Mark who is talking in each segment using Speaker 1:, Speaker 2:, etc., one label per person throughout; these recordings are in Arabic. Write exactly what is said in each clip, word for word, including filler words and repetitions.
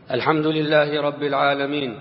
Speaker 1: الحمد لله رب العالمين،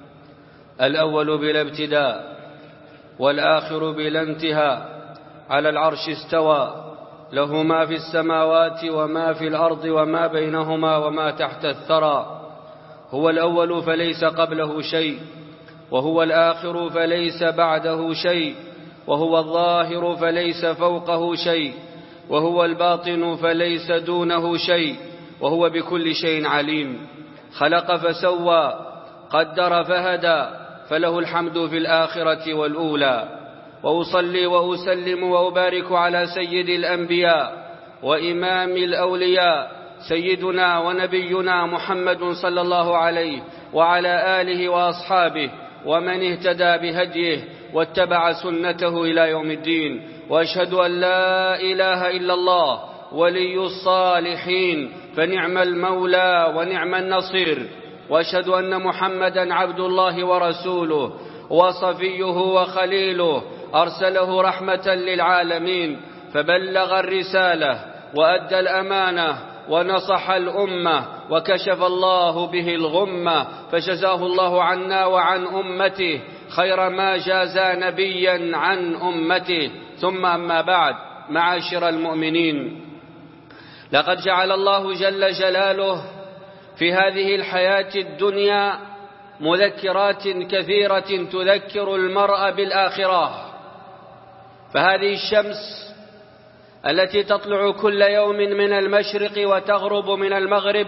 Speaker 1: الأول بلا ابتداء والآخر بلا انتهاء، على العرش استوى، له ما في السماوات وما في الأرض وما بينهما وما تحت الثرى. هو الأول فليس قبله شيء، وهو الآخر فليس بعده شيء، وهو الظاهر فليس فوقه شيء، وهو الباطن فليس دونه شيء، وهو بكل شيء عليم. خلق فسوى، قدر فهدى، فله الحمد في الآخرة والأولى. وأصلي وأسلم وأبارك على سيد الأنبياء وإمام الأولياء، سيدنا ونبينا محمد صلى الله عليه وعلى آله وأصحابه ومن اهتدى بهديه واتبع سنته إلى يوم الدين. وأشهد أن لا إله إلا الله ولي الصالحين، فنعم المولى ونعم النصير. وأشهد أن محمدًا عبد الله ورسوله وصفيه وخليله، أرسله رحمة للعالمين، فبلغ الرسالة وأدى الأمانة ونصح الأمة، وكشف الله به الغمة، فجزاه الله عنا وعن أمته خير ما جازى نبيا عن أمته. ثم أما بعد، معاشر المؤمنين، لقد جعل الله جل جلاله في هذه الحياة الدنيا مذكرات كثيرة تذكر المرء بالآخرة. فهذه الشمس التي تطلع كل يوم من المشرق وتغرب من المغرب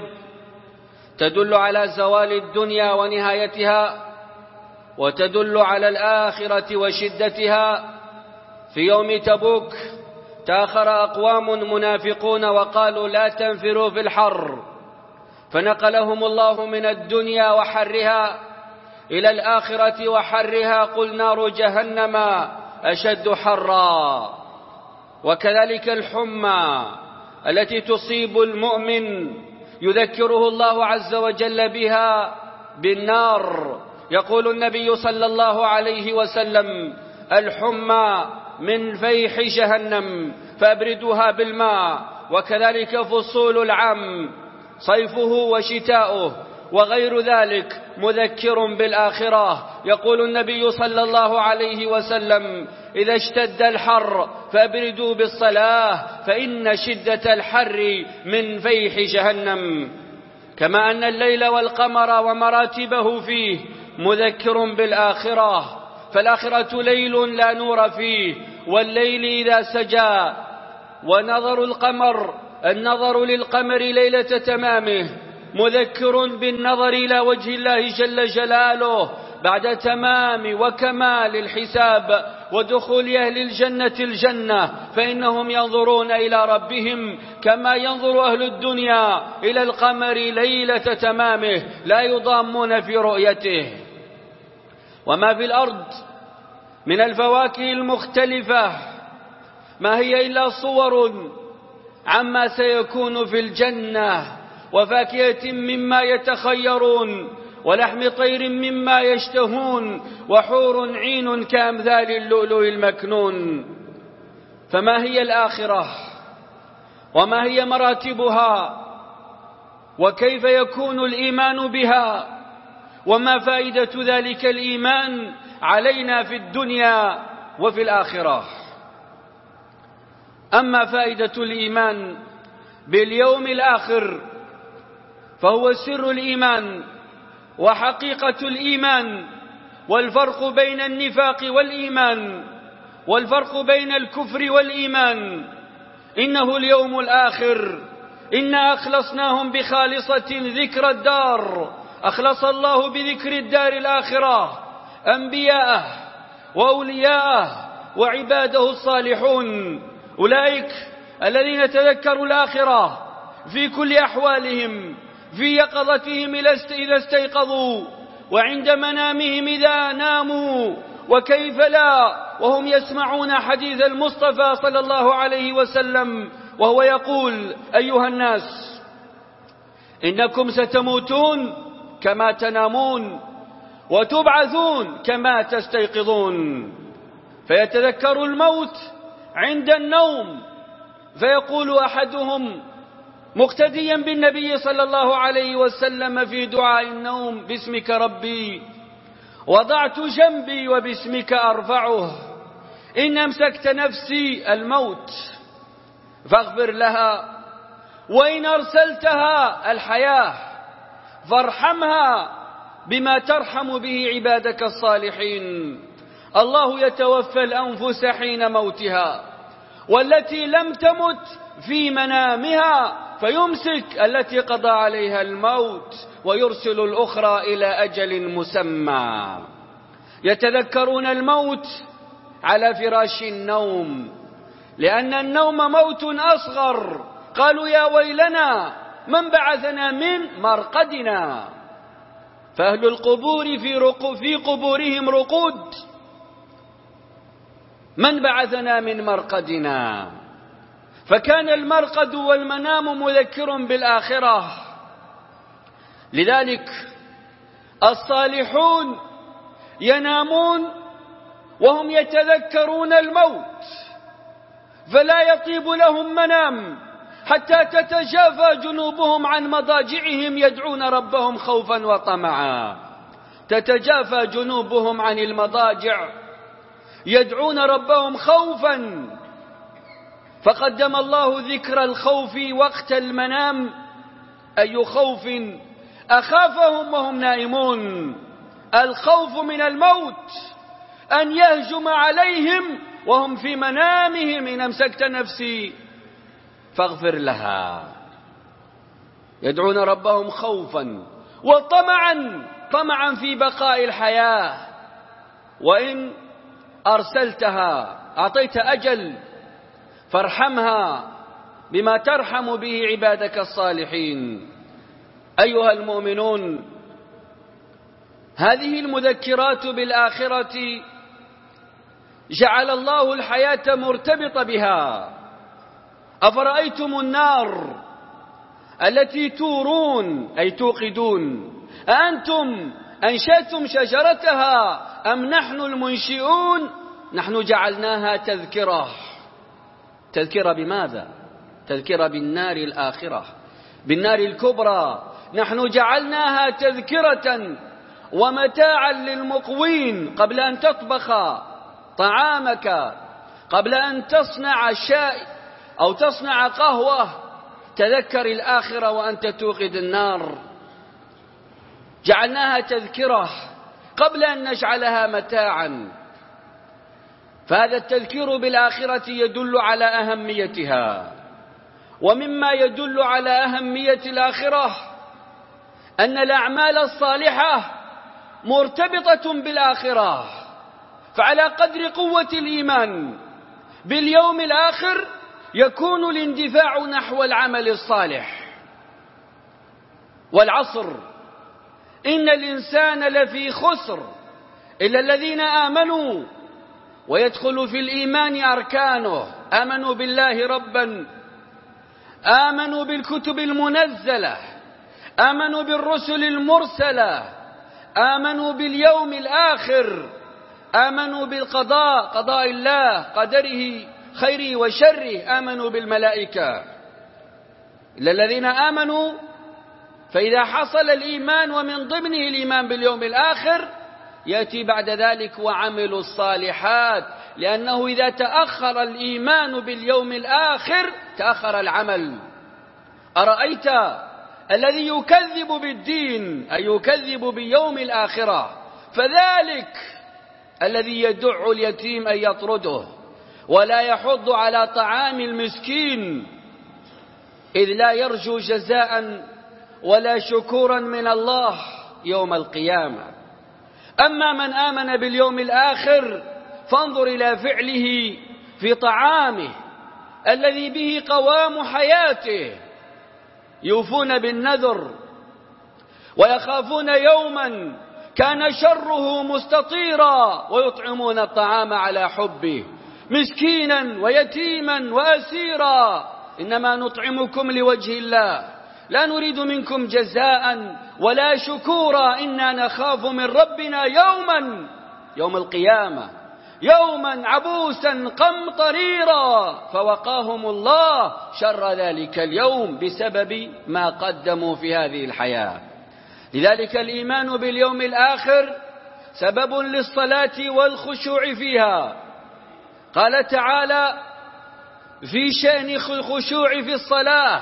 Speaker 1: تدل على زوال الدنيا ونهايتها، وتدل على الآخرة وشدتها. في يوم تبوك تأخر أقوام منافقون وقالوا لا تنفروا في الحر، فنقلهم الله من الدنيا وحرها إلى الآخرة وحرها، قل نار جهنم أشد حرا. وكذلك الحمى التي تصيب المؤمن يذكره الله عز وجل بها بالنار. يقول النبي صلى الله عليه وسلم: الحمى من فيح جهنم فأبردوها بالماء. وكذلك فصول العام، صيفه وشتاؤه وغير ذلك، مذكر بالآخرة. يقول النبي صلى الله عليه وسلم: إذا اشتد الحر فأبردوا بالصلاة، فإن شدة الحر من فيح جهنم. كما أن الليل والقمر ومراتبه فيه مذكر بالآخرة، فالآخرة ليل لا نور فيه، والليل إذا سجى. ونظر القمر، النظر للقمر ليلة تمامه مذكر بالنظر إلى وجه الله جل جلاله بعد تمام وكمال الحساب ودخول أهل الجنة الجنة، فإنهم ينظرون إلى ربهم كما ينظر أهل الدنيا إلى القمر ليلة تمامه، لا يضامون في رؤيته. وما في الأرض من الفواكه المختلفة ما هي إلا صور عما سيكون في الجنة، وفاكهة مما يتخيرون، ولحم طير مما يشتهون، وحور عين كأمثال اللؤلؤ المكنون. فما هي الآخرة؟ وما هي مراتبها؟ وكيف يكون الإيمان بها؟ وما فائدة ذلك الإيمان علينا في الدنيا وفي الآخرة؟ أما فائدة الإيمان باليوم الآخر فهو سر الإيمان وحقيقة الإيمان، والفرق بين النفاق والإيمان، والفرق بين الكفر والإيمان. إنه اليوم الآخر، إنا أخلصناهم بخالصة ذكر الدار. أخلص الله بذكر الدار الآخرة أنبياءه وأولياءه وعباده الصالحون، أولئك الذين تذكروا الآخرة في كل أحوالهم، في يقظتهم إذا استيقظوا، وعند منامهم إذا ناموا، وكيف لا وهم يسمعون حديث المصطفى صلى الله عليه وسلم وهو يقول: أيها الناس، إنكم ستموتون كما تنامون، وتبعثون كما تستيقظون. فيتذكر الموت عند النوم، فيقول أحدهم: مقتديا بالنبي صلى الله عليه وسلم في دعاء النوم: باسمك ربي وضعت جنبي وباسمك أرفعه، إن أمسكت نفسي الموت فاغفر لها، وإن أرسلتها الحياة فارحمها بما ترحم به عبادك الصالحين. الله يتوفى الأنفس حين موتها، والتي لم تمت في منامها فيمسك التي قضى عليها الموت ويرسل الأخرى إلى أجل مسمى. يتذكرون الموت على فراش النوم، لأن النوم موت أصغر. قالوا: يا ويلنا من بعثنا من مرقدنا. فأهل القبور في, رقو في قبورهم رقود: من بعثنا من مرقدنا. فكان المرقد والمنام مذكر بالآخرة. لذلك الصالحون ينامون وهم يتذكرون الموت، فلا يطيب لهم منام حتى تتجافى جنوبهم عن مضاجعهم يدعون ربهم خوفا وطمعا. تتجافى جنوبهم عن المضاجع يدعون ربهم خوفا، فقدم الله ذكر الخوف وقت المنام. أي خوف أخافهم وهم نائمون؟ الخوف من الموت، أن يهجم عليهم وهم في منامهم: إن أمسكت نفسي فاغفر لها. يدعون ربهم خوفا وطمعا، طمعا في بقاء الحياة. وإن أرسلتها، أعطيت أجل، فارحمها بما ترحم به عبادك الصالحين. أيها المؤمنون، هذه المذكرات بالآخرة جعل الله الحياة مرتبطة بها. أفرأيتم النار التي تورون أي توقدون، أأنتم أنشأتم شجرتها أم نحن المنشئون؟ نحن جعلناها تذكرة. تذكرة بماذا؟ تذكرة بالنار الآخرة، بالنار الكبرى. نحن جعلناها تذكرة ومتاعا للمقوين. قبل أن تطبخ طعامك، قبل أن تصنع شاي أو تصنع قهوة، تذكر الآخرة وأنت توقد النار. جعلناها تذكرة قبل أن نجعلها متاعا. فهذا التذكير بالآخرة يدل على أهميتها. ومما يدل على أهمية الآخرة أن الأعمال الصالحة مرتبطة بالآخرة. فعلى قدر قوة الإيمان باليوم الآخر يكون الاندفاع نحو العمل الصالح. والعصر إن الإنسان لفي خسر إلا الذين آمنوا، ويدخل في الإيمان أركانه: آمنوا بالله ربا، آمنوا بالكتب المنزلة، آمنوا بالرسل المرسلة، آمنوا باليوم الآخر، آمنوا بالقضاء، قضاء الله، قدره خيره وشره، آمنوا بالملائكة. إلا الذين آمنوا. فإذا حصل الإيمان ومن ضمنه الإيمان باليوم الآخر، يأتي بعد ذلك وعملوا الصالحات، لأنه إذا تأخر الإيمان باليوم الآخر تأخر العمل. أرأيت الذي يكذب بالدين أي يكذب بيوم الآخرة، فذلك الذي يدع اليتيم أن يطرده ولا يحض على طعام المسكين، إذ لا يرجو جزاء ولا شكورا من الله يوم القيامة. أما من آمن باليوم الآخر فانظر إلى فعله في طعامه الذي به قوام حياته. يوفون بالنذر ويخافون يوما كان شره مستطيرا، ويطعمون الطعام على حبه مسكينا ويتيما وأسيرا. إنما نطعمكم لوجه الله لا نريد منكم جزاء ولا شكورا، إنا نخاف من ربنا يوما، يوم القيامة، يوما عبوسا قمطريرا فوقاهم الله شر ذلك اليوم بسبب ما قدموا في هذه الحياة. لذلك الإيمان باليوم الآخر سبب للصلاة والخشوع فيها. قال تعالى في شأن الخشوع في الصلاة،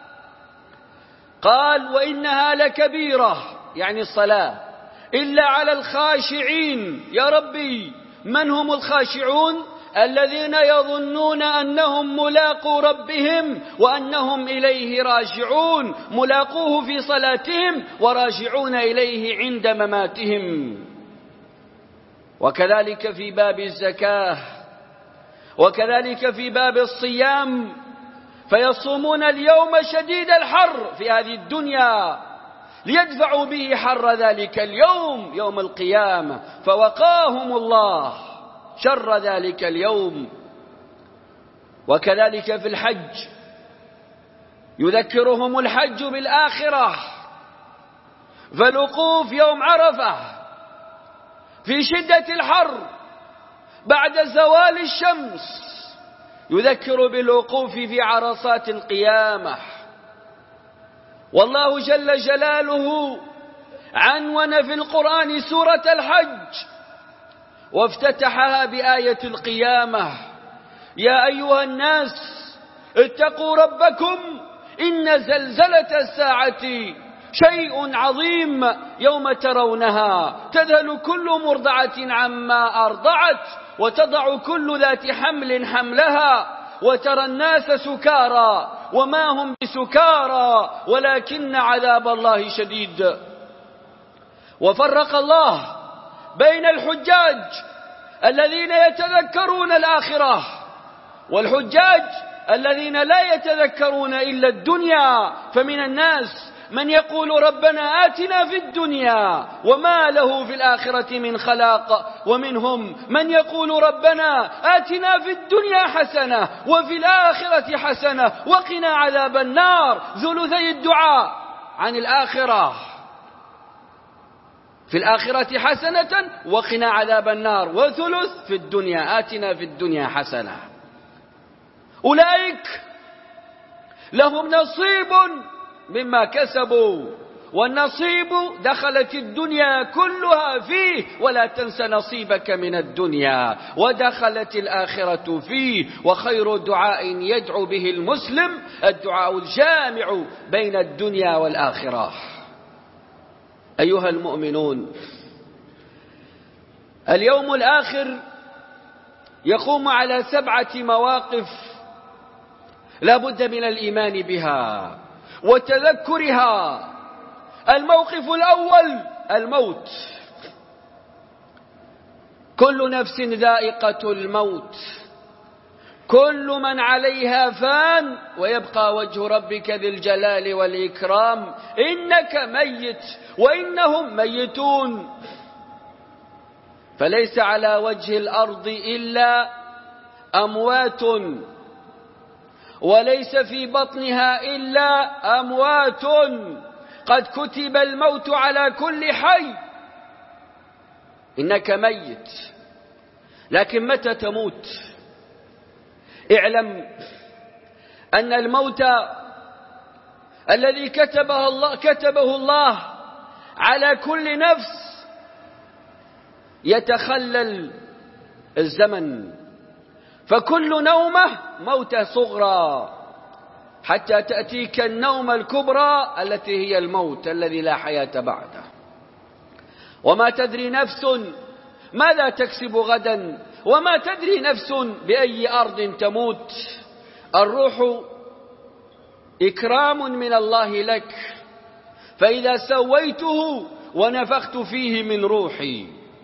Speaker 1: قال وإنها لكبيرة، يعني الصلاة، إلا على الخاشعين. يا ربي، من هم الخاشعون؟ الذين يظنون أنهم ملاقو ربهم وأنهم إليه راجعون، ملاقوه في صلاتهم وراجعون إليه عند مماتهم. وكذلك في باب الزكاة، وكذلك في باب الصيام، فيصومون اليوم شديد الحر في هذه الدنيا ليدفعوا به حر ذلك اليوم يوم القيامة، فوقاهم الله شر ذلك اليوم. وكذلك في الحج، يذكرهم الحج بالآخرة، فالوقوف يوم عرفة في شدة الحر بعد زوال الشمس يذكر بالوقوف في عرصات القيامة. والله جل جلاله عنون في القرآن سورة الحج وافتتحها بآية القيامة: يا أيها الناس اتقوا ربكم إن زلزلة الساعة شيء عظيم يوم ترونها تذهل كل مرضعة عما أرضعت وتضع كل ذات حمل حملها وترى الناس سكارى وما هم بسكارى ولكن عذاب الله شديد. وفرق الله بين الحجاج الذين يتذكرون الآخرة والحجاج الذين لا يتذكرون إلا الدنيا. فمن الناس من يقول ربنا آتنا في الدنيا وما له في الآخرة من خلاق، ومنهم من يقول ربنا آتنا في الدنيا حسنة وفي الآخرة حسنة وقنا عذاب النار. ثلثي الدعاء عن الآخرة: في الآخرة حسنة وقنا عذاب النار، وثلث في الدنيا آتنا في الدنيا حسنة. أولئك لهم نصيب مما كسبوا، والنصيب دخلت الدنيا كلها فيه ولا تنس نصيبك من الدنيا، ودخلت الآخرة فيه. وخير دعاء يدعو به المسلم الدعاء الجامع بين الدنيا والآخرة. أيها المؤمنون، اليوم الآخر يقوم على سبعة مواقف لا بد من الإيمان بها وتذكرها. الموقف الأول الموت. كل نفس ذائقة الموت، كل من عليها فان ويبقى وجه ربك ذي الجلال والإكرام. إنك ميت وإنهم ميتون، فليس على وجه الأرض إلا أموات، وليس في بطنها إلا أموات. قد كتب الموت على كل حي. إنك ميت، لكن متى تموت؟ اعلم أن الموت الذي كتبه الله, كتبه الله على كل نفس يتخلل الزمن، فكل نومة موتة صغرى حتى تأتيك النومة الكبرى التي هي الموت الذي لا حياة بعده. وما تدري نفس ماذا تكسب غدا، وما تدري نفس بأي أرض تموت. الروح إكرام من الله لك، فإذا سويته ونفخت فيه من روحي.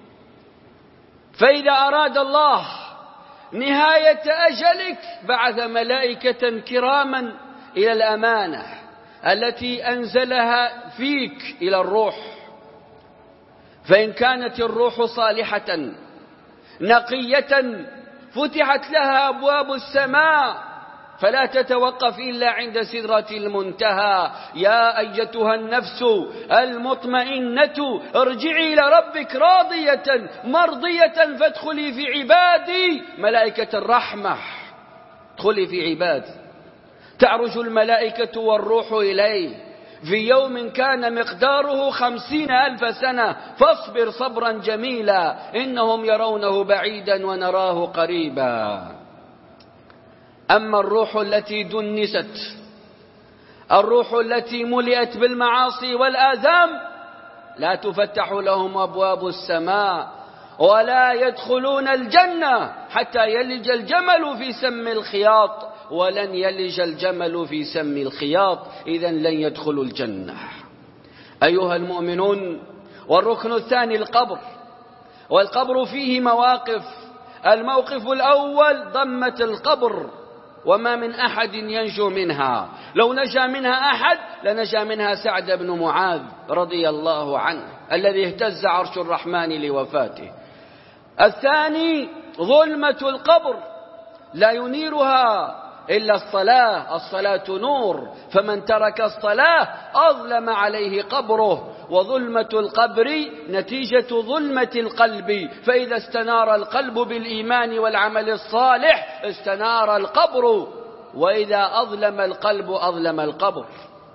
Speaker 1: فإذا أراد الله نهاية أجلك بعث ملائكة كراما إلى الأمانة التي أنزلها فيك إلى الروح. فإن كانت الروح صالحة نقية فتحت لها أبواب السماء فلا تتوقف إلا عند سدرة المنتهى. يا أيتها النفس المطمئنة ارجعي إلى ربك راضية مرضية فادخلي في عبادي ملائكة الرحمة. ادخلي في عبادي. تعرج الملائكة والروح إليه في يوم كان مقداره خمسين ألف سنة فاصبر صبرا جميلا إنهم يرونه بعيدا ونراه قريبا. أما الروح التي دنست، الروح التي ملئت بالمعاصي والآثام، لا تفتح لهم أبواب السماء ولا يدخلون الجنة حتى يلج الجمل في سم الخياط، ولن يلج الجمل في سم الخياط، إذن لن يدخلوا الجنة. أيها المؤمنون، والركن الثاني القبر، والقبر فيه مواقف. الموقف الأول ضمة القبر، وما من أحد ينجو منها. لو نجا منها أحد لنجا منها سعد بن معاذ رضي الله عنه الذي اهتز عرش الرحمن لوفاته. الثاني ظلمة القبر، لا ينيرها إلا الصلاة، الصلاة نور، فمن ترك الصلاة أظلم عليه قبره. وظلمة القبر نتيجة ظلمة القلب، فإذا استنار القلب بالإيمان والعمل الصالح استنار القبر، وإذا أظلم القلب أظلم القبر.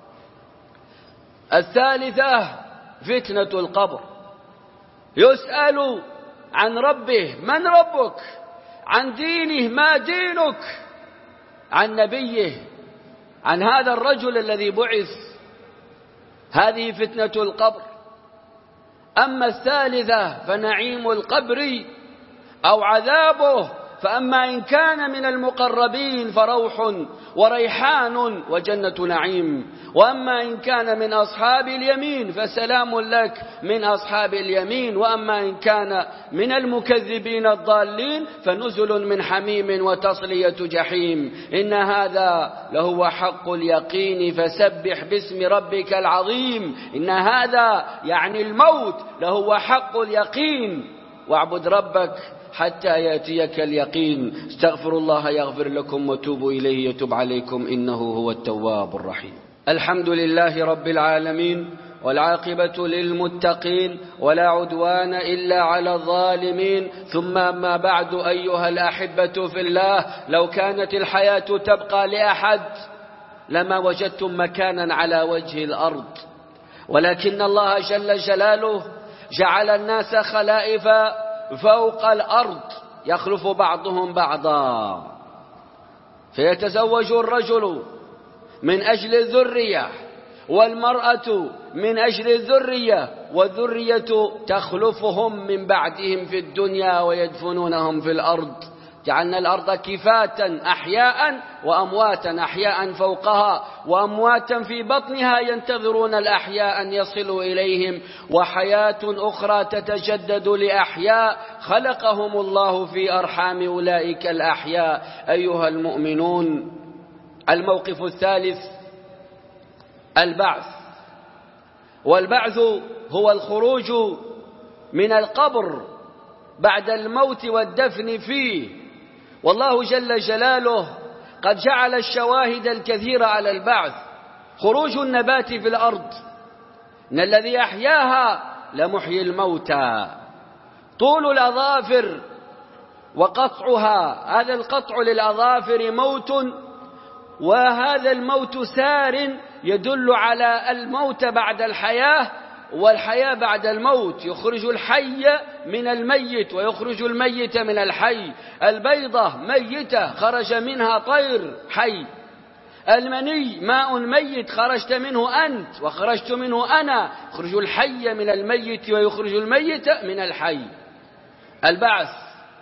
Speaker 1: الثالثة فتنة القبر، يسأل عن ربه من ربك، عن دينه ما دينك، عن نبيه، عن هذا الرجل الذي بعث. هذه فتنة القبر. أما الثالثة فنعيم القبر أو عذابه، فأما إن كان من المقربين فروح وريحان وجنة نعيم، وأما إن كان من أصحاب اليمين فسلام لك من أصحاب اليمين، وأما إن كان من المكذبين الضالين فنزل من حميم وتصلية جحيم. إن هذا لهو حق اليقين فسبح باسم ربك العظيم. إن هذا يعني الموت لهو حق اليقين، واعبد ربك حتى يأتيك اليقين. استغفروا الله يغفر لكم وتوبوا إليه يتوب عليكم إنه هو التواب الرحيم. الحمد لله رب العالمين، والعاقبة للمتقين، ولا عدوان إلا على الظالمين. ثم أما بعد، أيها الأحبة في الله، لو كانت الحياة تبقى لأحد لما وجدتم مكانا على وجه الأرض، ولكن الله جل جلاله جعل الناس خلائف فوق الأرض يخلف بعضهم بعضا، فيتزوج الرجل من أجل الذرية، والمرأة من أجل الذرية، والذرية تخلفهم من بعدهم في الدنيا ويدفنونهم في الأرض. جعلنا الأرض كفاة أحياء وأمواتا، أحياء فوقها وأمواتا في بطنها ينتظرون الأحياء أن يصلوا إليهم، وحياة أخرى تتجدد لأحياء خلقهم الله في أرحام أولئك الأحياء. أيها المؤمنون، الموقف الثالث البعث. والبعث هو الخروج من القبر بعد الموت والدفن فيه. والله جل جلاله قد جعل الشواهد الكثيرة على البعث. خروج النبات في الأرض، إن الذي أحياها لمحيي الموتى. طول الأظافر وقطعها، هذا القطع للأظافر موت، وهذا الموت سار يدل على الموت بعد الحياة والحياة بعد الموت. يخرج الحي من الميت ويخرج الميت من الحي. البيضة ميتة خرج منها طير حي. المني ماء ميت خرجت منه أنت وخرجت منه أنا. يخرج الحي من الميت ويخرج الميت من الحي. البعث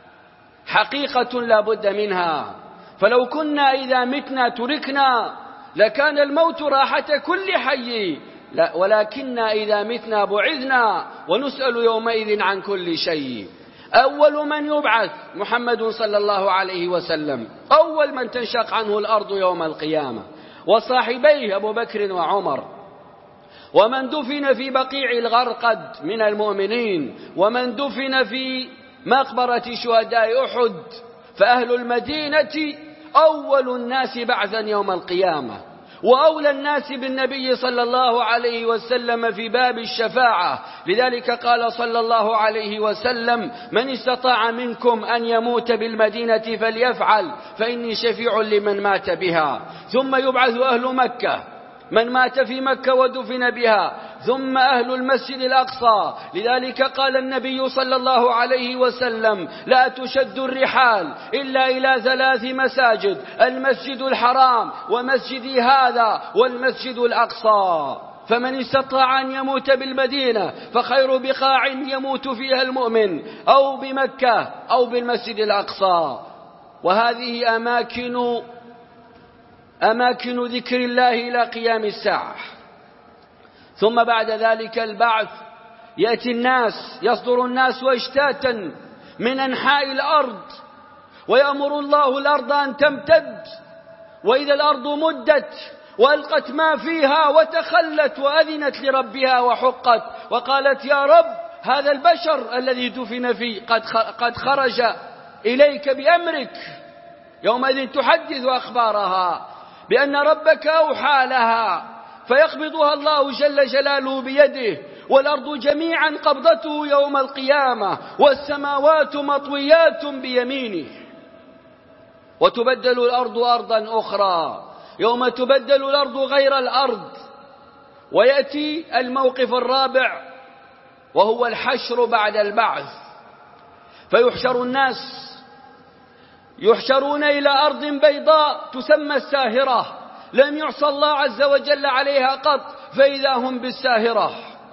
Speaker 1: حقيقة لا بد منها، فلو كنا إذا متنا تركنا لكان الموت راحة كل حي، لا، ولكن إذا متنا بعثنا ونسأل يومئذ عن كل شيء. أول من يبعث محمد صلى الله عليه وسلم، أول من تنشق عنه الأرض يوم القيامة، وصاحبيه أبو بكر وعمر، ومن دفن في بقيع الغرقد من المؤمنين، ومن دفن في مقبرة شهداء أحد. فأهل المدينة أول الناس بعثا يوم القيامة، وأولى الناس بالنبي صلى الله عليه وسلم في باب الشفاعة. لذلك قال صلى الله عليه وسلم: من استطاع منكم أن يموت بالمدينة فليفعل فإني شفيع لمن مات بها. ثم يبعث أهل مكة، من مات في مكة ودفن بها، ثم أهل المسجد الأقصى. لذلك قال النبي صلى الله عليه وسلم: لا تشد الرحال إلا إلى ثلاث مساجد: المسجد الحرام، ومسجدي هذا، والمسجد الأقصى. فمن استطاع أن يموت بالمدينة فخير بقاع يموت فيها المؤمن، أو بمكة أو بالمسجد الأقصى. وهذه أماكن أماكن ذكر الله إلى قيام الساعة. ثم بعد ذلك البعث، يأتي الناس، يصدر الناس أشتاتا من أنحاء الأرض، ويأمر الله الأرض أن تمتد. وإذا الأرض مدت وألقت ما فيها وتخلت وأذنت لربها وحقت وقالت: يا رب، هذا البشر الذي دفن فيه قد خرج إليك بأمرك. يومئذ تحدث أخبارها بأن ربك أوحى لها، فيقبضها الله جل جلاله بيده، والأرض جميعا قبضته يوم القيامة، والسماوات مطويات بيمينه. وتبدل الأرض أرضا أخرى، يوم تبدل الأرض غير الأرض. ويأتي الموقف الرابع، وهو الحشر بعد البعث. فيحشر الناس، يحشرون إلى أرض بيضاء تسمى الساهرة، لم يعصى الله عز وجل عليها قط، فإذا هم بالساهرة.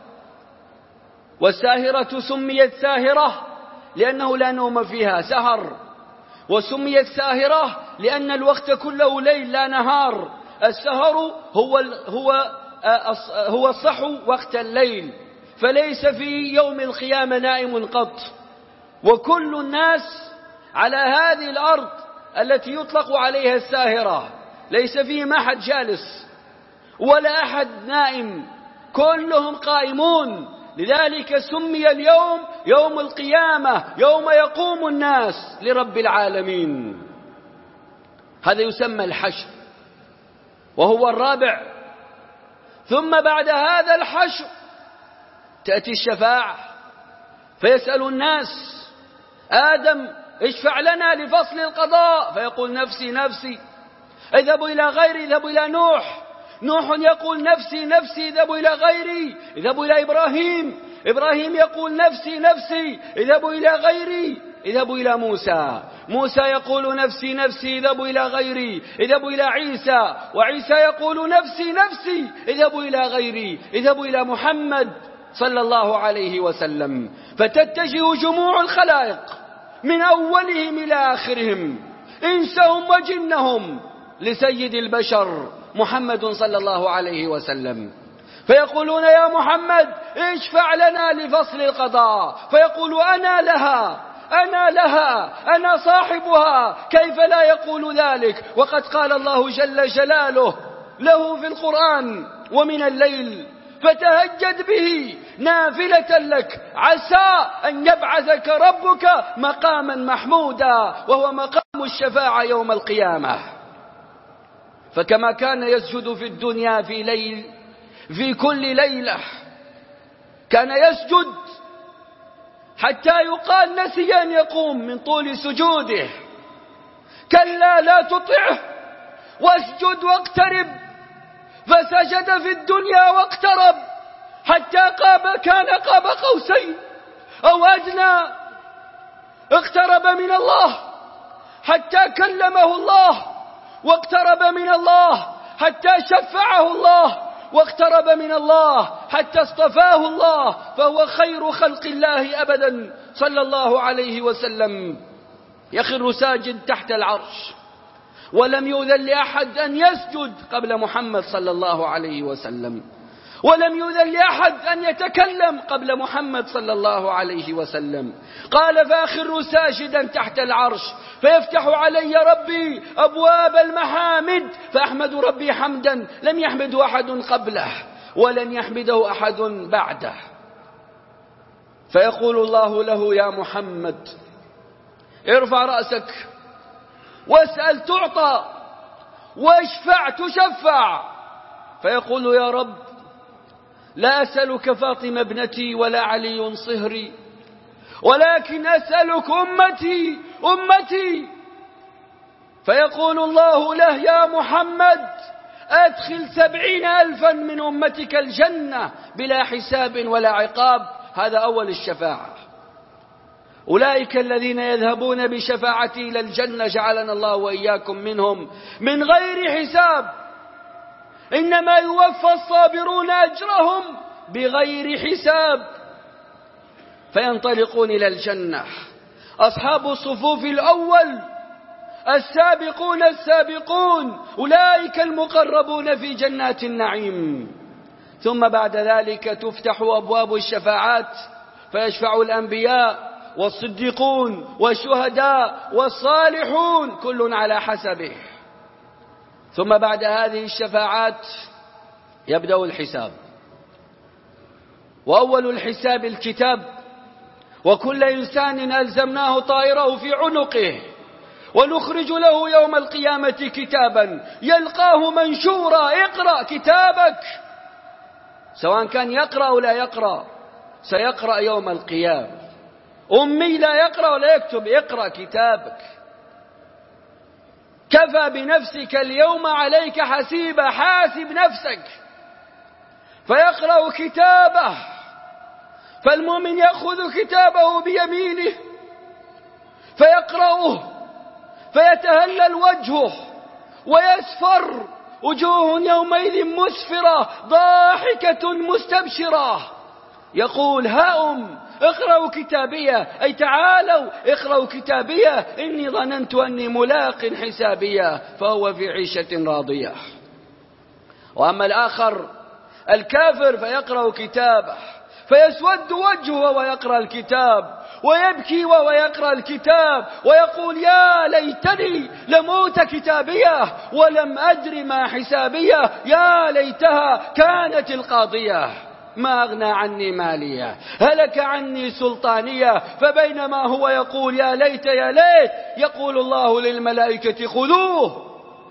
Speaker 1: والساهرة سميت ساهرة لأنه لا نوم فيها، سهر. وسميت ساهرة لأن الوقت كله ليل لا نهار. السهر هو هو هو الصحو وقت الليل، فليس في يوم القيامة نائم قط. وكل الناس على هذه الأرض التي يطلق عليها الساهرة ليس فيهم أحد جالس ولا أحد نائم، كلهم قائمون. لذلك سمي اليوم يوم القيامة، يوم يقوم الناس لرب العالمين. هذا يسمى الحشر، وهو الرابع. ثم بعد هذا الحشر تأتي الشفاعة، فيسأل الناس: آدم اشفع لنا لفصل القضاء، فيقول: نفسي نفسي. اذهبوا إلى غيري، اذهبوا إلى نوح. نوح يقول: نفسي نفسي، اذهبوا إلى غيري. اذهبوا إلى إبراهيم، إبراهيم يقول: نفسي نفسي، اذهبوا إلى غيري. اذهبوا إلى موسى، موسى يقول: نفسي نفسي، اذهبوا إلى غيري. اذهبوا إلى عيسى، وعيسى يقول: نفسي نفسي، اذهبوا إلى غيري. اذهبوا إلى محمد صلى الله عليه وسلم. فتتجه جموع الخلائق من أولهم إلى آخرهم، إنسهم وجنهم، لسيد البشر محمد صلى الله عليه وسلم. فيقولون: يا محمد اشفع لنا لفصل القضاء. فيقول: أنا لها، أنا لها، أنا صاحبها. كيف لا يقول ذلك وقد قال الله جل جلاله له في القرآن: ومن الليل فتهجد به نافلة لك عسى أن يبعثك ربك مقاما محمودا، وهو مقام الشفاعة يوم القيامة. فكما كان يسجد في الدنيا في ليل، في كل ليلة كان يسجد حتى يقال نسي أن يقوم من طول سجوده. كلا لا تطعه واسجد واقترب. فسجد في الدنيا واقترب حتى قاب كان قاب قوسين أو أدنى. اقترب من الله حتى كلمه الله، واقترب من الله حتى شفعه الله، واقترب من الله حتى اصطفاه الله، فهو خير خلق الله أبدا صلى الله عليه وسلم. يخر ساجد تحت العرش، ولم يؤذن لأحد أن يسجد قبل محمد صلى الله عليه وسلم، ولم يؤذن لأحد أن يتكلم قبل محمد صلى الله عليه وسلم. قال: فأخر ساجدا تحت العرش، فيفتح علي ربي أبواب المحامد، فأحمد ربي حمدا لم يحمده أحد قبله ولن يحمده أحد بعده. فيقول الله له: يا محمد ارفع رأسك واسأل تعطى واشفع تشفع. فيقول يا رب لا أسألك فاطمة ابنتي ولا علي صهري، ولكن أسألك أمتي أمتي. فيقول الله له يا محمد أدخل سبعين ألفا من أمتك الجنة بلا حساب ولا عقاب. هذا أول الشفاعة. أولئك الذين يذهبون بشفاعتي إلى الجنة جعلنا الله وإياكم منهم من غير حساب. إنما يوفى الصابرون أجرهم بغير حساب. فينطلقون إلى الجنة أصحاب الصفوف الأول السابقون السابقون، أولئك المقربون في جنات النعيم. ثم بعد ذلك تفتح أبواب الشفاعات فيشفع الأنبياء والصديقون والشهداء والصالحون كل على حسبه. ثم بعد هذه الشفاعات يبدأ الحساب، وأول الحساب الكتاب، وكل إنسان ألزمناه طائره في عنقه ونخرج له يوم القيامة كتابا يلقاه منشورا اقرأ كتابك. سواء كان يقرأ أو لا يقرأ سيقرأ يوم القيامة. أمي لا يقرأ ولا يكتب، اقرأ كتابك. كفى بنفسك اليوم عليك حسيبا، حاسب نفسك. فيقرأ كتابه، فالمؤمن يأخذ كتابه بيمينه فيقرأه فيتهلل وجهه ويسفر، وجوه يومئذ مسفرة ضاحكة مستبشرة. يقول هاؤم اقرأوا كتابية، أي تعالوا اقرأوا كتابية إني ظننت أني ملاق حسابية، فهو في عيشة راضية. وأما الآخر الكافر فيقرأ كتابه فيسود وجهه ويقرأ الكتاب ويبكي وهو يقرأ الكتاب ويقول يا ليتني لموت كتابيه ولم أدر ما حسابيه، يا ليتها كانت القاضية ما أغنى عني مالية هلك عني سلطانية. فبينما هو يقول يا ليت يا ليت يقول الله للملائكة خذوه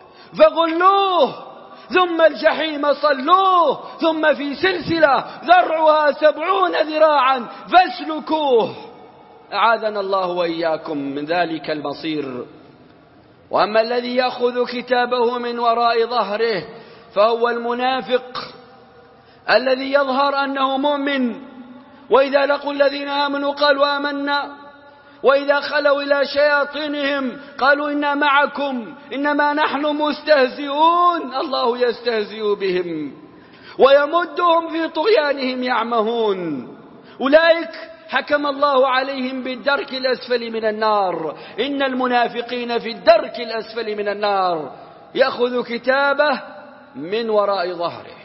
Speaker 1: فغلوه ثم الجحيم صلوه ثم في سلسلة ذرعها سبعون ذراعا فاسلكوه. أعاذنا الله وإياكم من ذلك المصير. وأما الذي يأخذ كتابه من وراء ظهره فهو المنافق الذي يظهر أنه مؤمن، وإذا لقوا الذين آمنوا قالوا آمنا، وإذا خلوا إلى شياطينهم قالوا إنا معكم إنما نحن مستهزئون. الله يستهزئ بهم ويمدهم في طغيانهم يعمهون. أولئك حكم الله عليهم بالدرك الأسفل من النار. إن المنافقين في الدرك الأسفل من النار. يأخذ كتابه من وراء ظهره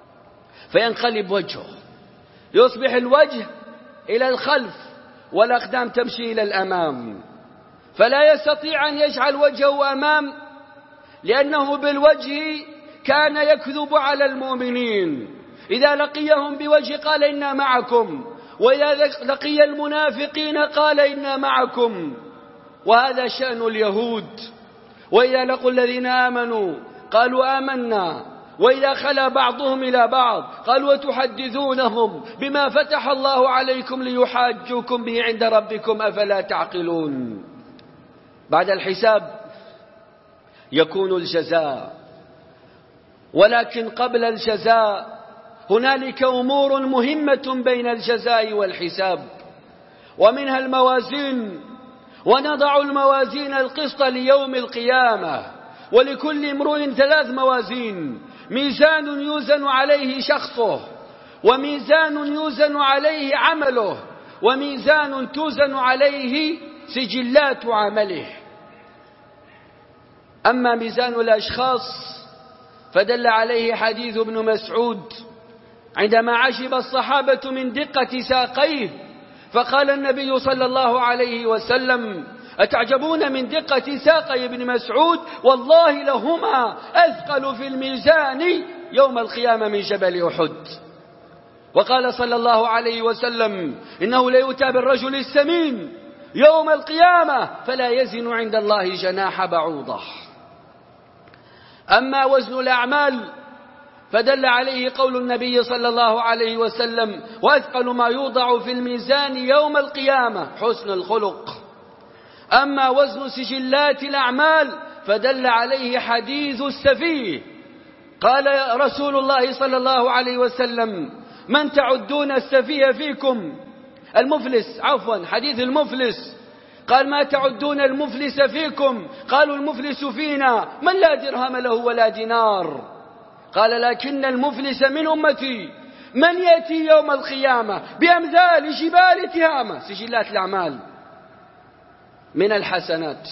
Speaker 1: فينقلب وجهه، يصبح الوجه إلى الخلف والأقدام تمشي إلى الأمام، فلا يستطيع أن يجعل وجهه أمام، لأنه بالوجه كان يكذب على المؤمنين. إذا لقيهم بوجه قال إنا معكم، وإذا لقي المنافقين قال إنا معكم. وهذا شأن اليهود. وإذا لقوا الذين آمنوا قالوا آمنا، وإذا خلا بعضهم إلى بعض قالوا وتحدثونهم بما فتح الله عليكم ليحاجوكم به عند ربكم أفلا تعقلون. بعد الحساب يكون الجزاء، ولكن قبل الجزاء هنالك أمور مهمة بين الجزاء والحساب، ومنها الموازين. ونضع الموازين القسط ليوم القيامة، ولكل امرؤ ثلاث موازين: ميزان يوزن عليه شخصه، وميزان يوزن عليه عمله، وميزان توزن عليه سجلات عمله. أما ميزان الأشخاص فدل عليه حديث ابن مسعود عندما عجب الصحابة من دقة ساقيه، فقال النبي صلى الله عليه وسلم: أتعجبون من دقة ساقي ابن مسعود؟ والله لهما أثقل في الميزان يوم القيامة من جبل أحد. وقال صلى الله عليه وسلم: إنه ليؤتى بالرجل السمين يوم القيامة فلا يزن عند الله جناح بعوضة. أما وزن الأعمال فدل عليه قول النبي صلى الله عليه وسلم: وأثقل ما يوضع في الميزان يوم القيامة حسن الخلق. أما وزن سجلات الأعمال فدل عليه حديث السفيه. قال رسول الله صلى الله عليه وسلم: من تعدون السفيه فيكم؟ المفلس، عفوا، حديث المفلس. قال: ما تعدون المفلس فيكم؟ قالوا: المفلس فينا من لا درهم له ولا دينار. قال: لكن المفلس من أمتي من يأتي يوم القيامة بأمثال جبال تهامة، سجلات الأعمال من الحسنات،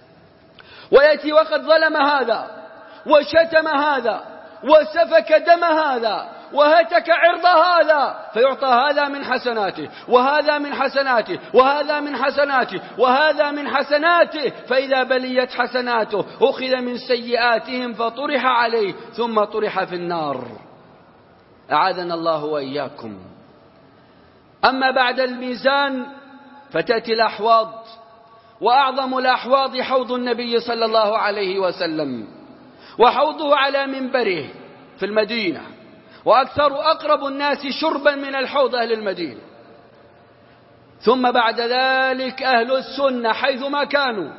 Speaker 1: ويأتي وقد ظلم هذا وشتم هذا وسفك دم هذا وهتك عرض هذا، فيعطى هذا من حسناته وهذا من حسناته وهذا من حسناته وهذا من حسناته، فإذا بليت حسناته أخذ من سيئاتهم فطرح عليه ثم طرح في النار. أعاذنا الله وإياكم. أما بعد الميزان فتأتي الأحواض، وأعظم الأحواض حوض النبي صلى الله عليه وسلم، وحوضه على منبره في المدينة، وأكثر أقرب الناس شربا من الحوض أهل المدينة. ثم بعد ذلك أهل السنة حيثما كانوا.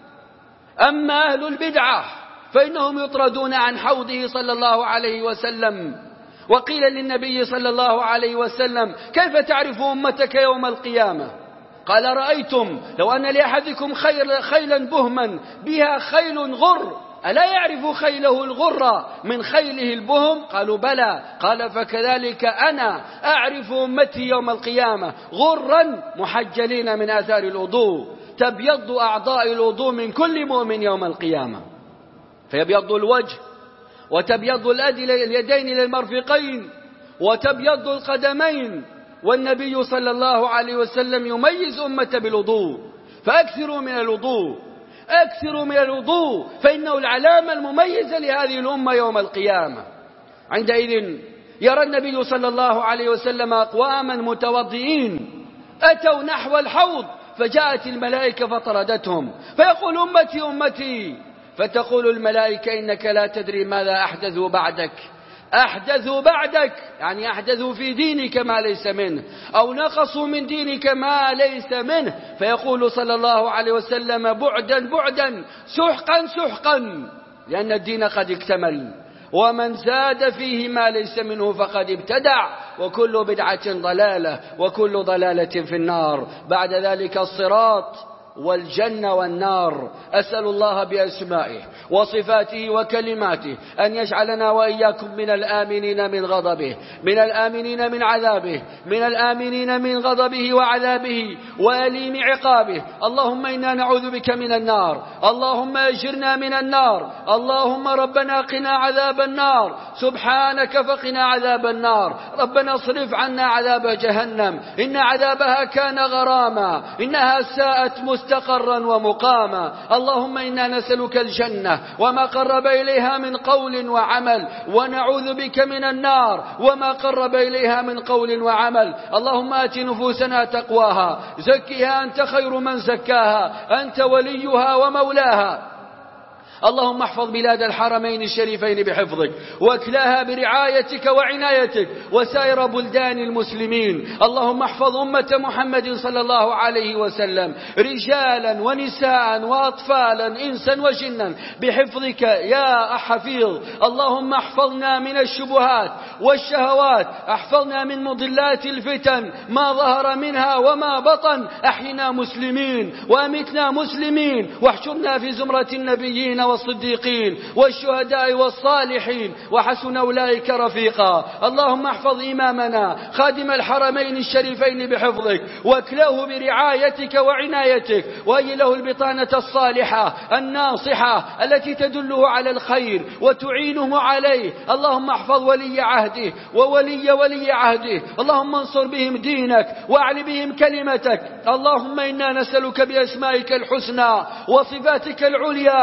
Speaker 1: أما أهل البدعة فإنهم يطردون عن حوضه صلى الله عليه وسلم. وقيل للنبي صلى الله عليه وسلم: كيف تعرف أمتك يوم القيامة؟ قال: رأيتم لو أن لأحدكم خيلا بهما بها خيل غر ألا يعرف خيله الغر من خيله البهم؟ قالوا: بلى. قال: فكذلك أنا أعرف أمتي يوم القيامة غرا محجلين من آثار الوضوء، تبيض أعضاء الوضوء من كل مؤمن يوم القيامة، فيبيض الوجه وتبيض اليدين للمرفقين وتبيض القدمين. والنبي صلى الله عليه وسلم يميز أمته بالوضوء، فأكثروا من الوضوء، أكثروا من الوضوء، فإنه العلامة المميزة لهذه الأمة يوم القيامة. عندئذ يرى النبي صلى الله عليه وسلم أقواما متوضئين أتوا نحو الحوض، فجاءت الملائكة فطردتهم، فيقول: أمتي أمتي، فتقول الملائكة: إنك لا تدري ماذا أحدثوا بعدك، أحدثوا بعدك يعني أحدثوا في دينك ما ليس منه، أو نقصوا من دينك ما ليس منه. فيقول صلى الله عليه وسلم: بعدا بعدا، سحقا سحقا، لأن الدين قد اكتمل، ومن زاد فيه ما ليس منه فقد ابتدع، وكل بدعة ضلالة وكل ضلالة في النار. بعد ذلك الصراط والجنة والنار. أسأل الله بأسمائه وصفاته وكلماته أن يجعلنا وإياكم من الآمنين من غضبه، من الآمنين من عذابه، من الآمنين من غضبه وعذابه وأليم عقابه. اللهم إنا نعوذ بك من النار، اللهم أجرنا من النار، اللهم ربنا قنا عذاب النار، سبحانك فقنا عذاب النار. ربنا اصرف عنا عذاب جهنم، إن عذابها كان غراما، إنها ساءت مستقرا ومقاما. اللهم إنا نسألك الجنة وما قرب إليها من قول وعمل، ونعوذ بك من النار وما قرب إليها من قول وعمل. اللهم آت نفوسنا تقواها، زكها أنت خير من زكاها، أنت وليها ومولاها. اللهم احفظ بلاد الحرمين الشريفين بحفظك، واكلاها برعايتك وعنايتك، وسائر بلدان المسلمين. اللهم احفظ أمة محمد صلى الله عليه وسلم، رجالا ونساء وأطفالا إنسا وجنا بحفظك يا حفيظ. اللهم احفظنا من الشبهات والشهوات، احفظنا من مضلات الفتن ما ظهر منها وما بطن. احينا مسلمين وامتنا مسلمين، واحشرنا في زمرة النبيين والصديقين والشهداء والصالحين، وحسن أولئك رفيقا. اللهم احفظ إمامنا خادم الحرمين الشريفين بحفظك، واكله برعايتك وعنايتك، وهي له البطانة الصالحة الناصحة التي تدله على الخير وتعينه عليه. اللهم احفظ ولي عهده وولي ولي عهده، اللهم انصر بهم دينك واعل بهم كلمتك. اللهم إنا نسألك بأسمائك الحسنى وصفاتك العليا وك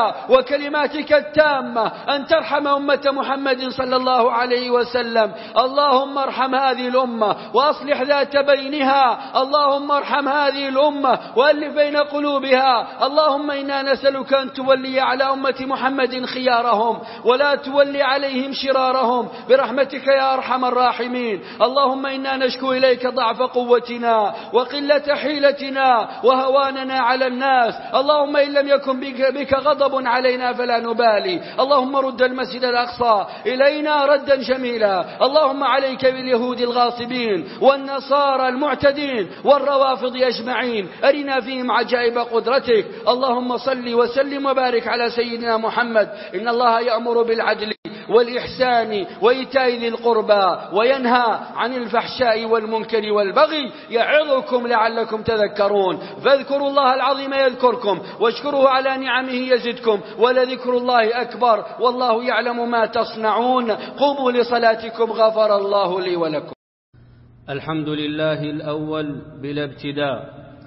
Speaker 1: وكلماتك التامة أن ترحم أمة محمد صلى الله عليه وسلم. اللهم ارحم هذه الأمة وأصلح ذات بينها. اللهم ارحم هذه الأمة وألف بين قلوبها. اللهم إنا نسألك أن تولي على أمة محمد خيارهم ولا تولي عليهم شرارهم برحمتك يا أرحم الراحمين. اللهم إنا نشكو إليك ضعف قوتنا وقلة حيلتنا وهواننا على الناس. اللهم إن لم يكن بك, بك غضب علينا فلا نبالي. اللهم رد المسجد الأقصى إلينا ردا جميلا. اللهم عليك باليهود الغاصبين والنصارى المعتدين والروافض أجمعين، أرنا فيهم عجائب قدرتك. اللهم صل وسلم وبارك على سيدنا محمد. إن الله يأمر بالعدل والإحسان وإيتاء ذي القربى وينهى عن الفحشاء والمنكر والبغي يعظكم لعلكم تذكرون. فاذكروا الله العظيم يذكركم واشكروه على نعمه يزدكم ولذكر الله أكبر والله يعلم ما تصنعون. قوموا لصلاتكم غفر الله لي ولكم.
Speaker 2: الحمد لله الأول بلا ابتداء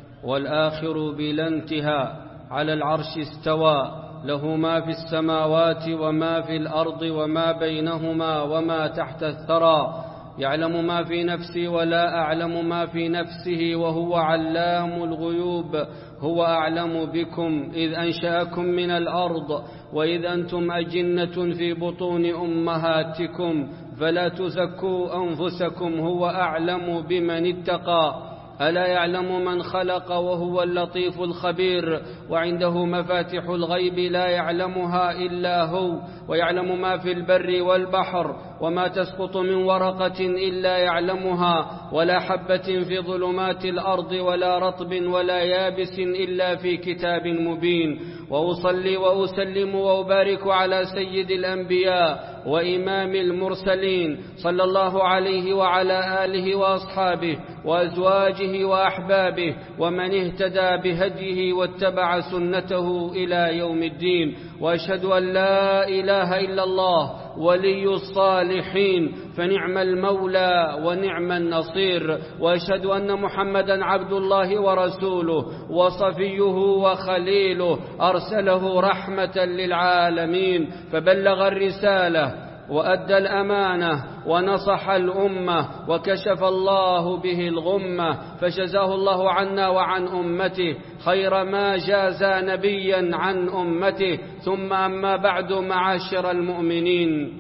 Speaker 2: والآخر بلا انتهاء، على العرش استوى، له ما في السماوات وما في الأرض وما بينهما وما تحت الثرى، يعلم ما في نفسي ولا أعلم ما في نفسه وهو علام الغيوب. هو أعلم بكم إذ أنشأكم من الأرض وإذ أنتم أجنة في بطون أمهاتكم فلا تزكوا أنفسكم هو أعلم بمن اتقى. ألا يعلم من خلق وهو اللطيف الخبير. وعنده مفاتح الغيب لا يعلمها إلا هو، ويعلم ما في البر والبحر وما تسقط من ورقة إلا يعلمها ولا حبة في ظلمات الأرض ولا رطب ولا يابس إلا في كتاب مبين. وأصلي وأسلم وأبارك على سيد الأنبياء وإمام المرسلين صلى الله عليه وعلى آله وأصحابه وأزواجه وأحبابه ومن اهتدى بهديه واتبع سنته إلى يوم الدين. وأشهد أن لا إله إلا الله ولي الصالحين فنعم المولى ونعم النصير. وأشهد أن محمدا عبد الله ورسوله وصفيه وخليله، أرسله رحمة للعالمين فبلغ الرسالة وأدى الأمانة ونصح الأمة وكشف الله به الغمة، فجزاه الله عنا وعن أمته خير ما جازى نبيا عن أمته. ثم أما بعد، معاشر المؤمنين،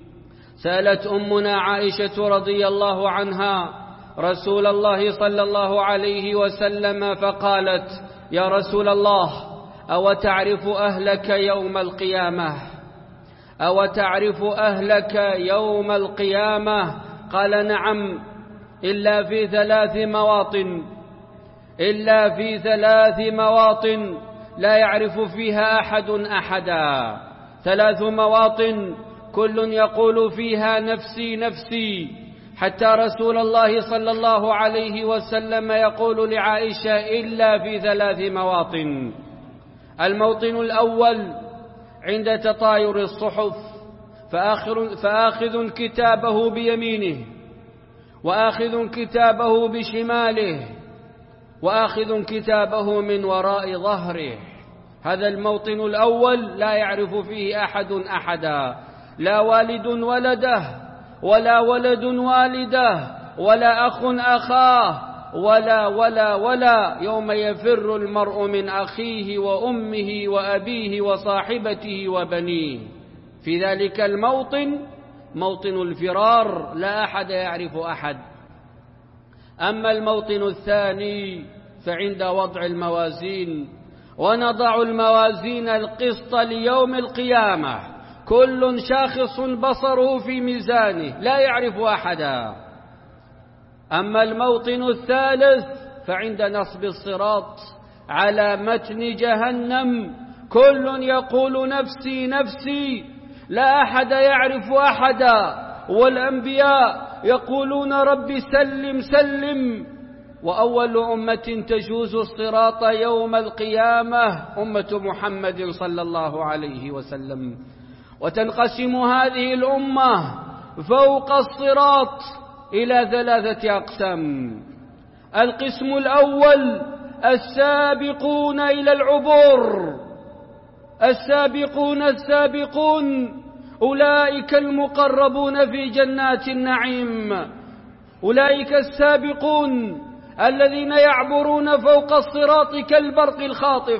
Speaker 2: سألت أمنا عائشة رضي الله عنها رسول الله صلى الله عليه وسلم فقالت: يا رسول الله، أو تعرف أهلك يوم القيامة؟ أو تعرف أهلك يوم القيامة؟ قال: نعم، إلا في ثلاث مواطن إلا في ثلاث مواطن لا يعرف فيها أحد أحدا. ثلاث مواطن كل يقول فيها نفسي نفسي، حتى رسول الله صلى الله عليه وسلم يقول لعائشة: إلا في ثلاث مواطن. الموطن الأول عند تطاير الصحف، فآخر فآخذ كتابه بيمينه وآخذ كتابه بشماله وآخذ كتابه من وراء ظهره. هذا الموطن الأول لا يعرف فيه أحد أحدا، لا والد ولده ولا ولد والده ولا أخ أخاه ولا ولا ولا يوم يفر المرء من أخيه وأمه وأبيه وصاحبته وبنيه. في ذلك الموطن موطن الفرار، لا أحد يعرف أحد. أما الموطن الثاني فعند وضع الموازين، ونضع الموازين القسط ليوم القيامة، كل شاخص بصره في ميزانه لا يعرف أحدا. أما الموطن الثالث فعند نصب الصراط على متن جهنم، كل يقول نفسي نفسي، لا أحد يعرف أحدا، والأنبياء يقولون رب سلم سلم. وأول أمة تجوز الصراط يوم القيامة أمة محمد صلى الله عليه وسلم. وتنقسم هذه الأمة فوق الصراط إلى ثلاثة أقسام. القسم الأول السابقون إلى العبور، السابقون السابقون أولئك المقربون في جنات النعيم، أولئك السابقون الذين يعبرون فوق الصراط كالبرق الخاطف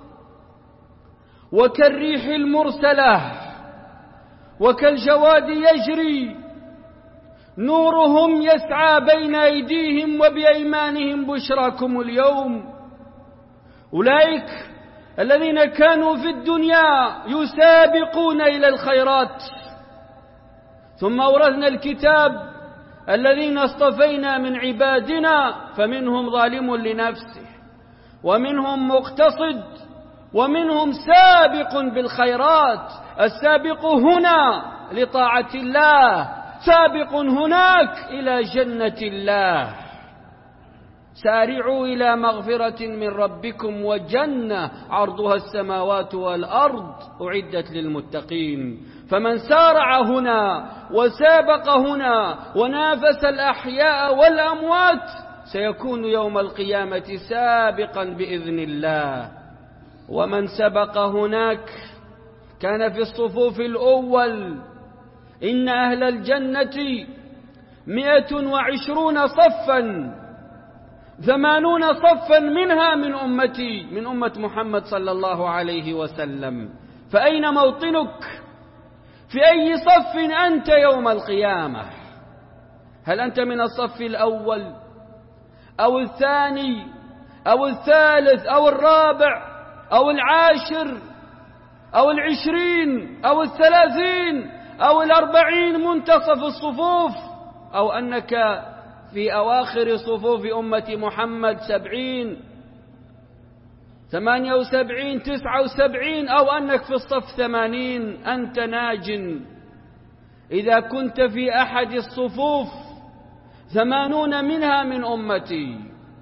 Speaker 2: وكالريح المرسلة وكالجواد يجري، نورهم يسعى بين أيديهم وبأيمانهم بشراكم اليوم. أولئك الذين كانوا في الدنيا يسابقون إلى الخيرات، ثم أورثنا الكتاب الذين اصطفينا من عبادنا، فمنهم ظالم لنفسه ومنهم مقتصد ومنهم سابق بالخيرات. السابق هنا لطاعة الله، سابق هناك إلى جنة الله. سارعوا إلى مغفرة من ربكم وجنة عرضها السماوات والأرض أعدت للمتقين. فمن سارع هنا وسابق هنا ونافس الأحياء والأموات سيكون يوم القيامة سابقا بإذن الله. ومن سبق هناك كان في الصفوف الأول. إن أهل الجنة مئة وعشرون صفا، ثمانون صفا منها من أمتي، من أمة محمد صلى الله عليه وسلم. فأين موطنك؟ في أي صف أنت يوم القيامة؟ هل أنت من الصف الأول أو الثاني أو الثالث أو الرابع أو العاشر أو العشرين أو الثلاثين أو الأربعين منتصف الصفوف، أو أنك في أواخر صفوف أمة محمد سبعين ثمانية وسبعين تسعة وسبعين، أو أنك في الصف ثمانين؟ أنت ناج إذا كنت في أحد الصفوف، ثمانون منها من أمتي.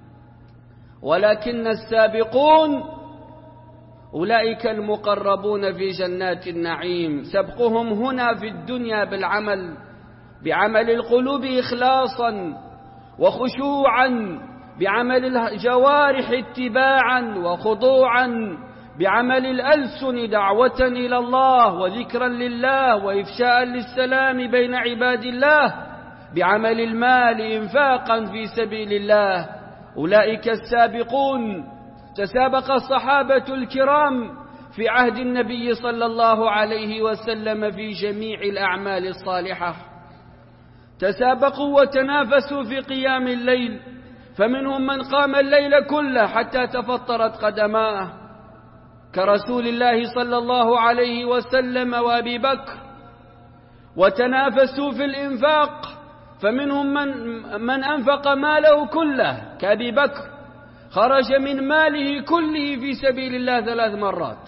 Speaker 2: ولكن السابقون أولئك المقربون في جنات النعيم، سبقهم هنا في الدنيا بالعمل، بعمل القلوب إخلاصا وخشوعا، بعمل الجوارح اتباعا وخضوعا، بعمل الألسن دعوة إلى الله وذكرا لله وإفشاء للسلام بين عباد الله، بعمل المال إنفاقا في سبيل الله. أولئك السابقون. تسابق الصحابة الكرام في عهد النبي صلى الله عليه وسلم في جميع الأعمال الصالحة، تسابقوا وتنافسوا في قيام الليل، فمنهم من قام الليل كله حتى تفطرت قدماه كرسول الله صلى الله عليه وسلم وأبي بكر. وتنافسوا في الإنفاق، فمنهم من, من أنفق ماله كله كأبي بكر، خرج من ماله كله في سبيل الله ثلاث مرات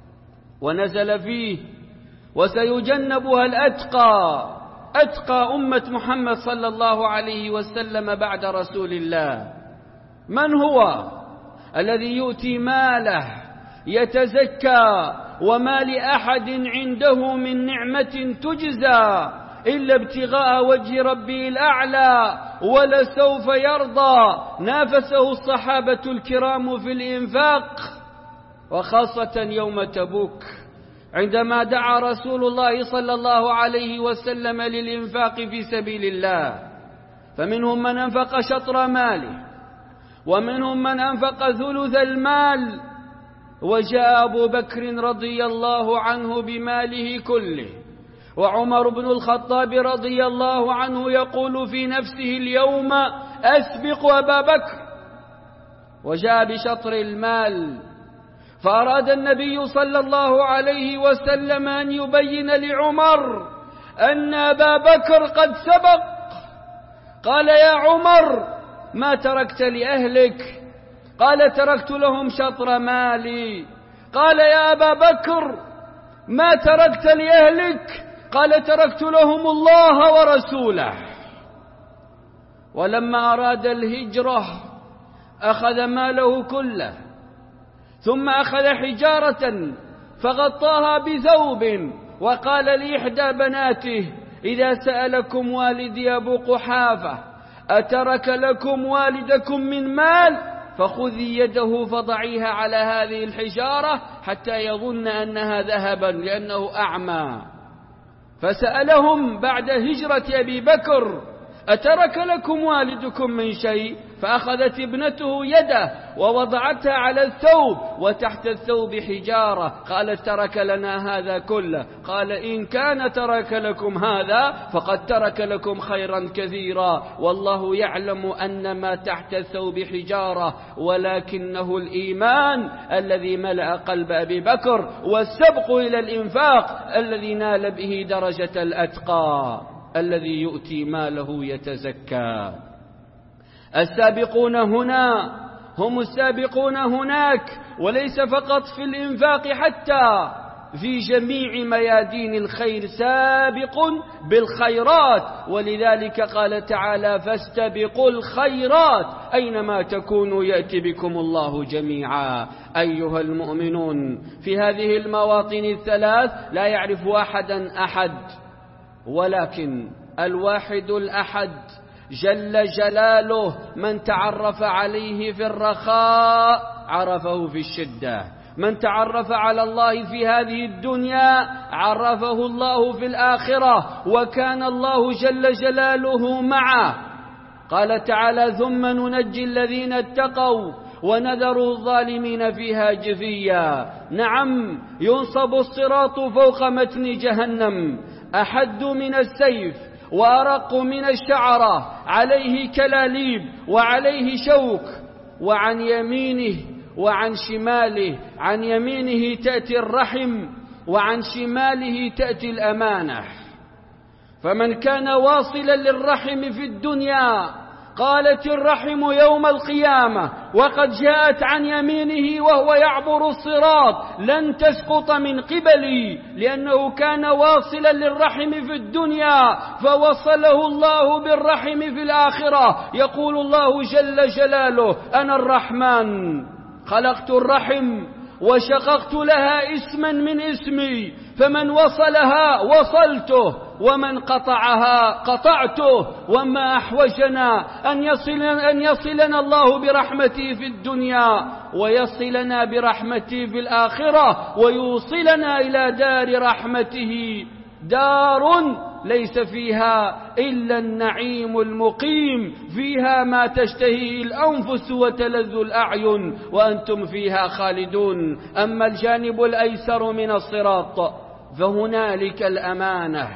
Speaker 2: ونزل فيه. وسيجنبها الأتقى، أتقى أمة محمد صلى الله عليه وسلم بعد رسول الله. من هو الذي يؤتي ماله يتزكى وما لأحد عنده من نعمة تجزى إلا ابتغاء وجه ربه الأعلى ولسوف يرضى؟ نافسه الصحابة الكرام في الإنفاق، وخاصة يوم تبوك عندما دعا رسول الله صلى الله عليه وسلم للإنفاق في سبيل الله. فمنهم من أنفق شطر ماله، ومنهم من أنفق ثلث المال. وجاء أبو بكر رضي الله عنه بماله كله، وعمر بن الخطاب رضي الله عنه يقول في نفسه اليوم أسبق أبا بكر، وجاء بشطر المال. فأراد النبي صلى الله عليه وسلم أن يبين لعمر أن أبا بكر قد سبق. قال يا عمر ما تركت لأهلك؟ قال تركت لهم شطر مالي. قال يا أبا بكر ما تركت لأهلك؟ قال تركت لهم الله ورسوله. ولما أراد الهجرة أخذ ماله كله، ثم أخذ حجارة فغطاها بثوب، وقال لإحدى بناته إذا سألكم والدي أبو قحافة أترك لكم والدكم من مال؟
Speaker 1: فخذي يده فضعيها على هذه الحجارة حتى يظن أنها ذهبا لأنه أعمى. فسألهم بعد هجرة أبي بكر: أترك لكم والدكم من شيء؟ فأخذت ابنته يده ووضعتها على الثوب وتحت الثوب حجارة. قالت: ترك لنا هذا كله. قال: إن كان ترك لكم هذا فقد ترك لكم خيرا كثيرا، والله يعلم أن ما تحت الثوب حجارة، ولكنه الإيمان الذي ملأ قلب أبي بكر والسبق إلى الإنفاق الذي نال به درجة الأتقى الذي يؤتي ماله يتزكى. السابقون هنا هم السابقون هناك، وليس فقط في الإنفاق، حتى في جميع ميادين الخير سابق بالخيرات. ولذلك قال تعالى: فاستبقوا الخيرات أينما تكونوا يأتي بكم الله جميعا. أيها المؤمنون، في هذه المواطن الثلاث لا يعرف أحدا أحد، ولكن الواحد الأحد جل جلاله من تعرف عليه في الرخاء عرفه في الشدة، من تعرف على الله في هذه الدنيا عرفه الله في الآخرة، وكان الله جل جلاله معه. قال تعالى: ثم ننجي الذين اتقوا ونذر الظالمين فيها جثيا. نعم، ينصب الصراط فوق متن جهنم، أحد من السيف وأرق من الشعرة، عليه كلاليب وعليه شوك، وعن يمينه وعن شماله، عن يمينه تأتي الرحم وعن شماله تأتي الأمانة. فمن كان واصلا للرحم في الدنيا قالت الرحم يوم القيامة وقد جاءت عن يمينه وهو يعبر الصراط: لن تسقط من قبلي، لأنه كان واصلا للرحم في الدنيا فوصله الله بالرحم في الآخرة. يقول الله جل جلاله: أنا الرحمن خلقت الرحم وشققت لها اسما من اسمي، فمن وصلها وصلته ومن قطعها قطعته، وما أحوجنا أن يصلنا, أن يصلنا الله برحمته في الدنيا ويصلنا برحمته في الآخرة ويوصلنا إلى دار رحمته، دار ليس فيها إلا النعيم المقيم، فيها ما تشتهي الأنفس وتلذ الأعين وأنتم فيها خالدون. أما الجانب الأيسر من الصراط فهنالك الأمانة.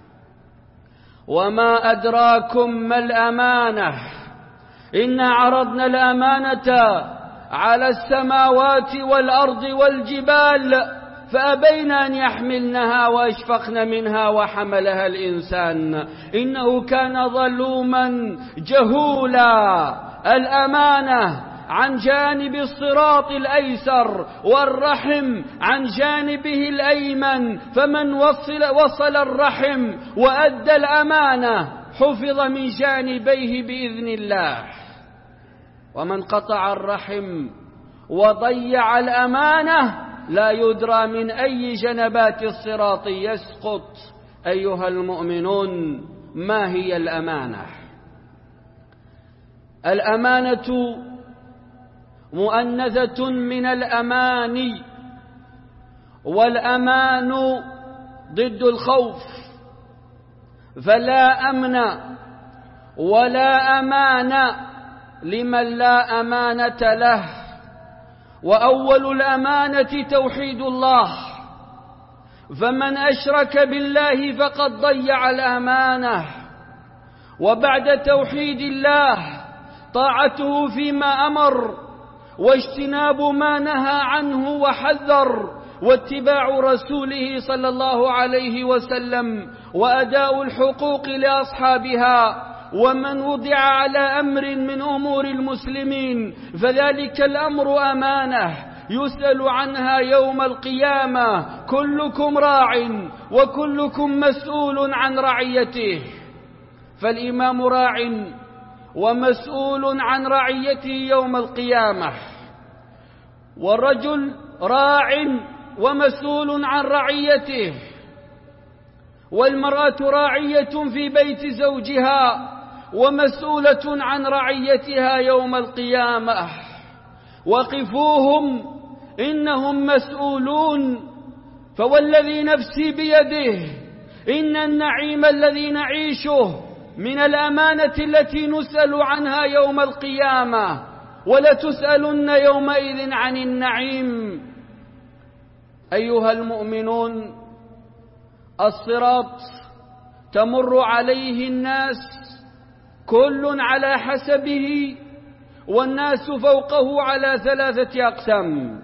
Speaker 1: وما أدراكم ما الأمانة؟ إنا عرضنا الأمانة على السماوات والأرض والجبال فأبين أن يحملنها وأشفقن منها وحملها الإنسان إنه كان ظلوما جهولا. الأمانة عن جانب الصراط الأيسر، والرحم عن جانبه الأيمن، فمن وصل, وصل الرحم وأدى الأمانة حفظ من جانبيه بإذن الله، ومن قطع الرحم وضيع الأمانة لا يدرى من أي جنبات الصراط يسقط. أيها المؤمنون، ما هي الأمانة؟ الأمانة مؤنثة من الأماني، والأمان ضد الخوف، فلا أمن ولا أمان لمن لا أمانة له. وأول الأمانة توحيد الله، فمن أشرك بالله فقد ضيع الأمانة. وبعد توحيد الله طاعته فيما أمر، واجتناب ما نهى عنه وحذر، واتباع رسوله صلى الله عليه وسلم، وأداء الحقوق لأصحابها. ومن وضع على أمر من أمور المسلمين فذلك الأمر أمانة يسأل عنها يوم القيامة. كلكم راع وكلكم مسؤول عن رعيته، فالإمام راع ومسؤول عن رعيته يوم القيامة، والرجل راع ومسؤول عن رعيته، والمرأة راعية في بيت زوجها ومسؤولة عن رعيتها يوم القيامة. وقفوهم إنهم مسؤولون، فوالذي نفسي بيده إن النعيم الذي نعيشه من الأمانة التي نسأل عنها يوم القيامة، ولتسألن يومئذ عن النعيم. أيها المؤمنون، الصراط تمر عليه الناس كل على حسبه، والناس فوقه على ثلاثة أقسام.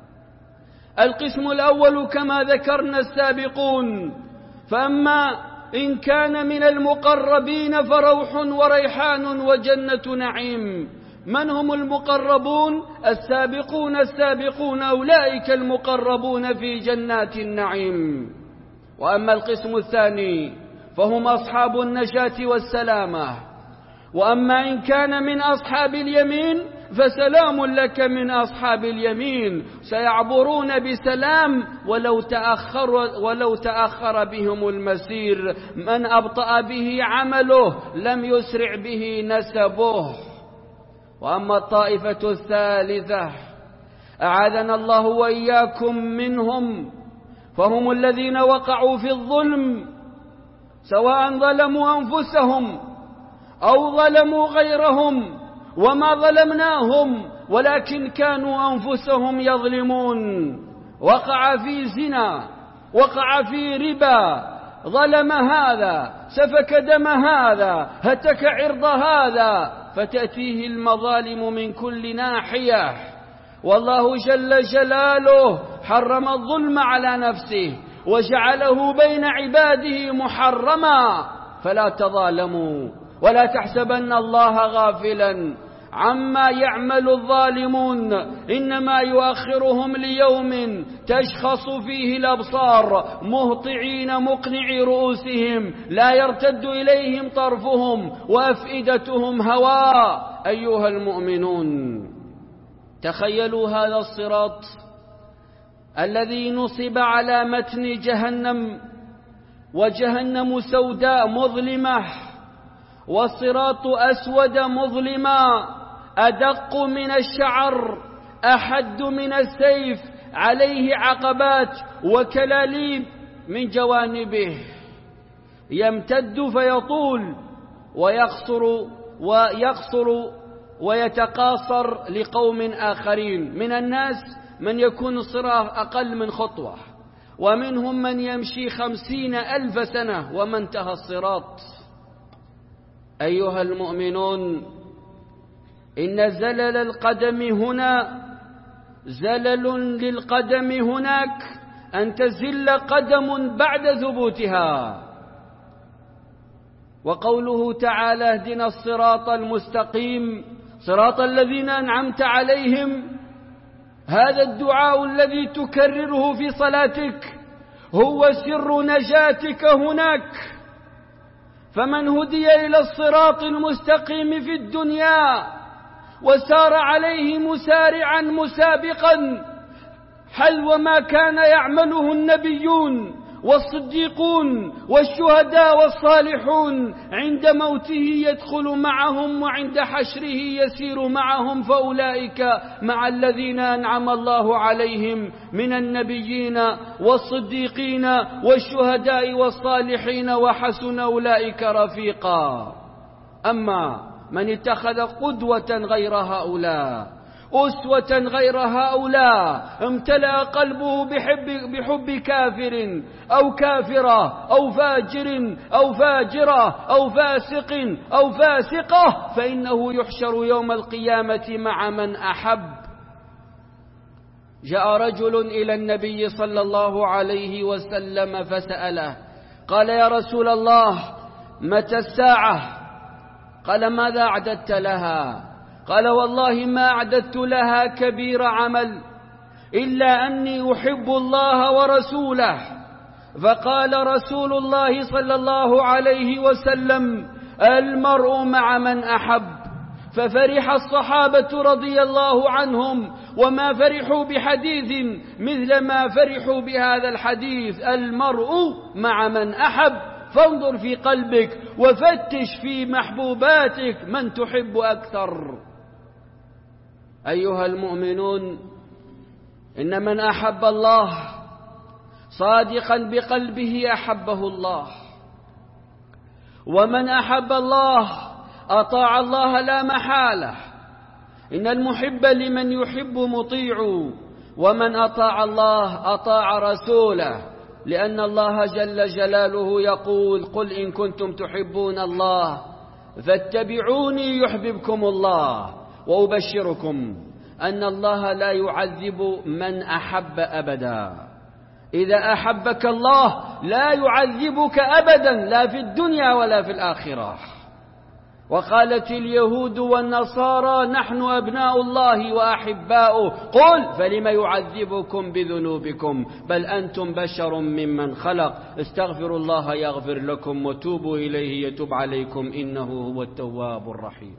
Speaker 1: القسم الأول كما ذكرنا السابقون، فأما إن كان من المقربين فروح وريحان وجنة نعيم. من هم المقربون؟ السابقون السابقون، أولئك المقربون في جنات النعيم. وأما القسم الثاني فهم أصحاب النجاة والسلامة. وأما إن كان من أصحاب اليمين فسلام لك من أصحاب اليمين، سيعبرون بسلام ولو تأخر, ولو تأخر بهم المسير. من أبطأ به عمله لم يسرع به نسبه. وأما الطائفة الثالثة أعاذنا الله وإياكم منهم، فهم الذين وقعوا في الظلم، سواء ظلموا أنفسهم أو ظلموا غيرهم، وما ظلمناهم ولكن كانوا أنفسهم يظلمون. وقع في زنا، وقع في ربا، ظلم هذا، سفك دم هذا، هتك عرض هذا، فتأتيه المظالم من كل ناحية. والله جل جلاله حرم الظلم على نفسه وجعله بين عباده محرما، فلا تظالموا. ولا تحسبن الله غافلا عما يعمل الظالمون، إنما يؤخرهم ليوم تشخص فيه الأبصار مهطعين مقنعي رؤوسهم لا يرتد إليهم طرفهم وأفئدتهم هواء. أيها المؤمنون، تخيلوا هذا الصراط الذي نصب على متن جهنم، وجهنم سوداء مظلمة، والصراط أسود مظلما، أدق من الشعر، أحد من السيف، عليه عقبات وكلاليب من جوانبه، يمتد فيطول ويقصر ويقصر ويتقاصر لقوم آخرين. من الناس من يكون الصراط أقل من خطوة، ومنهم من يمشي خمسين ألف سنة وما انتهى الصراط. أيها المؤمنون، إن زلل القدم هنا زلل للقدم هناك، أن تزل قدم بعد ثبوتها. وقوله تعالى: اهدنا الصراط المستقيم صراط الذين أنعمت عليهم، هذا الدعاء الذي تكرره في صلاتك هو سر نجاتك هناك. فمن هدي إلى الصراط المستقيم في الدنيا وسار عليه مسارعا مسابقا حلو ما كان يعمله النبيون والصديقون والشهداء والصالحون، عند موته يدخل معهم وعند حشره يسير معهم، فأولئك مع الذين أنعم الله عليهم من النبيين والصديقين والشهداء والصالحين، وحسن أولئك رفيقا. أما من اتخذ قدوة غير هؤلاء، أسوة غير هؤلاء، امتلأ قلبه بحب, بحب كافر أو كافرة أو فاجر أو فاجرة أو فاسق أو فاسقة، فإنه يحشر يوم القيامة مع من أحب. جاء رجل إلى النبي صلى الله عليه وسلم فسأله، قال: يا رسول الله، متى الساعة؟ قال: ماذا أعددت لها؟ قال: والله ما أعددت لها كبير عمل إلا أني أحب الله ورسوله. فقال رسول الله صلى الله عليه وسلم: المرء مع من أحب. ففرح الصحابة رضي الله عنهم، وما فرحوا بحديث مثل ما فرحوا بهذا الحديث: المرء مع من أحب. فانظر في قلبك وفتش في محبوباتك من تحب أكثر. أيها المؤمنون، إن من أحب الله صادقا بقلبه أحبه الله، ومن أحب الله أطاع الله لا محالة. إن المحب لمن يحب مطيع، ومن أطاع الله أطاع رسوله، لأن الله جل جلاله يقول: قل إن كنتم تحبون الله فاتبعوني يحببكم الله. وأبشركم أن الله لا يعذب من أحب أبدا. إذا أحبك الله لا يعذبك أبدا، لا في الدنيا ولا في الآخرة. وقالت اليهود والنصارى: نحن أبناء الله وأحباؤه. قل فلم يعذبكم بذنوبكم، بل أنتم بشر ممن خلق. استغفروا الله يغفر لكم، وتوبوا إليه يتوب عليكم، إنه هو التواب الرحيم.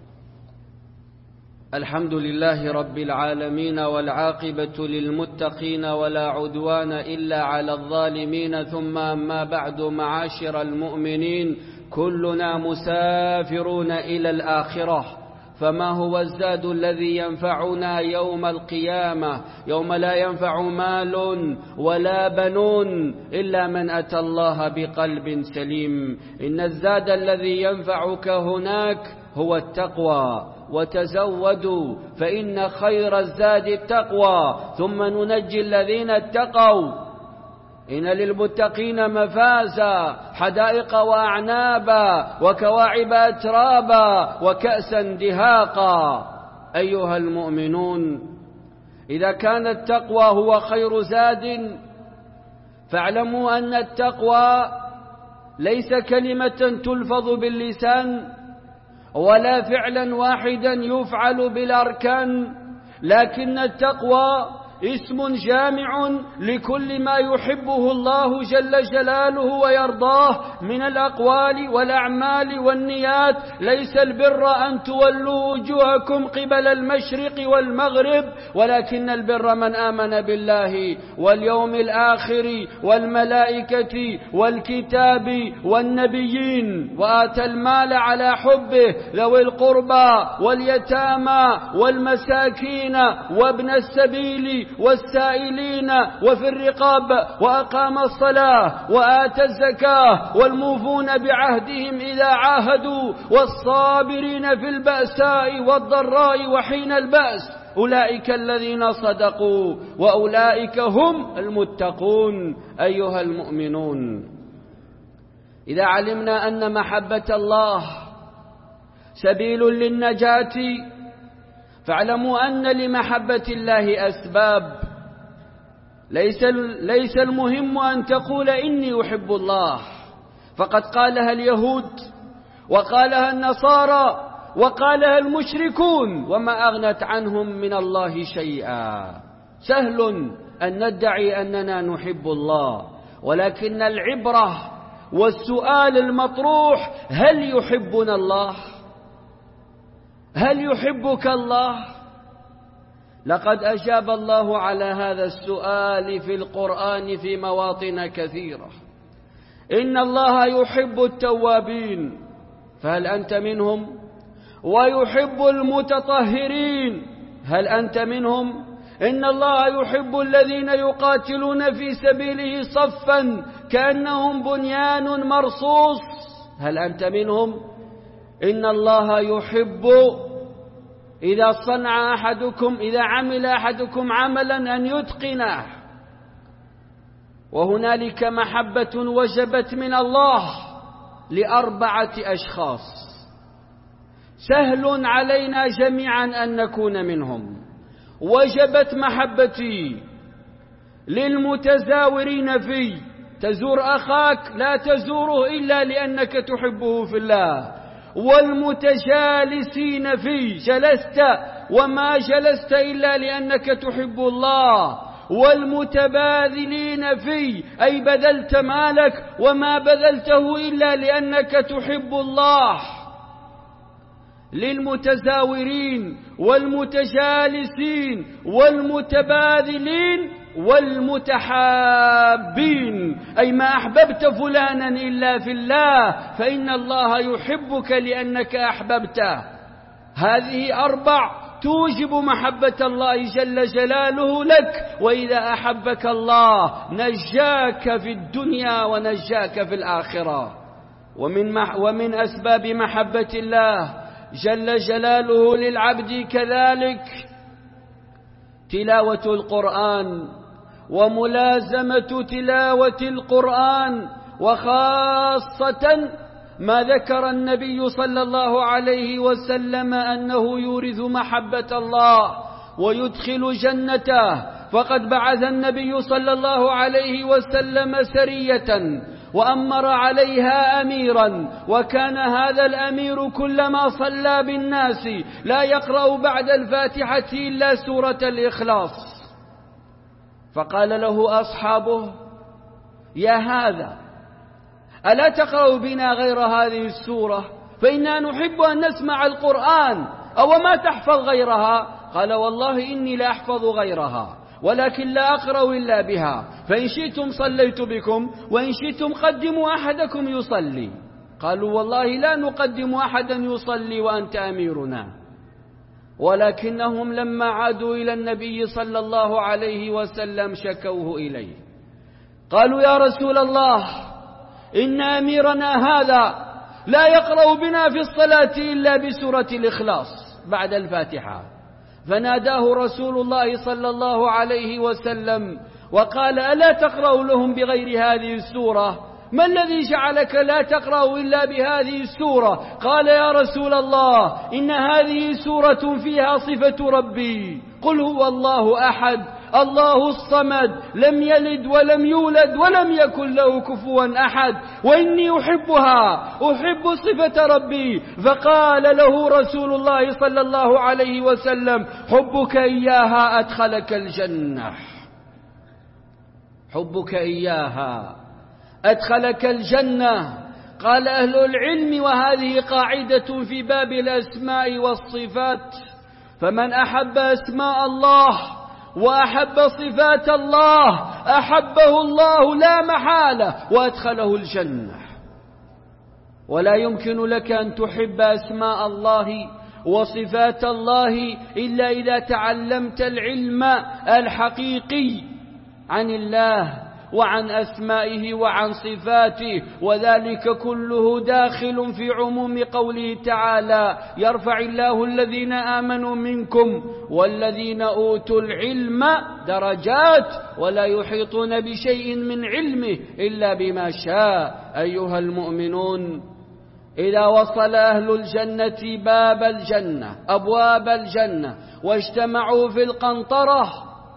Speaker 1: الحمد لله رب العالمين، والعاقبة للمتقين، ولا عدوان إلا على الظالمين. ثم أما بعد، معاشر المؤمنين، كلنا مسافرون إلى الآخرة، فما هو الزاد الذي ينفعنا يوم القيامة، يوم لا ينفع مال ولا بنون إلا من أتى الله بقلب سليم؟ إن الزاد الذي ينفعك هناك هو التقوى. وتزودوا فإن خير الزاد التقوى، ثم ننجي الذين اتقوا. إن للمتقين مفازا، حدائق وأعنابا، وكواعب أترابا، وكأسا دهاقا. أيها المؤمنون، إذا كان التقوى هو خير زاد، فاعلموا أن التقوى ليس كلمة تلفظ باللسان، ولا فعلا واحدا يفعل بالأركان، لكن التقوى اسم جامع لكل ما يحبه الله جل جلاله ويرضاه من الأقوال والأعمال والنيات. ليس البر أن تولوا وجوهكم قبل المشرق والمغرب، ولكن البر من آمن بالله واليوم الآخر والملائكة والكتاب والنبيين، وآتى المال على حبه ذوي القربى واليتامى والمساكين وابن السبيل والسائلين وفي الرقاب، وأقام الصلاة وآتى الزكاة، والموفون بعهدهم إذا عاهدوا، والصابرين في البأساء والضراء وحين البأس. أولئك الذين صدقوا وأولئك هم المتقون. أيها المؤمنون، إذا علمنا أن محبة الله سبيل للنجاة، فاعلموا أن لمحبة الله أسباب. ليس ليس المهم أن تقول إني أحب الله، فقد قالها اليهود وقالها النصارى وقالها المشركون، وما أغنت عنهم من الله شيئا. سهل أن ندعي أننا نحب الله، ولكن العبرة والسؤال المطروح: هل يحبنا الله؟ هل يحبك الله؟ لقد أجاب الله على هذا السؤال في القرآن في مواطن كثيرة. إن الله يحب التوابين، فهل أنت منهم؟ ويحب المتطهرين، هل أنت منهم؟ إن الله يحب الذين يقاتلون في سبيله صفا كأنهم بنيان مرصوص، هل أنت منهم؟ إن الله يحب إذا صنع أحدكم إذا عمل أحدكم عملا أن يتقنه. وهنالك محبة وجبت من الله لأربعة أشخاص، سهل علينا جميعا أن نكون منهم. وجبت محبتي للمتزاورين فيه، تزور أخاك لا تزوره إلا لأنك تحبه في الله. والمتجالسين فيه، جلست وما جلست إلا لأنك تحب الله. والمتباذلين فيه، أي بذلت مالك وما بذلته إلا لأنك تحب الله. للمتزاورين والمتجالسين والمتباذلين والمتحابين، أي ما أحببت فلانا إلا في الله فإن الله يحبك لأنك أحببته. هذه أربع توجب محبة الله جل جلاله لك، وإذا أحبك الله نجاك في الدنيا ونجاك في الآخرة. ومن, ومن أسباب محبة الله جل جلاله للعبد كذلك تلاوة القرآن وملازمة تلاوة القرآن، وخاصة ما ذكر النبي صلى الله عليه وسلم أنه يورث محبة الله ويدخل جنته. فقد بعث النبي صلى الله عليه وسلم سرية وأمر عليها أميرا، وكان هذا الأمير كلما صلى بالناس لا يقرأ بعد الفاتحة إلا سورة الإخلاص. فقال له أصحابه: يا هذا، ألا تقرأ بنا غير هذه السورة؟ فإنا نحب أن نسمع القرآن، أو ما تحفظ غيرها؟ قال: والله إني لا أحفظ غيرها، ولكن لا أقرأ إلا بها، فإن شئتم صليت بكم، وإن شئتم قدموا أحدكم يصلي. قالوا: والله لا نقدم أحدا يصلي وأنت أميرنا. ولكنهم لما عادوا إلى النبي صلى الله عليه وسلم شكوه إليه، قالوا: يا رسول الله، إن أميرنا هذا لا يقرأ بنا في الصلاة إلا بسورة الإخلاص بعد الفاتحة. فناداه رسول الله صلى الله عليه وسلم وقال: ألا تقرأ لهم بغير هذه السورة؟ ما الذي جعلك لا تقرأ إلا بهذه السورة؟ قال: يا رسول الله، إن هذه سورة فيها صفة ربي، قل هو الله أحد الله الصمد لم يلد ولم يولد ولم يكن له كفوا أحد، وإني أحبها، أحب صفة ربي. فقال له رسول الله صلى الله عليه وسلم: حبك إياها أدخلك الجنة، حبك إياها أدخلك الجنة. قال أهل العلم، وهذه قاعدة في باب الأسماء والصفات: فمن أحب أسماء الله وأحب صفات الله أحبه الله لا محالة وأدخله الجنة. ولا يمكن لك أن تحب أسماء الله وصفات الله إلا إذا تعلمت العلم الحقيقي عن الله وعن أسمائه وعن صفاته، وذلك كله داخل في عموم قوله تعالى: يرفع الله الذين آمنوا منكم والذين أوتوا العلم درجات ولا يحيطون بشيء من علمه إلا بما شاء. أيها المؤمنون، إذا وصل أهل الجنة باب الجنة أبواب الجنة واجتمعوا في القنطرة،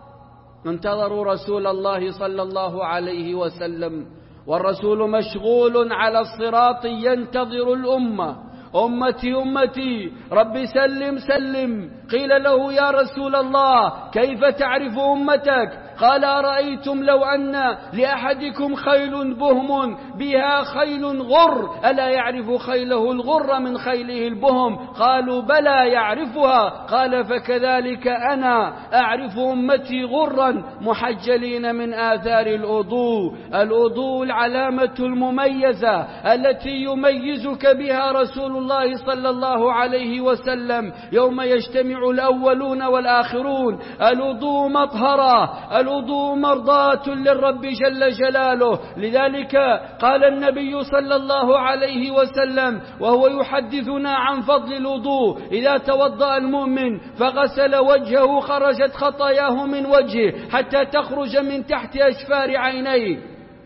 Speaker 1: انتظروا رسول الله صلى الله عليه وسلم، والرسول مشغول على الصراط ينتظر الأمة: أمتي أمتي رب سلم سلم. قيل له: يا رسول الله، كيف تعرف أمتك؟ قال: أرأيتم لو أن لأحدكم خيل بهم بها خيل غر، ألا يعرف خيله الغر من خيله البهم؟ قالوا: بلى يعرفها. قال: فكذلك أنا أعرف أمتي غرا محجلين من آثار الوضوء. الوضوء العلامة المميزة التي يميزك بها رسول الله صلى الله عليه وسلم يوم يجتمع الأولون والآخرون. الوضوء مطهرة، الوضوء مرضاة للرب جل جلاله. لذلك قال النبي صلى الله عليه وسلم وهو يحدثنا عن فضل الوضوء: إذا توضأ المؤمن فغسل وجهه خرجت خطاياه من وجهه حتى تخرج من تحت أشفار عينيه،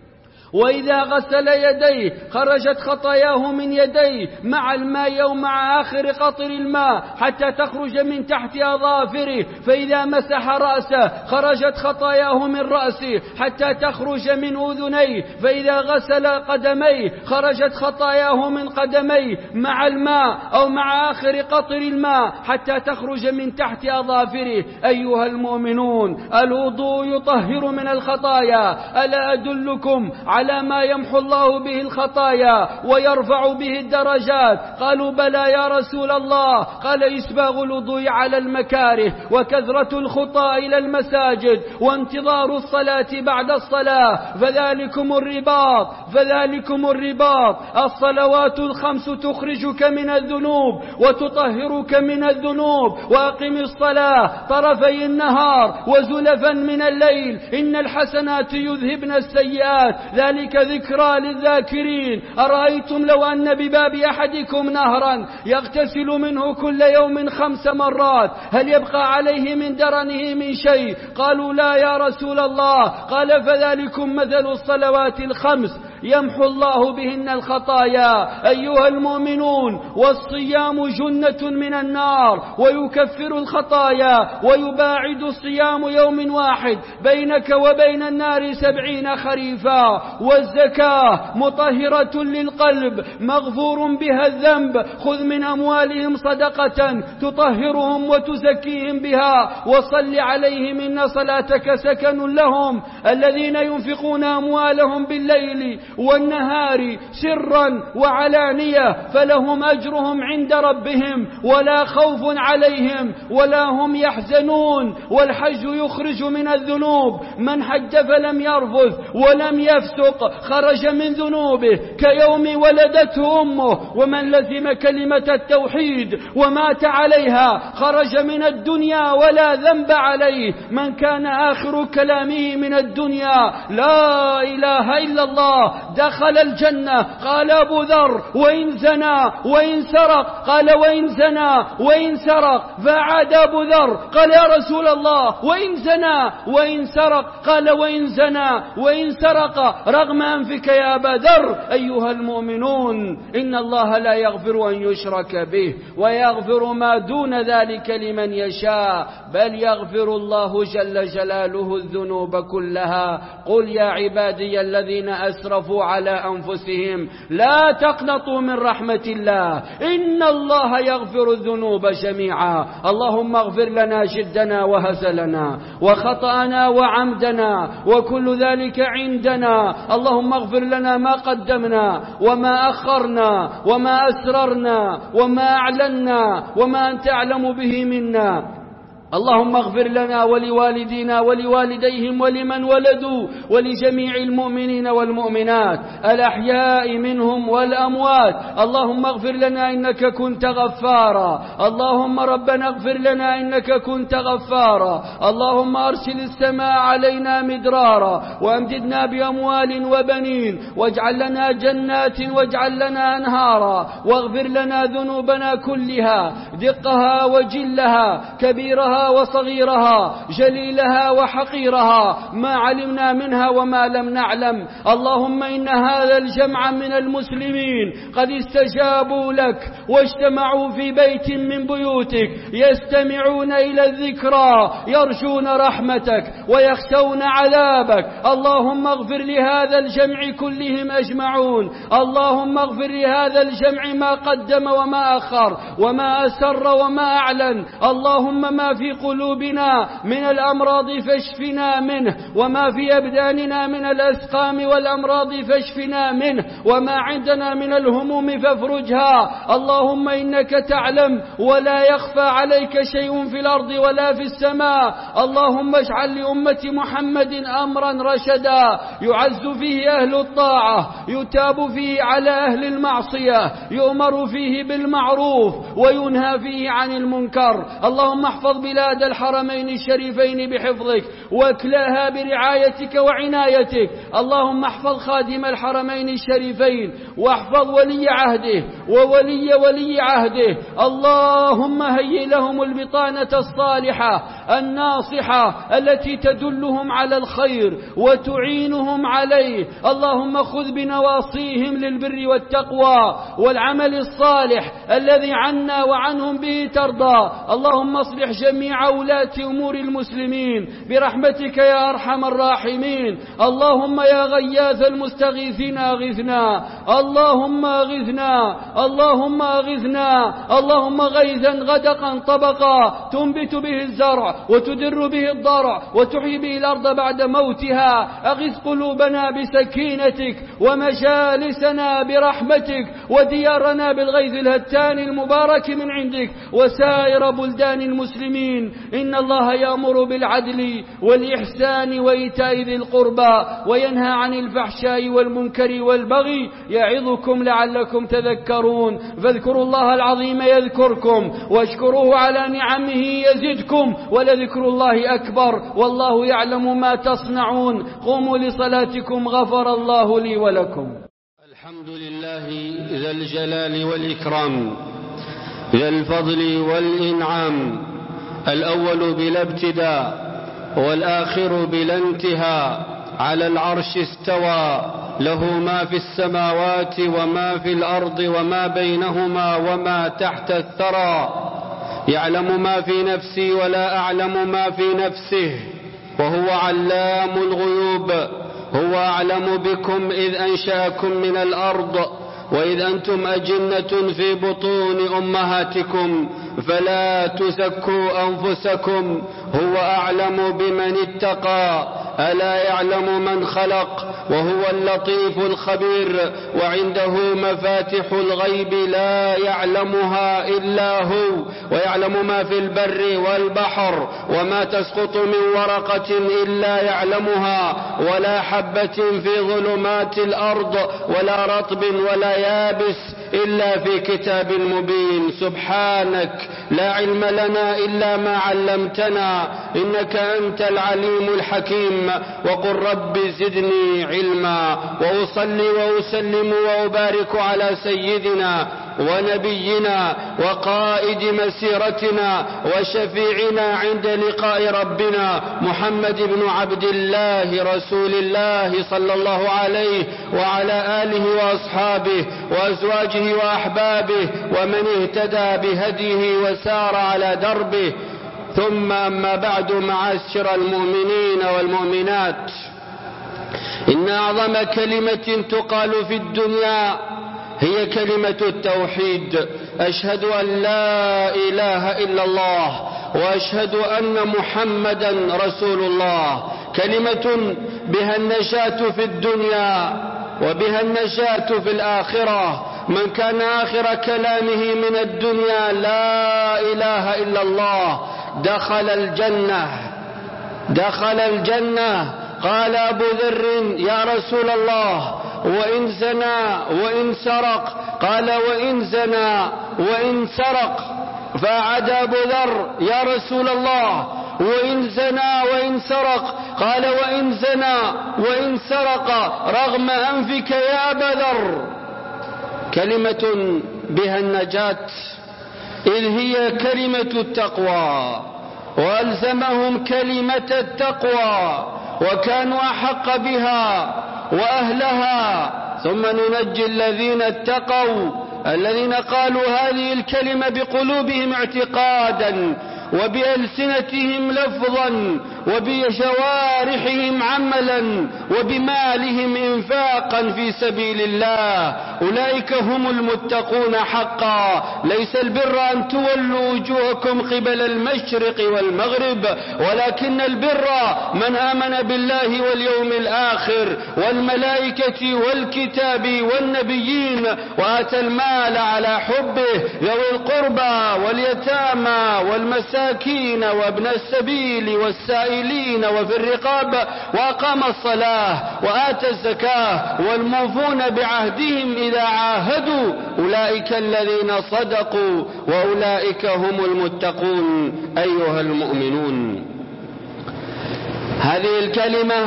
Speaker 1: وإذا غسل يديه خرجت خطاياه من يديه مع الماء أو مع آخر قطر الماء حتى تخرج من تحت أظافره، فإذا مسح رأسه خرجت خطاياه من رأسه حتى تخرج من أذنيه، فإذا غسل قدميه خرجت خطاياه من قدميه مع الماء أو مع آخر قطر الماء حتى تخرج من تحت أظافره. أيها المؤمنون، الوضوء يطهر من الخطايا. ألا أدلكم على ما يمحو الله به الخطايا ويرفع به الدرجات؟ قالوا بلى يا رسول الله. قال إسباغ الوضوء على المكاره، وكثرة الخطى إلى المساجد، وانتظار الصلاة بعد الصلاة، فذلكم الرباط فذلكم الرباط الصلوات الخمس تخرجك من الذنوب وتطهرك من الذنوب. وأقم الصلاة طرفي النهار وزلفا من الليل، إن الحسنات يذهبن السيئات، ذلك ذكرى للذاكرين. أرأيتم لو أن بباب أحدكم نهرا يغتسل منه كل يوم خمس مرات، هل يبقى عليه من درنه من شيء؟ قالوا لا يا رسول الله. قال فذلكم مثل الصلوات الخمس يمحو الله بهن الخطايا. أيها المؤمنون، والصيام جنة من النار ويكفر الخطايا، ويباعد الصيام يوم واحد بينك وبين النار سبعين خريفا. والزكاة مطهرة للقلب مغفور بها الذنب، خذ من أموالهم صدقة تطهرهم وتزكيهم بها وصل عليهم إن صلاتك سكن لهم. الذين ينفقون أموالهم بالليل والنهار سرا وعلانية فلهم أجرهم عند ربهم ولا خوف عليهم ولا هم يحزنون. والحج يخرج من الذنوب، من حج فلم يرفث ولم يفسق خرج من ذنوبه كيوم ولدته أمه. ومن لزم كلمة التوحيد ومات عليها خرج من الدنيا ولا ذنب عليه. من كان آخر كلامه من الدنيا لا إله إلا الله دخل الجنة. قال أبو ذر وإن زنى وإن سرق؟ قال وإن زنى وإن سرق. فعاد أبو ذر قال يا رسول الله وإن زنى وإن سرق؟ قال وإن زنى وإن سرق رغم أنفك يا أبا ذر. أيها المؤمنون، إن الله لا يغفر أن يشرك به ويغفر ما دون ذلك لمن يشاء، بل يغفر الله جل جلاله الذنوب كلها. قل يا عبادي الذين أسرفوا على أنفسهم لا تقنطوا من رحمة الله، إن الله يغفر الذنوب جميعا. اللهم اغفر لنا جدنا وهزلنا وخطأنا وعمدنا وكل ذلك عندنا. اللهم اغفر لنا ما قدمنا وما أخرنا وما أسررنا وما أعلنا وما أنت أعلم به منا. اللهم اغفر لنا ولوالدينا ولوالديهم ولمن ولدوا ولجميع المؤمنين والمؤمنات الأحياء منهم والأموات. اللهم اغفر لنا إنك كنت غفارا. اللهم ربنا اغفر لنا إنك كنت غفارا. اللهم أرسل السماء علينا مدرارا وأمددنا بأموال وبنين واجعل لنا جنات واجعل لنا أنهارا، واغفر لنا ذنوبنا كلها دقها وجلها كبيرها وصغيرها جليلها وحقيرها، ما علمنا منها وما لم نعلم. اللهم إن هذا الجمع من المسلمين قد استجابوا لك واجتمعوا في بيت من بيوتك يستمعون إلى الذكرى يرجون رحمتك ويخشون عذابك. اللهم اغفر لهذا الجمع كلهم أجمعون. اللهم اغفر لهذا الجمع ما قدم وما أخر وما أسر وما أعلن. اللهم ما في قلوبنا من الأمراض فاشفنا منه، وما في أبداننا من الأسقام والأمراض فاشفنا منه، وما عندنا من الهموم فافرجها. اللهم إنك تعلم ولا يخفى عليك شيء في الأرض ولا في السماء. اللهم اجعل لأمة محمد أمرا رشدا يعز فيه أهل الطاعة، يتاب فيه على أهل المعصية، يؤمر فيه بالمعروف وينهى فيه عن المنكر. اللهم احفظ بلاد الحرمين الشريفين بحفظك واكلاها برعايتك وعنايتك. اللهم احفظ خادم الحرمين الشريفين واحفظ ولي عهده وولي ولي عهده. اللهم هيئ لهم البطانة الصالحة الناصحة التي تدلهم على الخير وتعينهم عليه. اللهم خذ بنواصيهم للبر والتقوى والعمل الصالح الذي عنا وعنهم به ترضى. اللهم اصلح جميع
Speaker 2: جميع ولاة أمور المسلمين برحمتك يا أرحم الراحمين. اللهم يا غياث المستغيثين أغثنا، اللهم أغثنا، اللهم أغثنا، اللهم غيثا غدقا طبقا تنبت به الزرع وتدر به الضرع وتحيي به الأرض بعد موتها. أغث قلوبنا بسكينتك ومجالسنا برحمتك وديارنا بالغيث الهتان المبارك من عندك وسائر بلدان المسلمين. إن الله يأمر بالعدل والإحسان وإيتاء ذي القربى وينهى عن الفحشاء والمنكر والبغي يعظكم لعلكم تذكرون. فاذكروا الله العظيم يذكركم واشكروه على نعمه يزدكم ولذكر الله أكبر والله يعلم ما تصنعون. قوموا لصلاتكم غفر الله لي ولكم.
Speaker 3: الحمد لله ذا الجلال والإكرام ذا الفضل والإنعام، الأول بلا ابتداء والآخر بلا انتهاء، على العرش استوى، له ما في السماوات وما في الأرض وما بينهما وما تحت الثرى، يعلم ما في نفسي ولا أعلم ما في نفسه، وهو علام الغيوب. هو أعلم بكم إذ أنشأكم من الأرض وإذ أنتم أجنة في بطون أمهاتكم، فلا تزكوا أنفسكم، هو أعلم بمن اتقى. ألا يعلم من خلق وهو اللطيف الخبير. وعنده مفاتح الغيب لا يعلمها إلا هو، ويعلم ما في البر والبحر، وما تسقط من ورقة إلا يعلمها، ولا حبة في ظلمات الأرض ولا رطب ولا يابس إلا في كتاب مبين. سبحانك لا علم لنا إلا ما علمتنا إنك أنت العليم الحكيم. وقل رب زدني علما. وأصلي وأسلم وأبارك على سيدنا ونبينا وقائد مسيرتنا وشفيعنا عند لقاء ربنا محمد بن عبد الله رسول الله صلى الله عليه وعلى آله وأصحابه وأزواجه وأحبابه ومن اهتدى بهديه وسار على دربه. ثم أما بعد، معاشر المؤمنين والمؤمنات، إن أعظم كلمة تقال في الدنيا هي كلمة التوحيد. أشهد أن لا إله إلا الله وأشهد أن محمدا رسول الله. كلمة بها النجاة في الدنيا وبها النجاة في الآخرة. من كان آخر كلامه من الدنيا لا إله إلا الله دخل الجنة دخل الجنة. قال أبو ذر يا رسول الله وإن زنى وإن سرق؟ قال وإن زنى وإن سرق. فأعاد أبو ذر يا رسول الله وإن زنى وإن سرق؟ قال وإن زنى وإن سرق رغم أنفك يا أبا ذر. كلمة بها النجاة، إذ هي كلمة التقوى، وألزمهم كلمة التقوى وكانوا أحق بها وأهلها. ثم ننجي الذين اتقوا، الذين قالوا هذه الكلمة بقلوبهم اعتقادا وبألسنتهم لفظا وبجوارحهم عملا وبمالهم إنفاقا في سبيل الله. أولئك هم المتقون حقا. ليس البر أن تولوا وجوهكم قبل المشرق والمغرب، ولكن البر من آمن بالله واليوم الآخر والملائكة والكتاب والنبيين وآتى المال على حبه ذوي القربى واليتامى والمساكين وابن السبيل والسائلين وفي الرقاب وأقام الصلاة وآتى الزكاة والموفون بعهدهم إذا عاهدوا. أولئك الذين صدقوا وأولئك هم المتقون. أيها المؤمنون، هذه الكلمة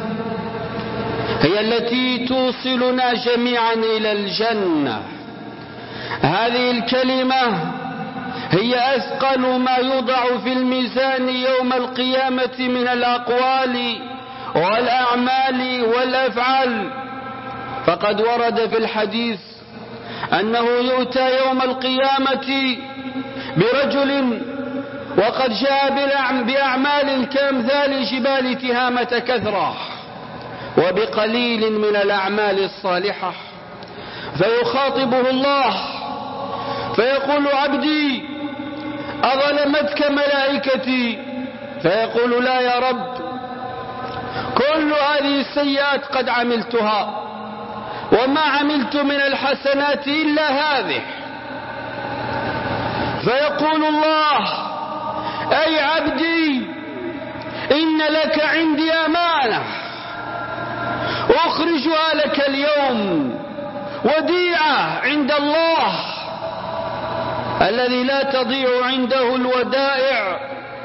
Speaker 3: هي التي توصلنا جميعا إلى الجنة. هذه الكلمة هي أثقل ما يوضع في الميزان يوم القيامة من الأقوال والأعمال والأفعال. فقد ورد في الحديث أنه يؤتى يوم القيامة برجل وقد جاء بأعمال كأمثال جبال تهامة كثرة وبقليل من الأعمال الصالحة، فيخاطبه الله فيقول عبدي أظلمتك ملائكتي؟ فيقول لا يا رب، كل هذه السيئات قد عملتها وما عملت من الحسنات إلا هذه. فيقول الله أي عبدي إن لك عندي أمانة أخرجها لك اليوم، وديعة عند الله الذي لا تضيع عنده الودائع.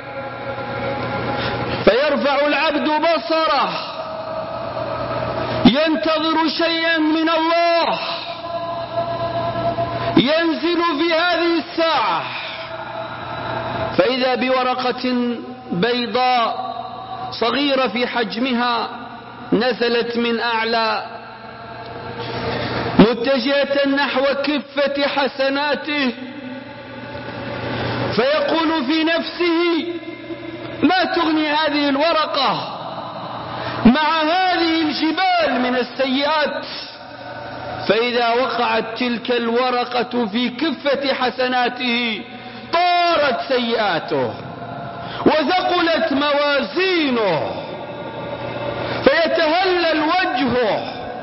Speaker 3: فيرفع العبد بصره ينتظر شيئا من الله، ينزل في هذه الساعة فإذا بورقة بيضاء صغيرة في حجمها نزلت من أعلى متجهة نحو كفة حسناته، فيقول في نفسه ما تغني هذه الورقة مع هذه الجبال من السيئات. فإذا وقعت تلك الورقة في كفة حسناته طارت سيئاته وثقلت موازينه، فيتهلل وجهه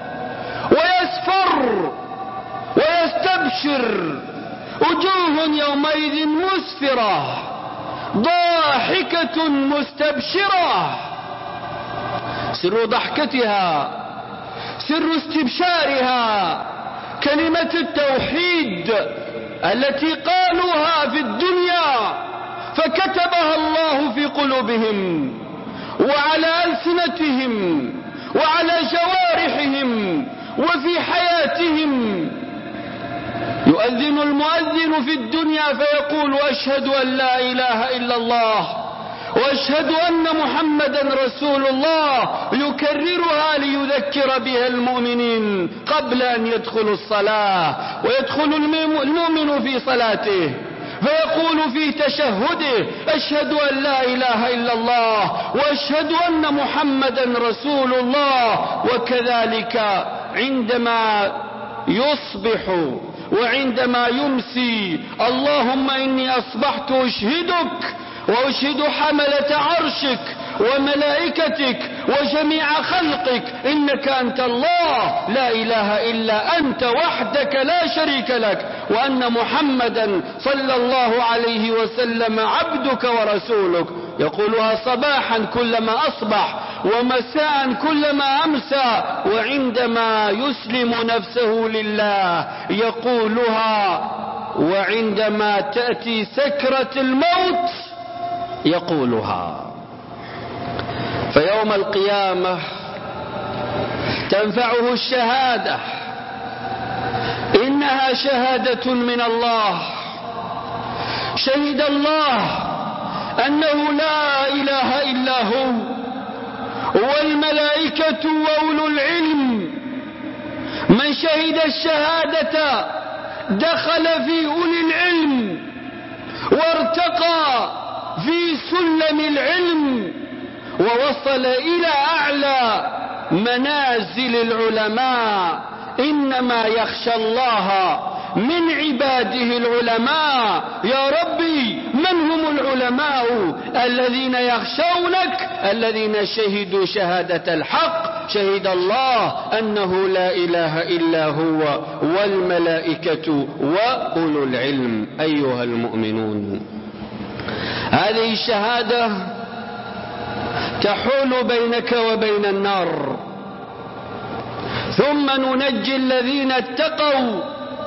Speaker 3: ويصفر ويستبشر، وجوه يومئذ مسفرة ضاحكة مستبشرة. سر ضحكتها، سر استبشارها كلمة التوحيد التي قالوها في الدنيا فكتبها الله في قلوبهم وعلى ألسنتهم وعلى جوارحهم وفي حياتهم. يؤذن المؤذن في الدنيا فيقول أشهد أن لا إله إلا الله وأشهد أن محمدا رسول الله، يكررها ليذكر بها المؤمنين قبل أن يدخلوا الصلاة. ويدخل المؤمن في صلاته فيقول في تشهده أشهد أن لا إله إلا الله وأشهد أن محمدا رسول الله. وكذلك عندما يصبح وعندما يمسي اللهم إني أصبحت أشهدك وأشهد حملة عرشك وملائكتك وجميع خلقك إنك أنت الله لا إله إلا أنت وحدك لا شريك لك، وأن محمدا صلى الله عليه وسلم عبدك ورسولك. يقولها صباحا كلما أصبح ومساء كلما أمسى، وعندما يسلم نفسه لله يقولها، وعندما تأتي سكرة الموت يقولها. فيوم القيامة تنفعه الشهادة، إنها شهادة من الله. شهد الله أنه لا إله إلا هو، والملائكة وأولو العلم. من شهد الشهادة دخل في أولي العلم وارتقى في سلم العلم ووصل إلى أعلى منازل العلماء. إنما يخشى الله من عباده العلماء. يا ربي من هم العلماء الذين يخشونك؟ الذين شهدوا شهادة الحق، شهد الله أنه لا إله إلا هو والملائكة وأولو العلم. أيها المؤمنون، هذه الشهادة تحول بينك وبين النار، ثم ننجي الذين اتقوا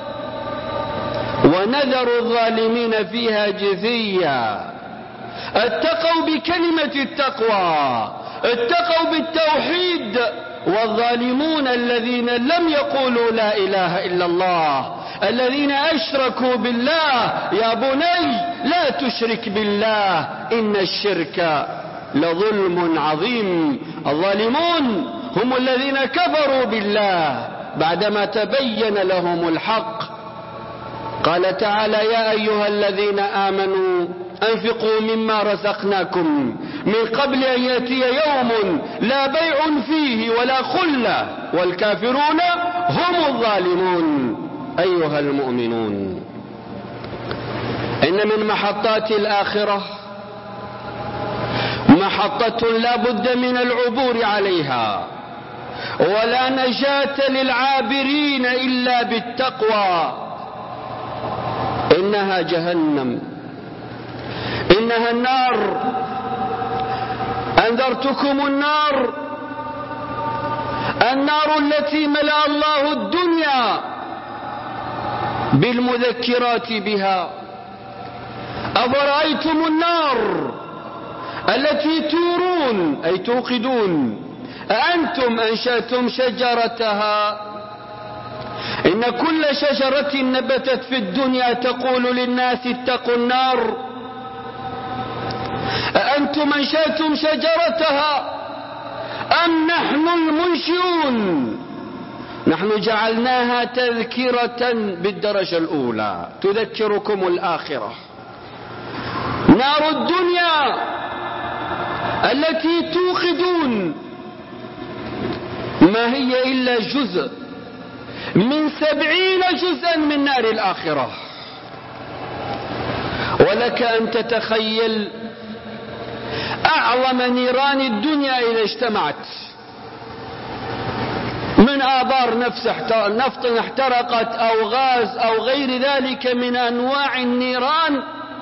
Speaker 3: ونذر الظالمين فيها جثيا. اتقوا بكلمة التقوى، اتقوا بالتوحيد. والظالمون الذين لم يقولوا لا إله إلا الله، الذين أشركوا بالله. يا بني لا تشرك بالله إن الشرك لظلم عظيم. الظالمون هم الذين كفروا بالله بعدما تبين لهم الحق. قال تعالى يا أيها الذين آمنوا أنفقوا مما رزقناكم من قبل أن يأتي يوم لا بيع فيه ولا خلة والكافرون هم الظالمون. أيها المؤمنون، إن من محطات الآخرة محطة لا بد من العبور عليها، ولا نجاة للعابرين إلا بالتقوى. إنها جهنم، إنها النار. أنذرتكم النار، النار التي ملأ الله الدنيا بالمذكرات بها. أفرأيتم النار التي تورون أي توقدون أأنتم أنشأتم شجرتها؟ إن كل شجرة نبتت في الدنيا تقول للناس اتقوا النار. أأنتم أنشأتم شجرتها أم نحن المنشئون؟ نحن جعلناها تذكرة بالدرجة الأولى تذكركم الآخرة. نار الدنيا التي توقدون ما هي إلا جزء من سبعين جزءا من نار الآخرة. ولك أن تتخيل أعظم نيران الدنيا إذا اجتمعت من آبار نفط احترقت أو غاز أو غير ذلك من أنواع النيران،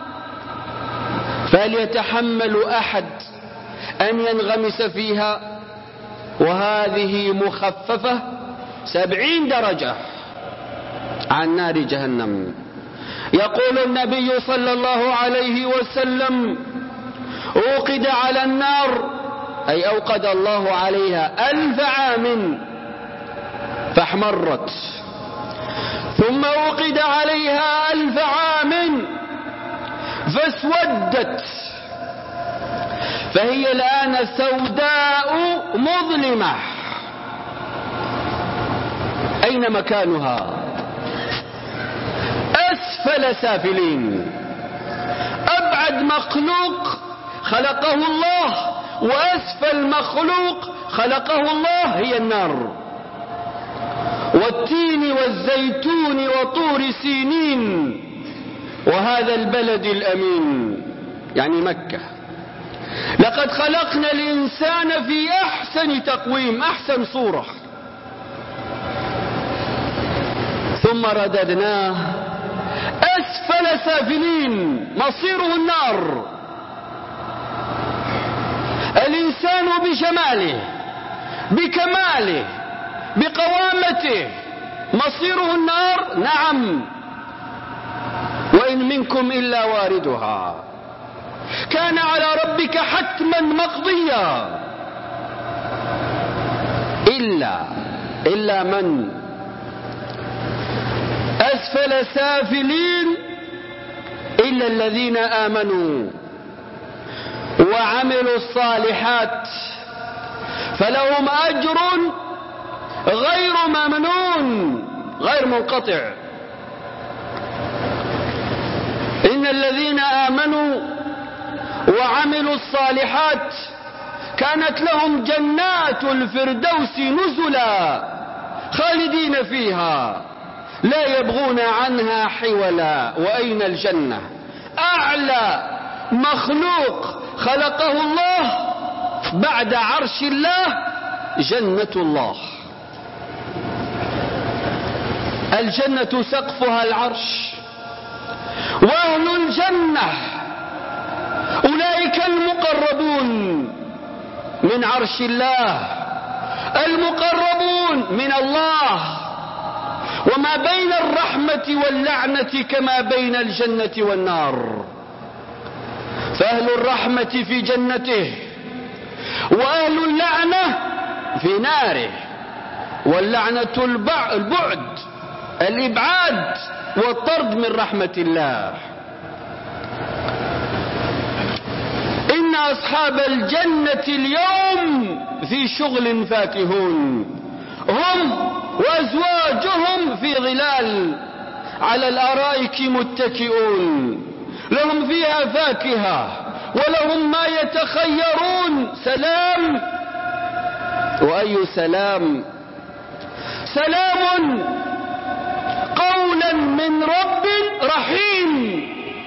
Speaker 3: فهل يتحمل أحد أن ينغمس فيها؟ وهذه مخففة سبعين درجة عن نار جهنم. يقول النبي صلى الله عليه وسلم أوقد على النار أي أوقد الله عليها ألف عام فاحمرت، ثم أوقد عليها ألف عام فاسودت، فهي الآن سوداء مظلمة. أين مكانها؟ أسفل سافلين. أبعد مخلوق خلقه الله وأسفل مخلوق خلقه الله هي النار. والتين والزيتون وطور سينين وهذا البلد الأمين يعني مكة. لقد خلقنا الإنسان في أحسن تقويم، أحسن صورة، ثم رددناه أسفل سافلين مصيره النار. الإنسان بجماله بكماله بقوامته مصيره النار، نعم، وإن منكم إلا واردها كان على ربك حتما مقضيا. إلا إلا من أسفل سافلين إلا الذين آمنوا وعملوا الصالحات فلهم أجر غير ممنون غير منقطع. إن الذين آمنوا وعملوا الصالحات كانت لهم جنات الفردوس نزلا خالدين فيها لا يبغون عنها حولا. وأين الجنة؟ أعلى مخلوق خلقه الله بعد عرش الله جنة الله. الجنة سقفها العرش، وأهل الجنة أولئك المقربون من عرش الله، المقربون من الله. وما بين الرحمة واللعنة كما بين الجنة والنار. فأهل الرحمة في جنته وأهل اللعنة في ناره. واللعنة البعد الإبعاد والطرد من رحمة الله. إن أصحاب الجنة اليوم في شغل فاكهون، هم وأزواجهم في ظلال على الأرائك متكئون لهم فيها فاكهة ولهم ما يتخيرون. سلام، وأي سلام؟ سلام قولا من رب رحيم،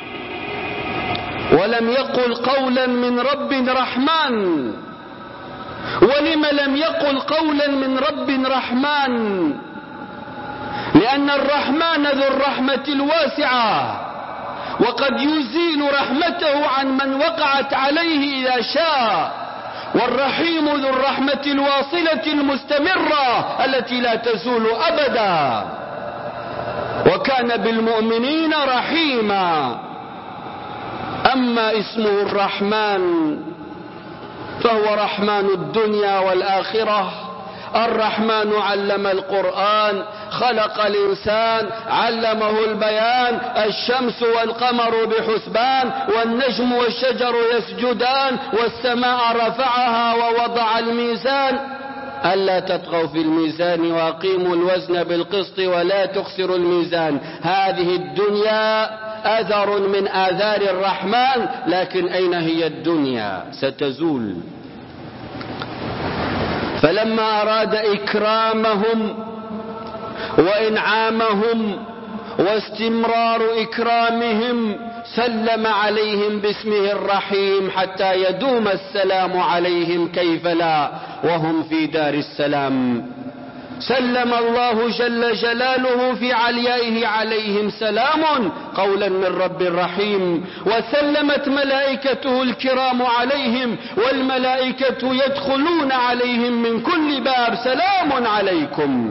Speaker 3: ولم يقل قولا من رب رحمن. ولم لم يقل قولا من رب رحمن؟ لأن الرحمن ذو الرحمة الواسعة، وقد يزيل رحمته عن من وقعت عليه إذا شاء. والرحيم ذو الرحمة الواصلة المستمرة التي لا تزول أبدا، وكان بالمؤمنين رحيما. أما اسمه الرحمن فهو رحمن الدنيا والآخرة. الرحمن علم القرآن، خلق الإنسان، علمه البيان. الشمس والقمر بحسبان، والنجم والشجر يسجدان، والسماء رفعها ووضع الميزان ألا تطغوا في الميزان وأقيموا الوزن بالقسط ولا تخسروا الميزان. هذه الدنيا أثر من آثار الرحمن، لكن أين هي الدنيا؟ ستزول. فلما أراد إكرامهم وإنعامهم واستمرار إكرامهم سلم عليهم باسمه الرحيم حتى يدوم السلام عليهم، كيف لا وهم في دار السلام. سلم الله جل جلاله في عليائه عليهم سلام قولا من رب رحيم، وسلمت ملائكته الكرام عليهم، والملائكة يدخلون عليهم من كل باب سلام عليكم.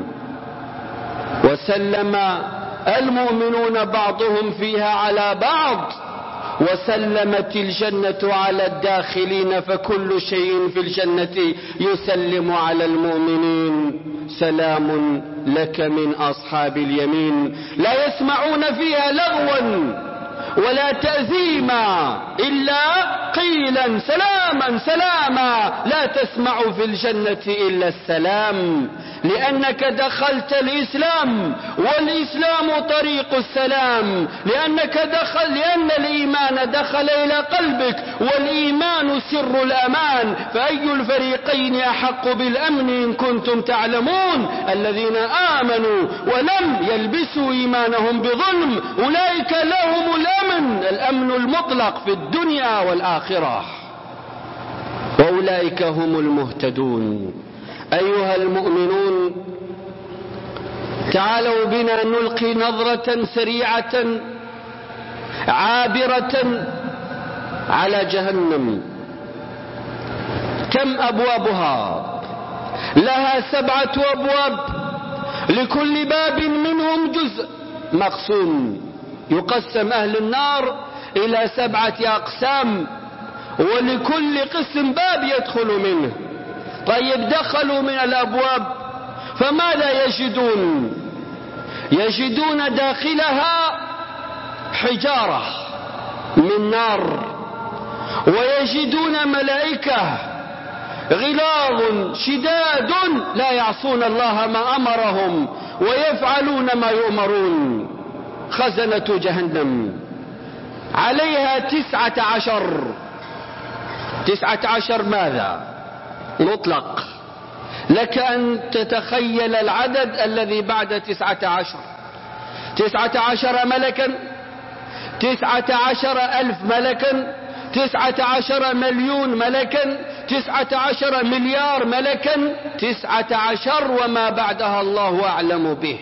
Speaker 3: وسلم المؤمنون بعضهم فيها على بعض، وسلمت الجنة على الداخلين، فكل شيء في الجنة يسلم على المؤمنين. سلام لك من أصحاب اليمين، لا يسمعون فيها لغوا ولا تأثيما إلا قيلا سلاما سلاما. لا تسمع في الجنة إلا السلام، لأنك دخلت الإسلام، والإسلام طريق السلام. لأنك دخل لأن الإيمان دخل إلى قلبك، والإيمان سر الأمان. فأي الفريقين أحق بالأمن إن كنتم تعلمون؟ الذين آمنوا ولم يلبسوا إيمانهم بظلم أولئك لهم الأمن، الأمن المطلق في الدنيا والآخرة، وأولئك هم المهتدون. أيها المؤمنون، تعالوا بنا نلقي نظرة سريعة عابرة على جهنم. كم أبوابها؟ لها سبعة أبواب، لكل باب منهم جزء مقسوم. يقسم أهل النار إلى سبعة أقسام، ولكل قسم باب يدخل منه. طيب، دخلوا من الأبواب فماذا يجدون؟ يجدون داخلها حجارة من نار، ويجدون ملائكة غلاظ شداد لا يعصون الله ما أمرهم ويفعلون ما يؤمرون. خزنة جهنم عليها تسعة عشر. تسعة عشر ماذا؟ مطلق، لك أن تتخيل العدد الذي بعد تسعة عشر. تسعة عشر ملكا، تسعة عشر ألف ملكا، تسعة عشر مليون ملكا، تسعة عشر مليار ملكا، تسعة عشر وما بعدها الله أعلم به.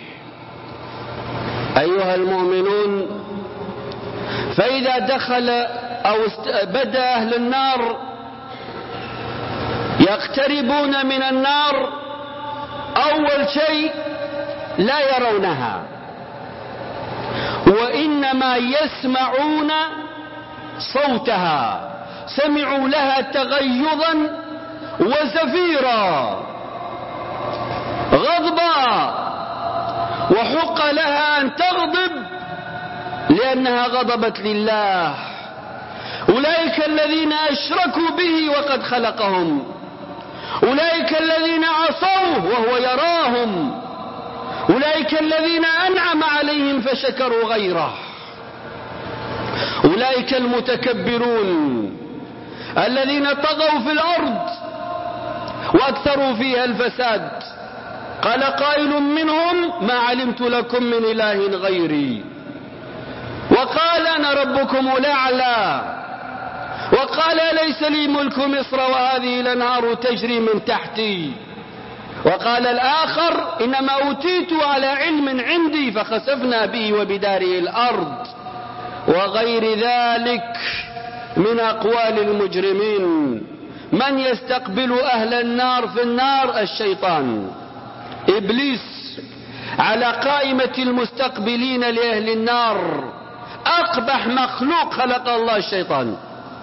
Speaker 3: أيها المؤمنون، فإذا دخل أو بدأ أهل النار يقتربون من النار، أول شيء لا يرونها، وإنما يسمعون صوتها. سمعوا لها تغيظا وزفيرا، غضبا، وحق لها أن تغضب لأنها غضبت لله. أولئك الذين أشركوا به وقد خلقهم، أولئك الذين عصوه وهو يراهم، أولئك الذين أنعم عليهم فشكروا غيره، أولئك المتكبرون الذين طغوا في الأرض وأكثروا فيها الفساد. قال قائل منهم: ما علمت لكم من إله غيري. وقال: أنا ربكم الأعلى. وقال: ليس لي ملك مصر وهذه الأنهار تجري من تحتي. وقال الآخر: إنما أوتيت على علم عندي فخسفنا به وبداره الأرض. وغير ذلك من أقوال المجرمين. من يستقبل أهل النار في النار؟ الشيطان، إبليس، على قائمة المستقبلين لأهل النار. أقبح مخلوق خلق الله الشيطان.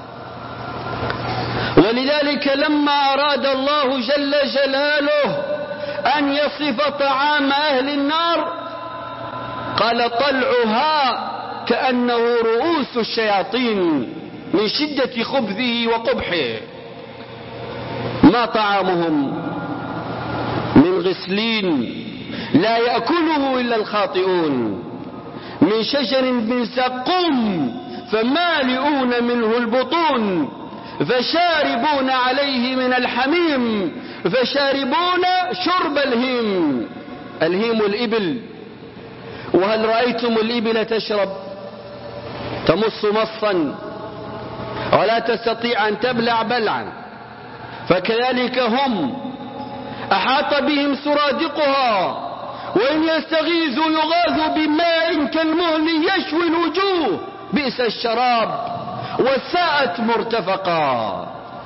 Speaker 3: ولذلك لما أراد الله جل جلاله أن يصف طعام أهل النار قال: طلعها كأنه رؤوس الشياطين من شدة خبثه وقبحه. ما طعامهم؟ من غسلين لا يأكله إلا الخاطئون، من شجر من زقوم فمالئون منه البطون، فشاربون عليه من الحميم فشاربون شرب الهيم. الهيم الإبل. وهل رأيتم الإبل تشرب؟ تمص مصا ولا تستطيع أن تبلع بلعا. فكذلك هم أحاط بهم سرادقها، وإن يستغيثوا يغاثوا بماء كالمهل يشوي الوجوه، بئس الشراب وساءت مرتفقا.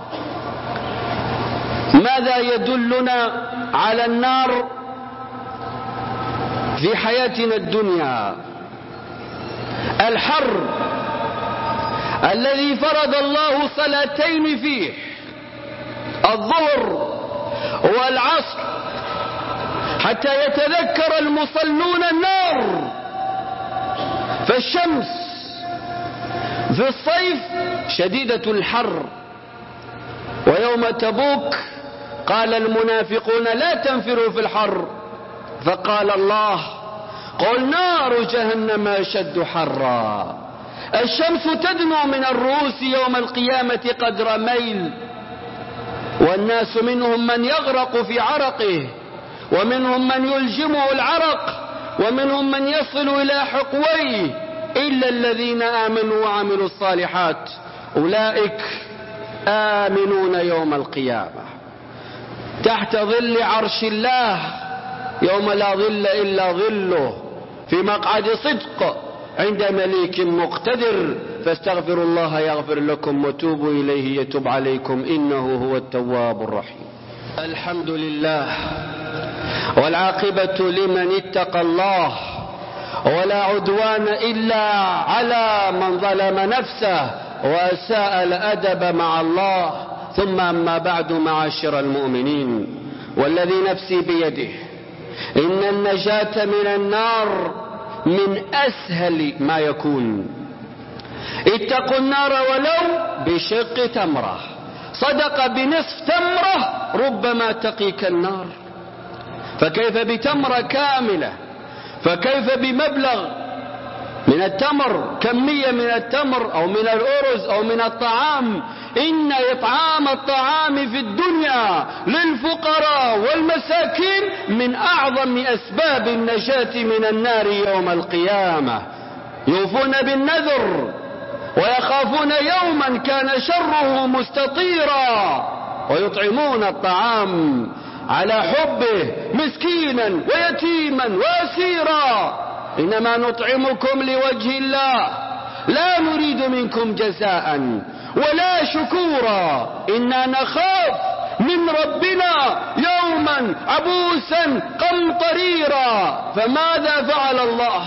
Speaker 3: ماذا يدلنا على النار في حياتنا الدنيا؟ الحر الذي فرض الله صلاتين فيه، الظهر والعصر، حتى يتذكر المصلون النار. فالشمس في الصيف شديدة الحر، ويوم تبوك قال المنافقون: لا تنفروا في الحر. فقال الله: قل نار جهنم أشد حرا. الشمس تدنو من الرؤوس يوم القيامة قدر ميل، والناس منهم من يغرق في عرقه، ومنهم من يلجمه العرق، ومنهم من يصل إلى حقويه، إلا الذين آمنوا وعملوا الصالحات أولئك آمنون يوم القيامة تحت ظل عرش الله يوم لا ظل إلا ظله، في مقعد صدق عند مليك مقتدر. فاستغفروا الله يغفر لكم وتوبوا إليه يتوب عليكم إنه هو التواب الرحيم. الحمد لله، والعاقبة لمن اتقى الله، ولا عدوان إلا على من ظلم نفسه وأساء الأدب مع الله. ثم أما بعد، معاشر المؤمنين، والذي نفسي بيده إن النجاة من النار من أسهل ما يكون. اتقوا النار ولو بشق تمرة، صدق بنصف تمرة ربما تقيك النار. فكيف بتمرة كاملة؟ فكيف بمبلغ من التمر، كمية من التمر أو من الأرز أو من الطعام؟ إن إطعام الطعام في الدنيا للفقراء والمساكين من أعظم أسباب النجاة من النار يوم القيامة. يوفون بالنذر ويخافون يوما كان شره مستطيرا، ويطعمون الطعام على حبه مسكينا ويتيما وأسيرا. إنما نطعمكم لوجه الله لا نريد منكم جزاء ولا شكورا، إنا نخاف من ربنا يوما عبوسا قمطريرا. فماذا فعل الله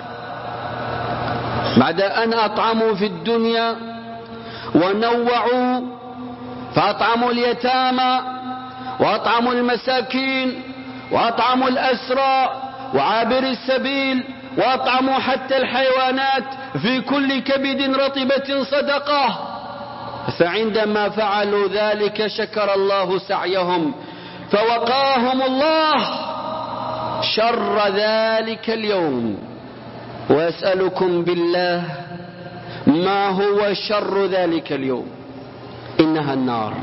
Speaker 3: بعد أن أطعموا في الدنيا ونوعوا؟ فأطعموا اليتامى وأطعموا المساكين وأطعموا الأسرى وعابر السبيل وأطعموا حتى الحيوانات، في كل كبد رطبة صدقة. فعندما فعلوا ذلك شكر الله سعيهم فوقاهم الله شر ذلك اليوم، وأسألكم بالله ما هو شر ذلك اليوم؟ إنها النار.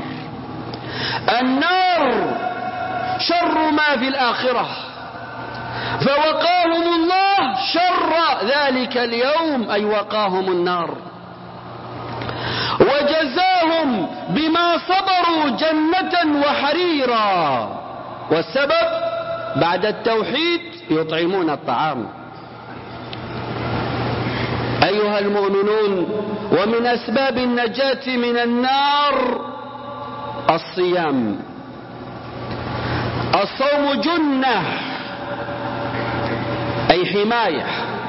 Speaker 3: النار شر ما في الآخرة، فوقاهم الله شر ذلك اليوم، أي وقاهم النار، وجزاهم بما صبروا جنة وحريرا. والسبب بعد التوحيد يطعمون الطعام. أيها المؤمنون، ومن أسباب النجاة من النار الصيام. الصوم جنة أي حماية،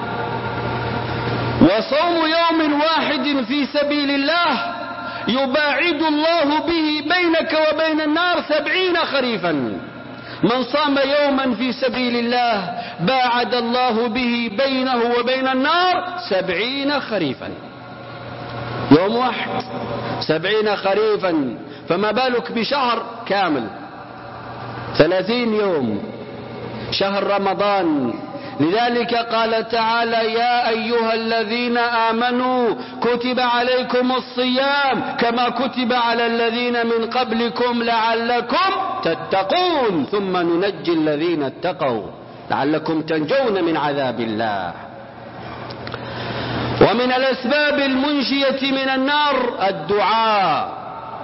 Speaker 3: وصوم يوم واحد في سبيل الله يباعد الله به بينك وبين النار سبعين خريفا. من صام يوما في سبيل الله باعد الله به بينه وبين النار سبعين خريفا. يوم واحد سبعين خريفا، فما بالك بشهر كامل ثلاثين يوم، شهر رمضان. لذلك قال تعالى: يا أيها الذين آمنوا كتب عليكم الصيام كما كتب على الذين من قبلكم لعلكم تتقون ثم ننجي الذين اتقوا لعلكم تنجون من عذاب الله. ومن الأسباب المنجية من النار الدعاء،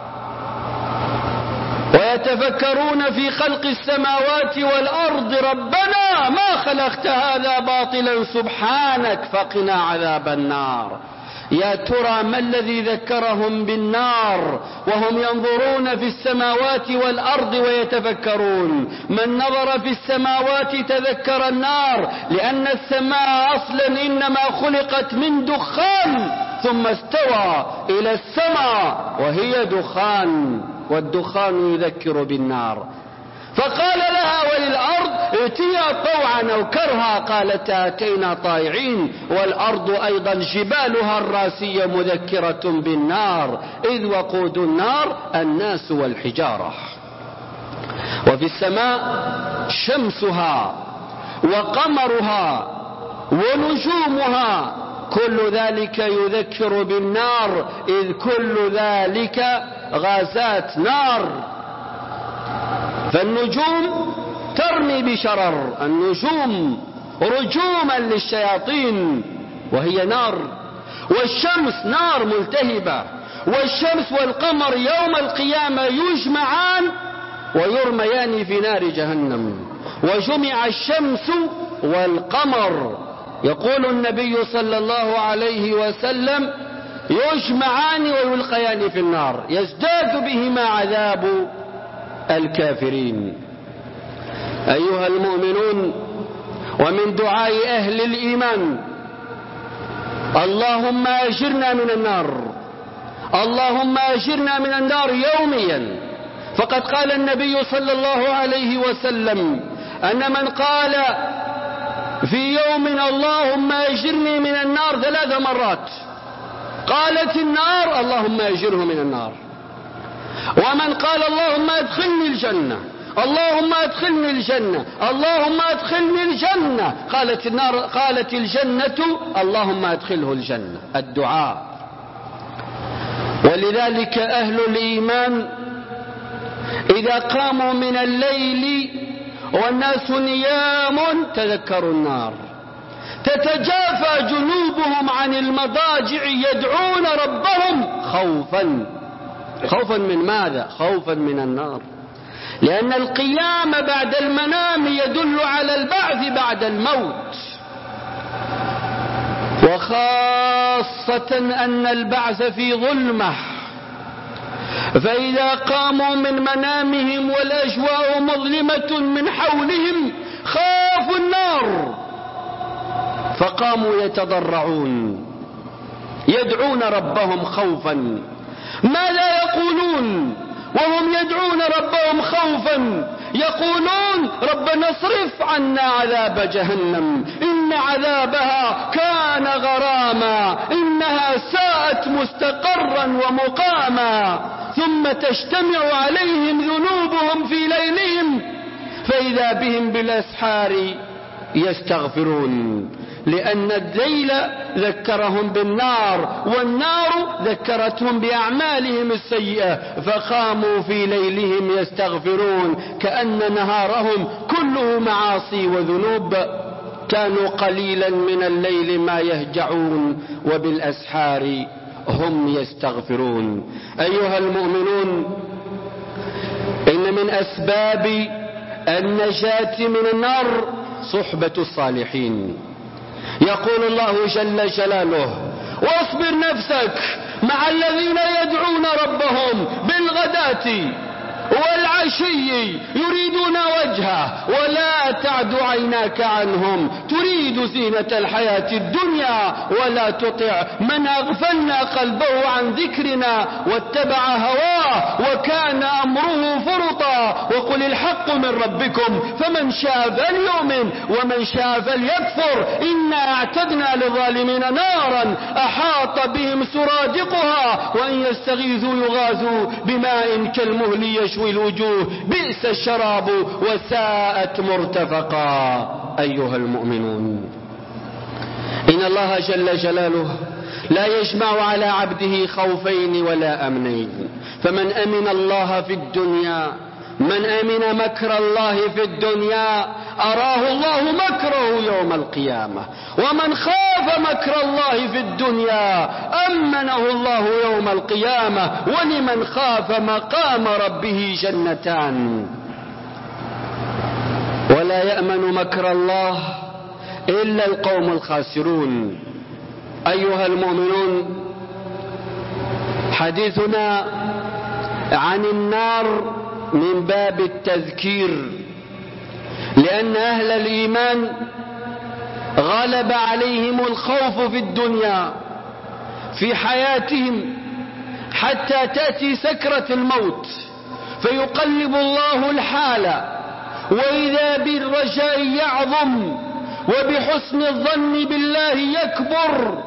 Speaker 3: ويتفكرون في خلق السماوات والأرض: ربنا ما خلقت هذا باطلا سبحانك فقنا عذاب النار. يا ترى ما الذي ذكرهم بالنار وهم ينظرون في السماوات والأرض ويتفكرون؟ من نظر في السماوات تذكر النار، لأن السماء أصلا إنما خلقت من دخان ثم استوى إلى السماء وهي دخان، والدخان يذكر بالنار. فقال لها وللأرض: ائتيا طوعا أو كرها، قالتا أتينا طائعين. والأرض أيضا جبالها الراسية مذكرة بالنار، إذ وقود النار الناس والحجارة. وفي السماء شمسها وقمرها ونجومها، كل ذلك يذكر بالنار، إذ كل ذلك غازات نار. فالنجوم ترمي بشرر، النجوم رجوما للشياطين وهي نار. والشمس نار ملتهبة، والشمس والقمر يوم القيامة يجمعان ويرميان في نار جهنم. وجمع الشمس والقمر، يقول النبي صلى الله عليه وسلم: يجمعان ويلقيان في النار، يزداد بهما عذاب الكافرين. أيها المؤمنون، ومن دعاء أهل الإيمان: اللهم أجرنا من النار، اللهم أجرنا من النار يوميا. فقد قال النبي صلى الله عليه وسلم أن من قال في يوم اللهم أجرني من النار ثلاث مرات، قالت النار اللهم أجره من النار. ومن قال اللهم أدخلني الجنة، اللهم أدخلني الجنة، اللهم أدخلني الجنة، قالت النار قالت الجنة اللهم أدخله الجنة. الدعاء. ولذلك أهل الإيمان إذا قاموا من الليل والناس نيام تذكروا النار، تتجافى جنوبهم عن المضاجع يدعون ربهم خوفا. خوفا من ماذا؟ خوفا من النار، لأن القيام بعد المنام يدل على البعث بعد الموت، وخاصة أن البعث في ظلمة. فإذا قاموا من منامهم والأجواء مظلمة من حولهم خافوا النار، فقاموا يتضرعون يدعون ربهم خوفا. ماذا يقولون وهم يدعون ربهم خوفا؟ يقولون: ربنا اصرف عنا عذاب جهنم إن عذابها كان غراما إنها ساءت مستقرا ومقاما. ثم تجتمع عليهم ذنوبهم في ليلهم فإذا بهم بالأسحار يستغفرون، لأن الليل ذكرهم بالنار والنار ذكرتهم بأعمالهم السيئة فقاموا في ليلهم يستغفرون، كأن نهارهم كله معاصي وذنوب. كانوا قليلا من الليل ما يهجعون وبالأسحار هم يستغفرون. أيها المؤمنون، إن من أسباب النجاة من النار صحبة الصالحين. يقول الله جل جلاله: واصبر نفسك مع الذين يدعون ربهم بالغداة والعشي يريدون وجهه ولا تعد عيناك عنهم تريد زينة الحياة الدنيا ولا تطع من أغفلنا قلبه عن ذكرنا واتبع هواه وكان أمره فرطا. وقل الحق من ربكم فمن شاء فليؤمن ومن شاء فليكفر إنا أعتدنا للظالمين نارا أحاط بهم سرادقها وإن يستغيثوا يغاثوا بماء كالمهل يشوي الوجوه بئس الشراب وساءت مرتفقا. أيها المؤمنون، إن الله جل جلاله لا يجمع على عبده خوفين ولا أمنين، فمن أمن الله في الدنيا من أمن مكر الله في الدنيا أراه الله مكره يوم القيامة، ومن خاف مكر الله في الدنيا أمنه الله يوم القيامة. ولمن خاف مقام ربه جنتان. ولا يأمن مكر الله إلا القوم الخاسرون. أيها المؤمنون، حديثنا عن النار من باب التذكير، لأن أهل الإيمان غلب عليهم الخوف في الدنيا في حياتهم حتى تأتي سكرة الموت فيقلب الله الحال، وإذا بالرجاء يعظم وبحسن الظن بالله يكبر.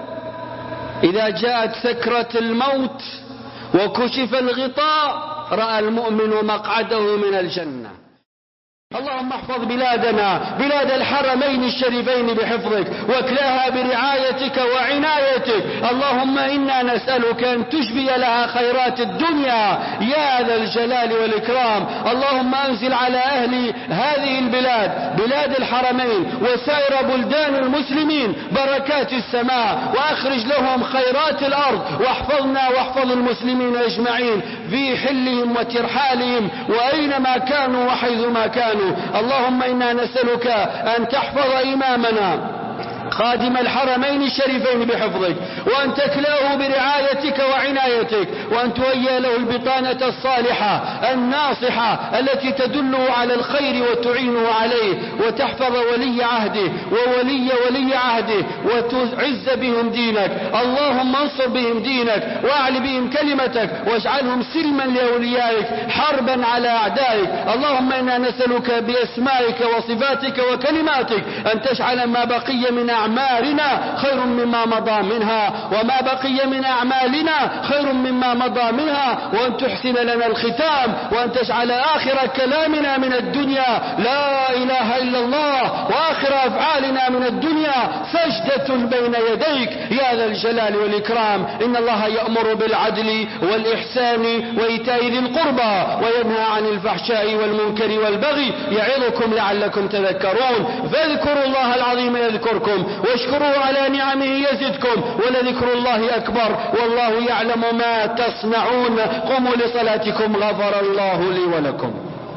Speaker 3: إذا جاءت سكرة الموت وكشف الغطاء رأى المؤمن مقعده من الجنة. اللهم احفظ بلادنا بلاد الحرمين الشريفين بحفظك واكلاها برعايتك وعنايتك. اللهم إنا نسألك أن تشبي لها خيرات الدنيا يا ذا الجلال والإكرام. اللهم أنزل على أهل هذه البلاد بلاد الحرمين وسائر بلدان المسلمين بركات السماء، وأخرج لهم خيرات الأرض، واحفظنا واحفظ المسلمين أجمعين في حلهم وترحالهم وأينما كانوا وحيثما كانوا. اللهم إنا نسألك أن تحفظ إمامنا خادم الحرمين الشريفين بحفظك، وأن تكلاه برعايتك وعنايتك، وأن تهيئ له البطانة الصالحة الناصحة التي تدله على الخير وتعينه عليه، وتحفظ ولي عهده وولي ولي عهده وتعز بهم دينك. اللهم انصر بهم دينك واعل بهم كلمتك واجعلهم سلما لأوليائك حربا على أعدائك. اللهم إنا نسألك بأسمائك وصفاتك وكلماتك أن تجعل ما بقي من أعمالنا خير مما مضى منها، وما بقي من أعمالنا خير مما مضى منها، وأن تحسن لنا الختام، وأن تجعل آخر كلامنا من الدنيا لا إله إلا الله، وآخر أفعالنا من الدنيا سجدة بين يديك يا ذا الجلال والإكرام. إن الله يأمر بالعدل والإحسان وإيتاء ذي القربى وينهى عن الفحشاء والمنكر والبغي يعظكم لعلكم تذكرون. فاذكروا الله العظيم يذكركم واشكروا على نعمه يزدكم ولذكر الله أكبر والله يعلم ما تصنعون. قوموا لصلاتكم غفر الله لي ولكم.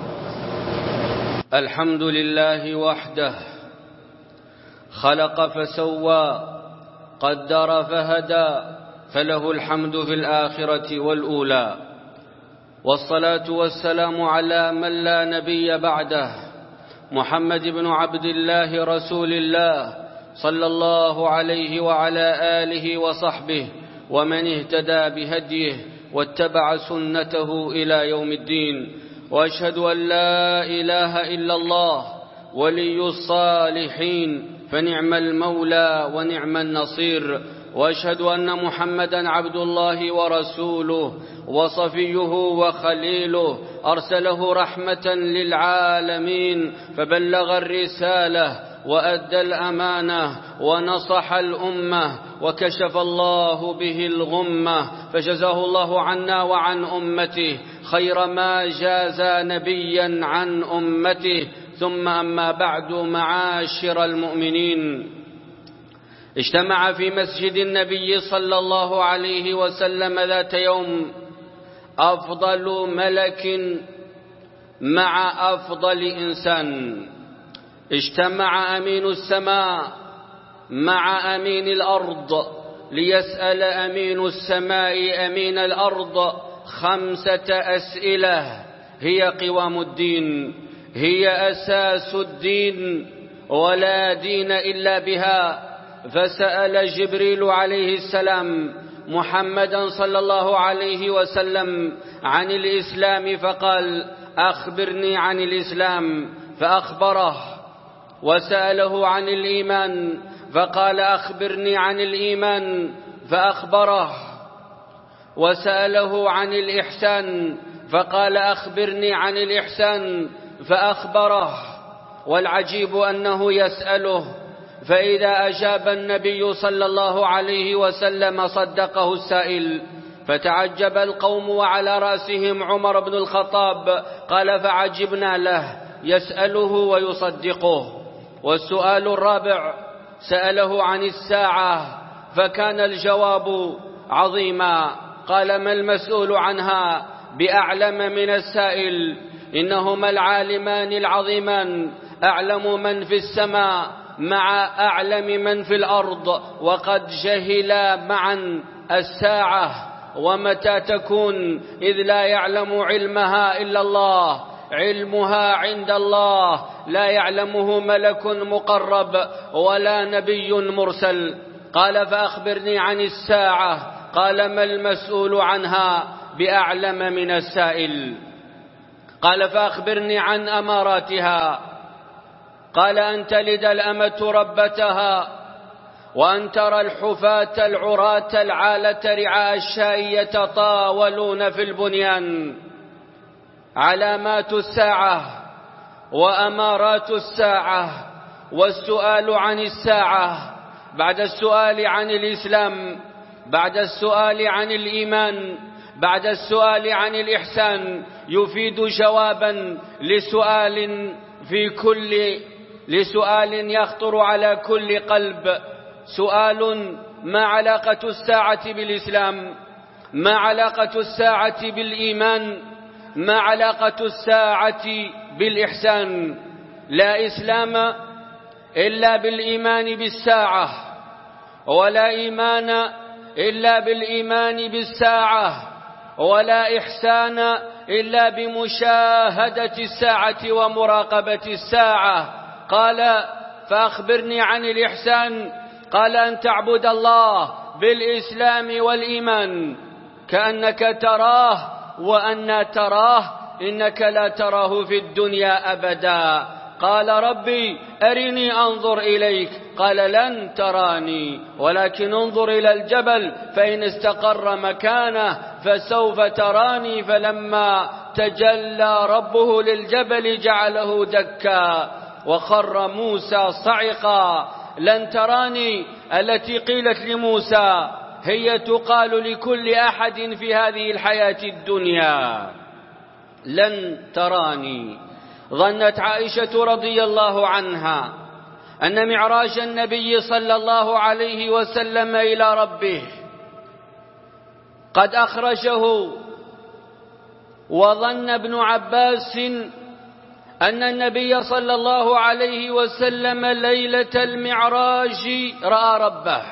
Speaker 2: الحمد لله وحده خلق فسوى قدر فهدى فله الحمد في الآخرة والأولى، والصلاة والسلام على من لا نبي بعده محمد بن عبد الله رسول الله صلى الله عليه وعلى آله وصحبه ومن اهتدى بهديه واتبع سنته إلى يوم الدين. وأشهد أن لا إله إلا الله ولي الصالحين فنعم المولى ونعم النصير. وأشهد أن محمدًا عبد الله ورسوله وصفيه وخليله، أرسله رحمة للعالمين، فبلغ الرسالة وأدى الأمانة ونصح الأمة وكشف الله به الغمة، فجزاه الله عنا وعن أمته خير ما جاز نبيا عن أمته. ثم أما بعد، معاشر المؤمنين، اجتمع في مسجد النبي صلى الله عليه وسلم ذات يوم أفضل ملك مع أفضل إنسان. اجتمع أمين السماء مع أمين الأرض ليسأل أمين السماء أمين الأرض خمسة أسئلة هي قوام الدين، هي أساس الدين، ولا دين إلا بها. فسأل جبريل عليه السلام محمدا صلى الله عليه وسلم عن الإسلام فقال: أخبرني عن الإسلام، فأخبره. وسأله عن الإيمان فقال: أخبرني عن الإيمان، فأخبره. وسأله عن الإحسان فقال: أخبرني عن الإحسان، فأخبره. والعجيب أنه يسأله، فإذا أجاب النبي صلى الله عليه وسلم صدقه السائل. فتعجب القوم وعلى رأسهم عمر بن الخطاب، قال: فعجبنا له يسأله ويصدقه. والسؤال الرابع سأله عن الساعة، فكان الجواب عظيما، قال: ما المسؤول عنها بأعلم من السائل؟ إنهما العالمان العظيمان، أعلم من في السماء مع أعلم من في الأرض، وقد جهلا معا الساعة ومتى تكون، إذ لا يعلم علمها إلا الله، علمها عند الله، لا يعلمه ملك مقرب ولا نبي مرسل. قال: فأخبرني عن الساعة. قال: ما المسؤول عنها بأعلم من السائل؟ قال: فأخبرني عن أماراتها. قال: أن تلد الأمة ربتها، وأن ترى الحفاة العراة العالة رعاء الشاء يتطاولون في البنيان. علامات الساعة وأمارات الساعة، والسؤال عن الساعة. بعد السؤال عن الإسلام، بعد السؤال عن الإيمان، بعد السؤال عن الإحسان، يفيد جوابا لسؤال في كل لسؤال يخطر على كل قلب. سؤال: ما علاقة الساعة بالإسلام؟ ما علاقة الساعة بالإيمان؟ ما علاقة الساعة بالإحسان؟ لا إسلام إلا بالإيمان بالساعة، ولا إيمان إلا بالإيمان بالساعة، ولا إحسان إلا بمشاهدة الساعة ومراقبة الساعة. قال: فأخبرني عن الإحسان. قال: أن تعبد الله بالإسلام والإيمان كأنك تراه، وأن تراه إنك لا تراه في الدنيا أبدا. قال: ربي أرني أنظر إليك. قال: لن تراني، ولكن انظر إلى الجبل فإن استقر مكانه فسوف تراني. فلما تجلى ربه للجبل جعله دكا وخر موسى صعقا. لن تراني التي قيلت لموسى هي تقال لكل أحد في هذه الحياة الدنيا. لن تراني. ظنت عائشة رضي الله عنها أن معراج النبي صلى الله عليه وسلم إلى ربه قد أخرجه، وظن ابن عباس أن النبي صلى الله عليه وسلم ليلة المعراج رأى ربه.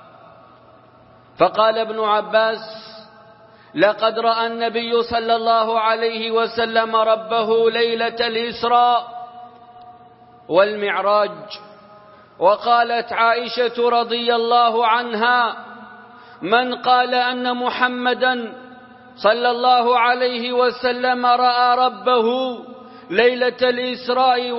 Speaker 2: فقال ابن عباس: لقد رأى النبي صلى الله عليه وسلم ربه ليلة الإسراء والمعراج. وقالت عائشة رضي الله عنها: من قال أن محمدا صلى الله عليه وسلم رأى ربه ليلة الإسراء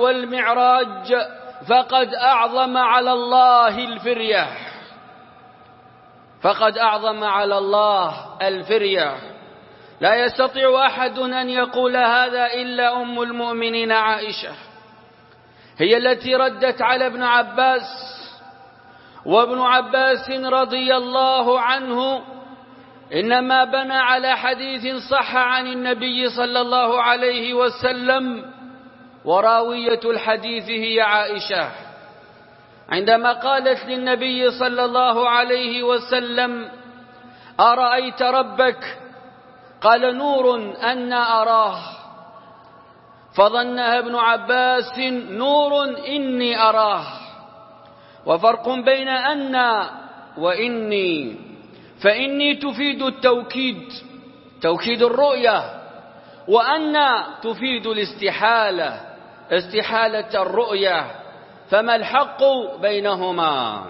Speaker 2: والمعراج فقد أعظم على الله الفرية.
Speaker 1: فقد أعظم على الله الفرية. لا يستطيع أحد أن يقول هذا إلا أم المؤمنين عائشة، هي التي ردت على ابن عباس، وابن عباس رضي الله عنه إنما بنى على حديث صح عن النبي صلى الله عليه وسلم، وراوية الحديث هي عائشة، عندما قالت للنبي صلى الله عليه وسلم: أرأيت ربك؟ قال: نور أنا أراه. فظنها ابن عباس: نور إني أراه. وفرق بين أن وإني، فإني تفيد التوكيد، توكيد الرؤية، وأن تفيد الاستحالة، استحالة الرؤية. فما الحق بينهما؟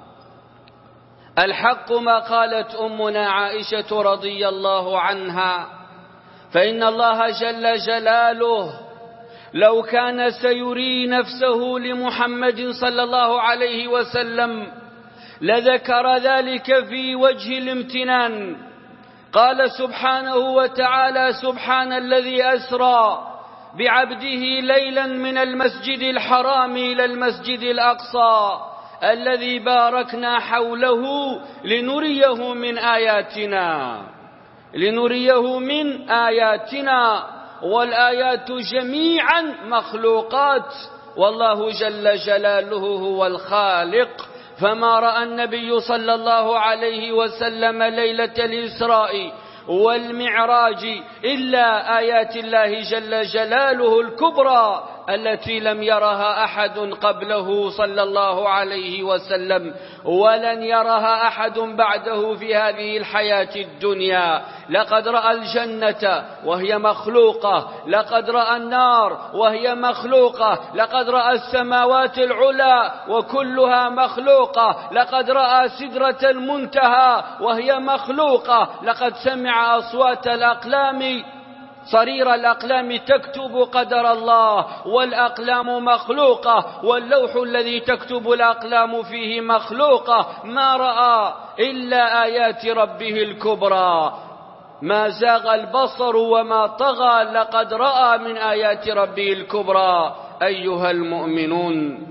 Speaker 1: الحق ما قالت أمنا عائشة رضي الله عنها: فإن الله جل جلاله لو كان سيري نفسه لمحمد صلى الله عليه وسلم لذكر ذلك في وجه الامتنان. قال سبحانه وتعالى: سبحان الذي أسرى بعبده ليلا من المسجد الحرام إلى المسجد الأقصى الذي باركنا حوله لنريه من آياتنا، لنريه من آياتنا. والآيات جميعا مخلوقات، والله جل جلاله هو الخالق. فما رأى النبي صلى الله عليه وسلم ليلة الإسراء والمعراج إلا آيات الله جل جلاله الكبرى التي لم يرها أحد قبله صلى الله عليه وسلم، ولن يرها أحد بعده في هذه الحياة الدنيا. لقد رأى الجنة وهي مخلوقة، لقد رأى النار وهي مخلوقة، لقد رأى السماوات العلى وكلها مخلوقة، لقد رأى سدرة المنتهى وهي مخلوقة، لقد سمع أصوات الأقلام، صرير الأقلام تكتب قدر الله، والأقلام مخلوقة، واللوح الذي تكتب الأقلام فيه مخلوقة. ما رأى إلا آيات ربه الكبرى. ما زاغ البصر وما طغى، لقد رأى من آيات ربه الكبرى. أيها المؤمنون،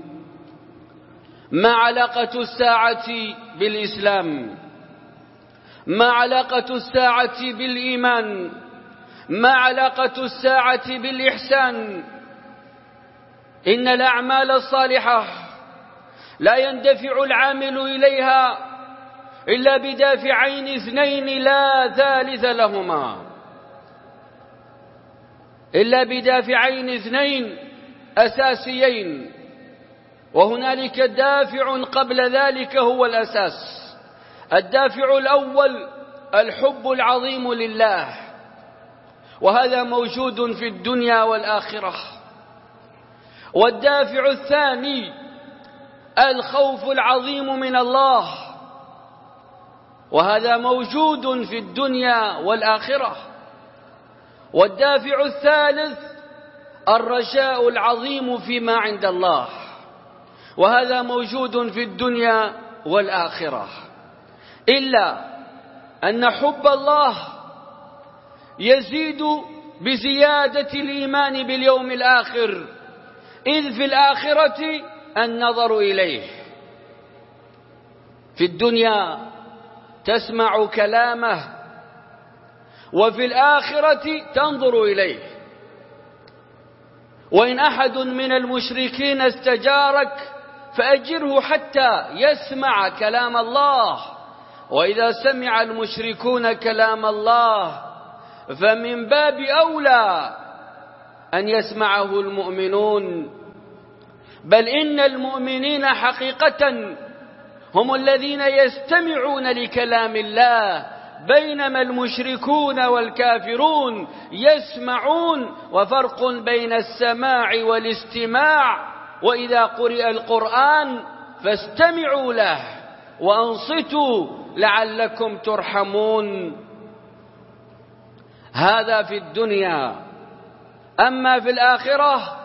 Speaker 1: ما علاقة الساعة بالإسلام؟ ما علاقة الساعة بالإيمان؟ ما علاقة الساعة بالإحسان؟ إن الأعمال الصالحة لا يندفع العامل إليها إلا بدافعين اثنين لا ثالث لهما، إلا بدافعين اثنين أساسيين، وهنالك دافع قبل ذلك هو الأساس. الدافع الأول الحب العظيم لله، وهذا موجود في الدنيا والآخرة. والدافع الثاني الخوف العظيم من الله، وهذا موجود في الدنيا والآخرة. والدافع الثالث الرجاء العظيم فيما عند الله، وهذا موجود في الدنيا والآخرة. إلا أن حب الله يزيد بزيادة الإيمان باليوم الآخر، إذ في الآخرة النظر إليه. في الدنيا تسمع كلامه، وفي الآخرة تنظر إليه. وإن أحد من المشركين استجارك فأجره حتى يسمع كلام الله، وإذا سمع المشركون كلام الله فمن باب أولى أن يسمعه المؤمنون. بل إن المؤمنين حقيقة هم الذين يستمعون لكلام الله، بينما المشركون والكافرون يسمعون. وفرق بين السماع والاستماع. وإذا قرئ القرآن فاستمعوا له وأنصتوا لعلكم ترحمون. هذا في الدنيا. أما في الآخرة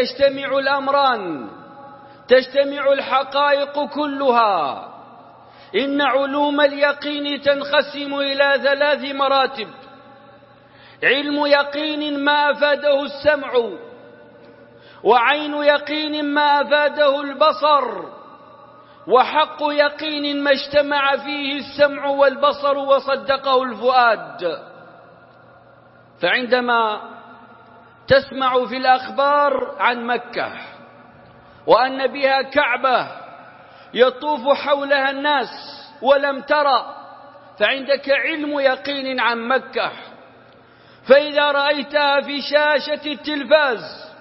Speaker 1: فيجتمع الأمران، تجتمع الحقائق كلها، إن علوم اليقين تنقسم إلى ثلاث مراتب: علم يقين ما أفاده السمع، وعين يقين ما أفاده البصر، وحق يقين ما اجتمع فيه السمع والبصر وصدقه الفؤاد. فعندما تسمع في الأخبار عن مكة وأن بها كعبة يطوف حولها الناس ولم ترى، فعندك علم يقين عن مكة. فإذا رأيتها في شاشة التلفاز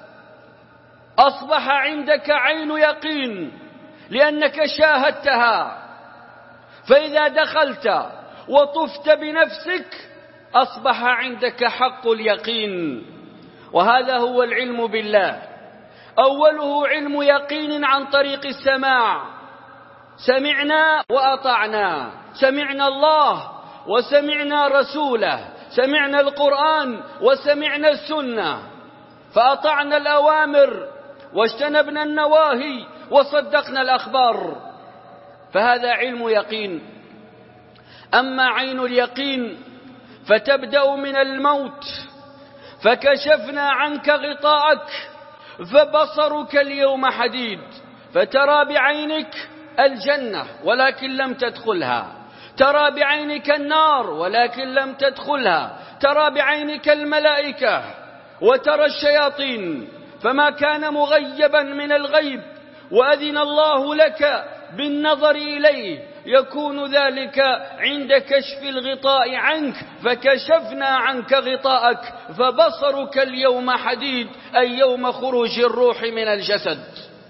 Speaker 1: أصبح عندك عين يقين لأنك شاهدتها. فإذا دخلت وطفت بنفسك أصبح عندك حق اليقين. وهذا هو العلم بالله. أوله علم يقين عن طريق السماع، سمعنا وأطعنا، سمعنا الله وسمعنا رسوله، سمعنا القرآن وسمعنا السنة، فأطعنا الأوامر واجتنبنا النواهي وصدقنا الأخبار، فهذا علم يقين. أما عين اليقين فتبدأ من الموت، فكشفنا عنك غطاءك فبصرك اليوم حديد، فترى بعينك الجنة ولكن لم تدخلها، ترى بعينك النار ولكن لم تدخلها، ترى بعينك الملائكة وترى الشياطين، فما كان مغيبا من الغيب وأذن الله لك بالنظر إليه يكون ذلك عند كشف الغطاء عنك، فكشفنا عنك غطاءك فبصرك اليوم حديد، أي يوم خروج الروح من الجسد.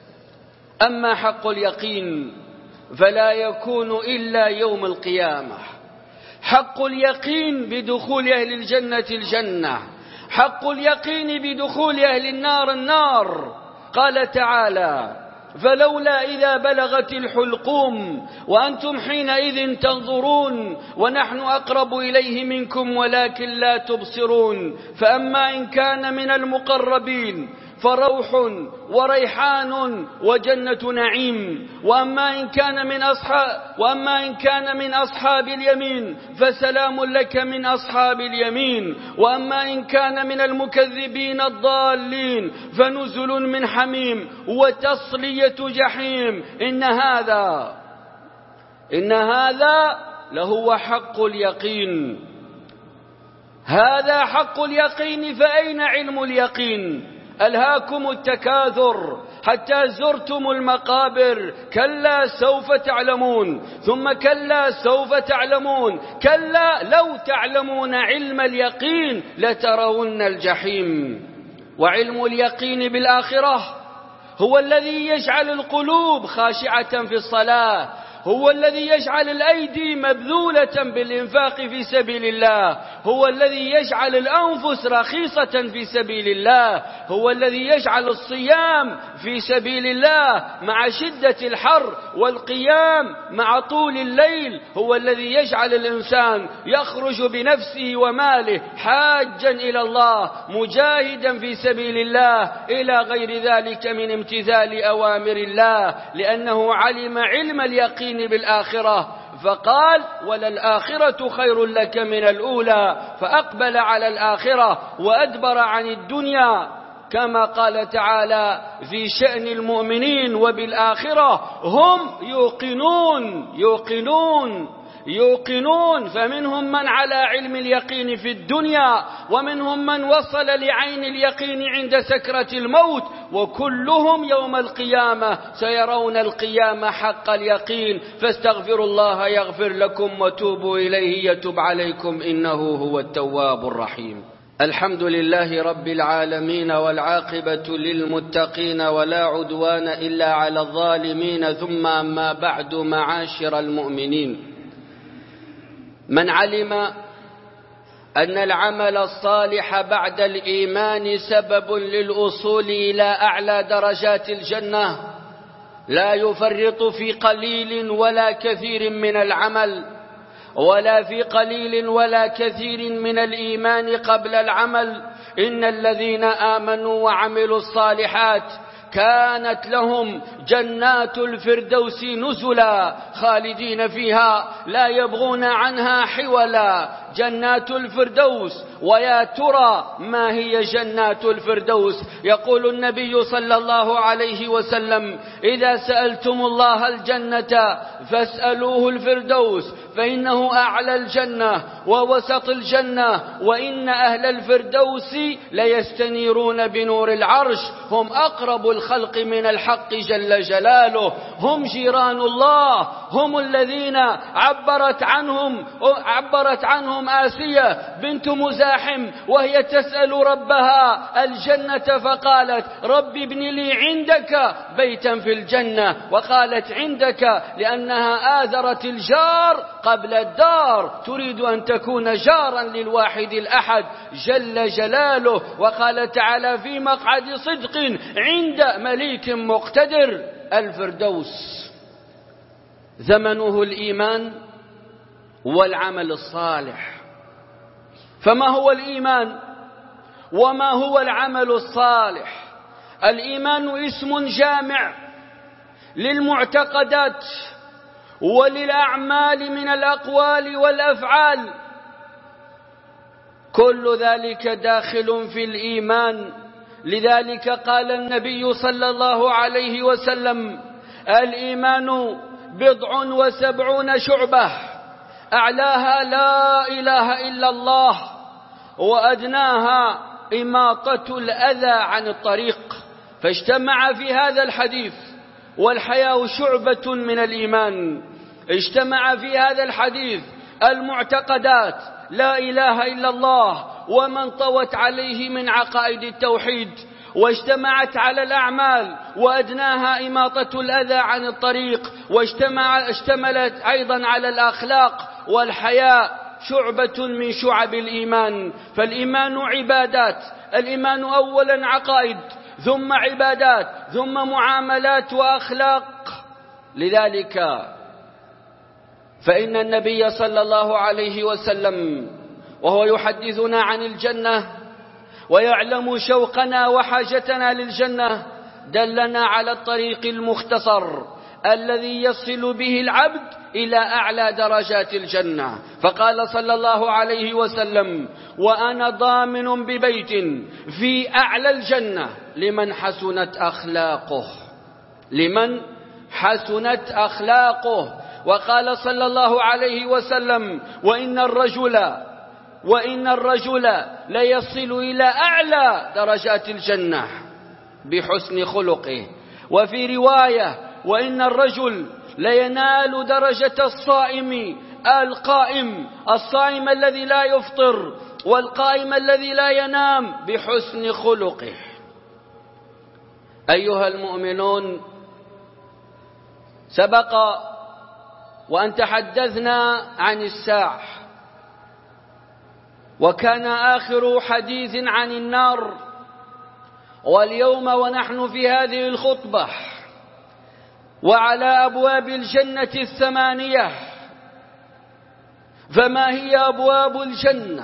Speaker 1: أما حق اليقين فلا يكون إلا يوم القيامة. حق اليقين بدخول أهل الجنة الجنة، حق اليقين بدخول أهل النار النار. قال تعالى: فلولا إذا بلغت الحلقوم وأنتم حينئذ تنظرون ونحن أقرب إليه منكم ولكن لا تبصرون. فأما إن كان من المقربين فروح وريحان وجنة نعيم، وأما إن كان من أصحاب وأما إن كان من أصحاب اليمين فسلام لك من أصحاب اليمين، وأما إن كان من المكذبين الضالين فنزل من حميم وتصلية جحيم. إن هذا إن هذا لهو حق اليقين. هذا حق اليقين. فأين علم اليقين؟ ألهاكم التكاثر حتى زرتم المقابر، كلا سوف تعلمون، ثم كلا سوف تعلمون، كلا لو تعلمون علم اليقين لترون الجحيم. وعلم اليقين بالآخرة هو الذي يجعل القلوب خاشعة في الصلاة، هو الذي يجعل الأيدي مبذولة بالإنفاق في سبيل الله، هو الذي يجعل الأنفس رخيصة في سبيل الله، هو الذي يجعل الصيام في سبيل الله مع شدة الحر والقيام مع طول الليل، هو الذي يجعل الإنسان يخرج بنفسه وماله حاجا إلى الله مجاهدا في سبيل الله إلى غير ذلك من امتثال أوامر الله، لأنه علم علم اليقين بالآخرة. فقال: وللآخرة خير لك من الأولى، فأقبل على الآخرة وأدبر عن الدنيا، كما قال تعالى في شأن المؤمنين: وبالآخرة هم يوقنون يوقنون يوقنون. فمنهم من على علم اليقين في الدنيا، ومنهم من وصل لعين اليقين عند سكرة الموت، وكلهم يوم القيامة سيرون القيامة حق اليقين. فاستغفروا الله يغفر لكم وتوبوا إليه يتب عليكم إنه هو التواب الرحيم. الحمد لله رب العالمين، والعاقبة للمتقين، ولا عدوان إلا على الظالمين. ثم أما بعد، معاشر المؤمنين، من علم أن العمل الصالح بعد الإيمان سبب للوصول إلى أعلى درجات الجنة لا يفرط في قليل ولا كثير من العمل، ولا في قليل ولا كثير من الإيمان قبل العمل. إن الذين آمنوا وعملوا الصالحات كانت لهم جنات الفردوس نزلا خالدين فيها لا يبغون عنها حولا. جنات الفردوس، ويا ترى ما هي جنات الفردوس؟ يقول النبي صلى الله عليه وسلم: إذا سألتم الله الجنة فاسألوه الفردوس، فإنه أعلى الجنة ووسط الجنة، وإن أهل الفردوس ليستنيرون بنور العرش، هم أقرب الخلق من الحق جل جلاله، هم جيران الله، هم الذين عبرت عنهم عبرت عنهم آسية بنت مزاحم وهي تسأل ربها الجنة، فقالت: رب ابن لي عندك بيتا في الجنة، وقالت عندك لأنها آذرت الجار قبل الدار، تريد أن تكون جارا للواحد الأحد جل جلاله. وقال تعالى في مقعد صدق عند مليك مقتدر: الفردوس زمنه الإيمان والعمل الصالح. فما هو الإيمان وما هو العمل الصالح؟ الإيمان اسم جامع للمعتقدات وللأعمال من الأقوال والأفعال، كل ذلك داخل في الإيمان. لذلك قال النبي صلى الله عليه وسلم: الإيمان بضع وسبعون شعبة، أعلاها لا إله إلا الله، وأدناها إماطة الأذى عن الطريق. فاجتمع في هذا الحديث، والحياء شعبة من الإيمان، اجتمع في هذا الحديث المعتقدات لا إله إلا الله ومن طوت عليه من عقائد التوحيد، واجتمعت على الأعمال وأدناها إماطة الأذى عن الطريق، واجتمع اشتملت أيضا على الأخلاق، والحياء شعبة من شعب الإيمان. فالإيمان عبادات، الإيمان أولا عقائد، ثم عبادات، ثم معاملات وأخلاق. لذلك فإن النبي صلى الله عليه وسلم وهو يحدثنا عن الجنة ويعلم شوقنا وحاجتنا للجنة دلنا على الطريق المختصر الذي يصل به العبد إلى أعلى درجات الجنة. فقال صلى الله عليه وسلم: وأنا ضامن ببيت في أعلى الجنة لمن حسنت أخلاقه، لمن حسنت أخلاقه. وقال صلى الله عليه وسلم: وإن الرجل وإن الرجل ليصل إلى أعلى درجات الجنة بحسن خلقه. وفي رواية: وإن الرجل لينال درجة الصائم القائم، الصائم الذي لا يفطر والقائم الذي لا ينام بحسن خلقه. أيها المؤمنون، سبق وأن تحدثنا عن الساعة، وكان آخر حديث عن النار، واليوم ونحن في هذه الخطبة وعلى أبواب الجنة الثمانية. فما هي أبواب الجنة؟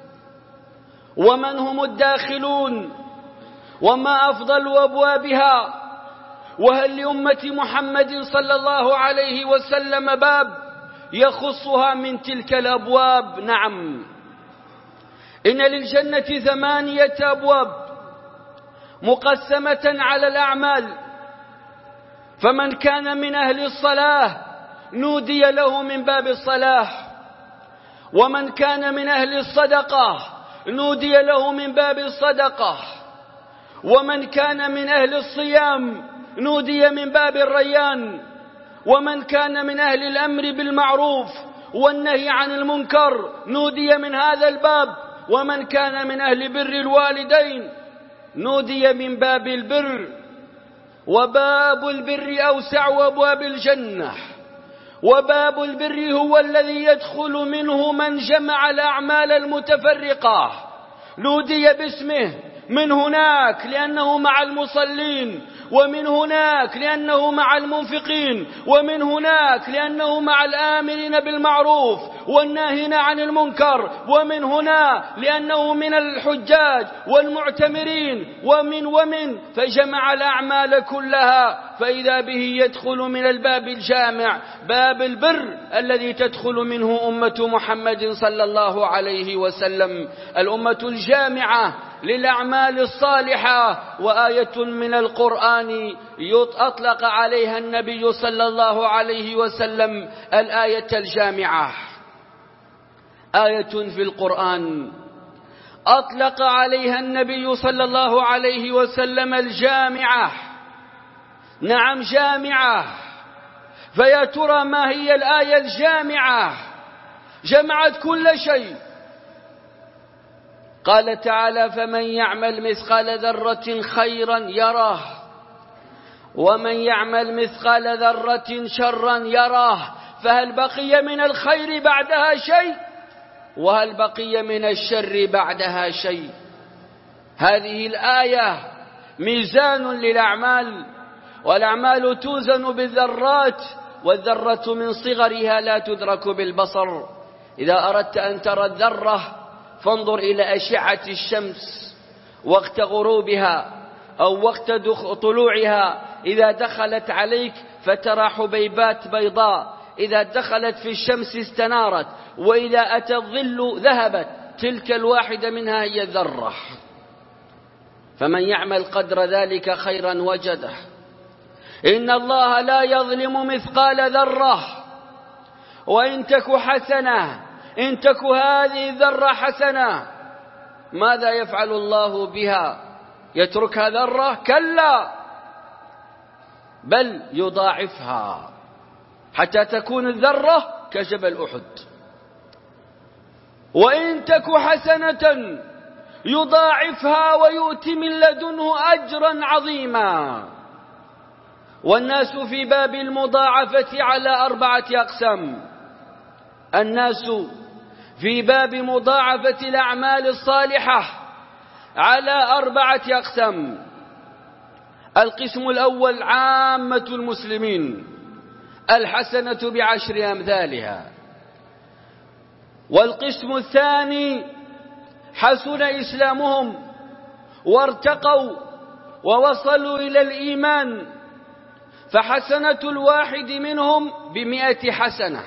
Speaker 1: ومن هم الداخلون؟ وما أفضل أبوابها؟ وهل لأمة محمد صلى الله عليه وسلم باب يخصها من تلك الأبواب؟ نعم، إن للجنة ثمانية أبواب مقسمة على الأعمال. فمن كان من أهل الصلاة نودي له من باب الصلاة، ومن كان من أهل الصدقة نودي له من باب الصدقة، ومن كان من أهل الصيام نودي من باب الريان، ومن كان من أهل الأمر بالمعروف والنهي عن المنكر نودي من هذا الباب، ومن كان من أهل بر الوالدين نودي من باب البر. وباب البر أوسع أبواب الجنة، وباب البر هو الذي يدخل منه من جمع الأعمال المتفرقة، نودي باسمه من هناك لأنه مع المصلين، ومن هناك لأنه مع المنفقين، ومن هناك لأنه مع الآمرين بالمعروف والناهين عن المنكر، ومن هنا لأنه من الحجاج والمعتمرين، ومن ومن فجمع الأعمال كلها، فإذا به يدخل من الباب الجامع باب البر الذي تدخل منه أمة محمد صلى الله عليه وسلم، الأمة الجامعة للأعمال الصالحة. وآية من القرآن أطلق عليها النبي صلى الله عليه وسلم الآية الجامعة، آية في القرآن أطلق عليها النبي صلى الله عليه وسلم الجامعة، نعم جامعة. فيا ترى ما هي الآية الجامعة؟ جمعت كل شيء. قال تعالى: فمن يعمل مثقال ذرة خيرا يراه، ومن يعمل مثقال ذرة شرا يراه. فهل بقي من الخير بعدها شيء؟ وهل بقي من الشر بعدها شيء؟ هذه الآية ميزان للأعمال، والأعمال توزن بالذرات، والذرة من صغرها لا تدرك بالبصر. إذا أردت أن ترى الذرة فانظر إلى أشعة الشمس وقت غروبها أو وقت طلوعها، إذا دخلت عليك فترى حبيبات بيضاء، إذا دخلت في الشمس استنارت، وإذا أتى الظل ذهبت. تلك الواحدة منها هي الذرة. فمن يعمل قدر ذلك خيرا وجده. إن الله لا يظلم مثقال ذرة، وإن تك حسنة، إن تك هذه الذرة حسنة ماذا يفعل الله بها؟ يتركها ذرة؟ كلا، بل يضاعفها حتى تكون الذرة كجبل أحد. وإن تك حسنة يضاعفها ويؤتي من لدنه أجرا عظيما. والناس في باب المضاعفة على أربعة أقسام. الناس في باب مضاعفة الأعمال الصالحة على أربعة أقسام. القسم الأول عامة المسلمين، الحسنة بعشر أمثالها. والقسم الثاني حسن إسلامهم وارتقوا ووصلوا إلى الإيمان، فحسنة الواحد منهم بمئة حسنة.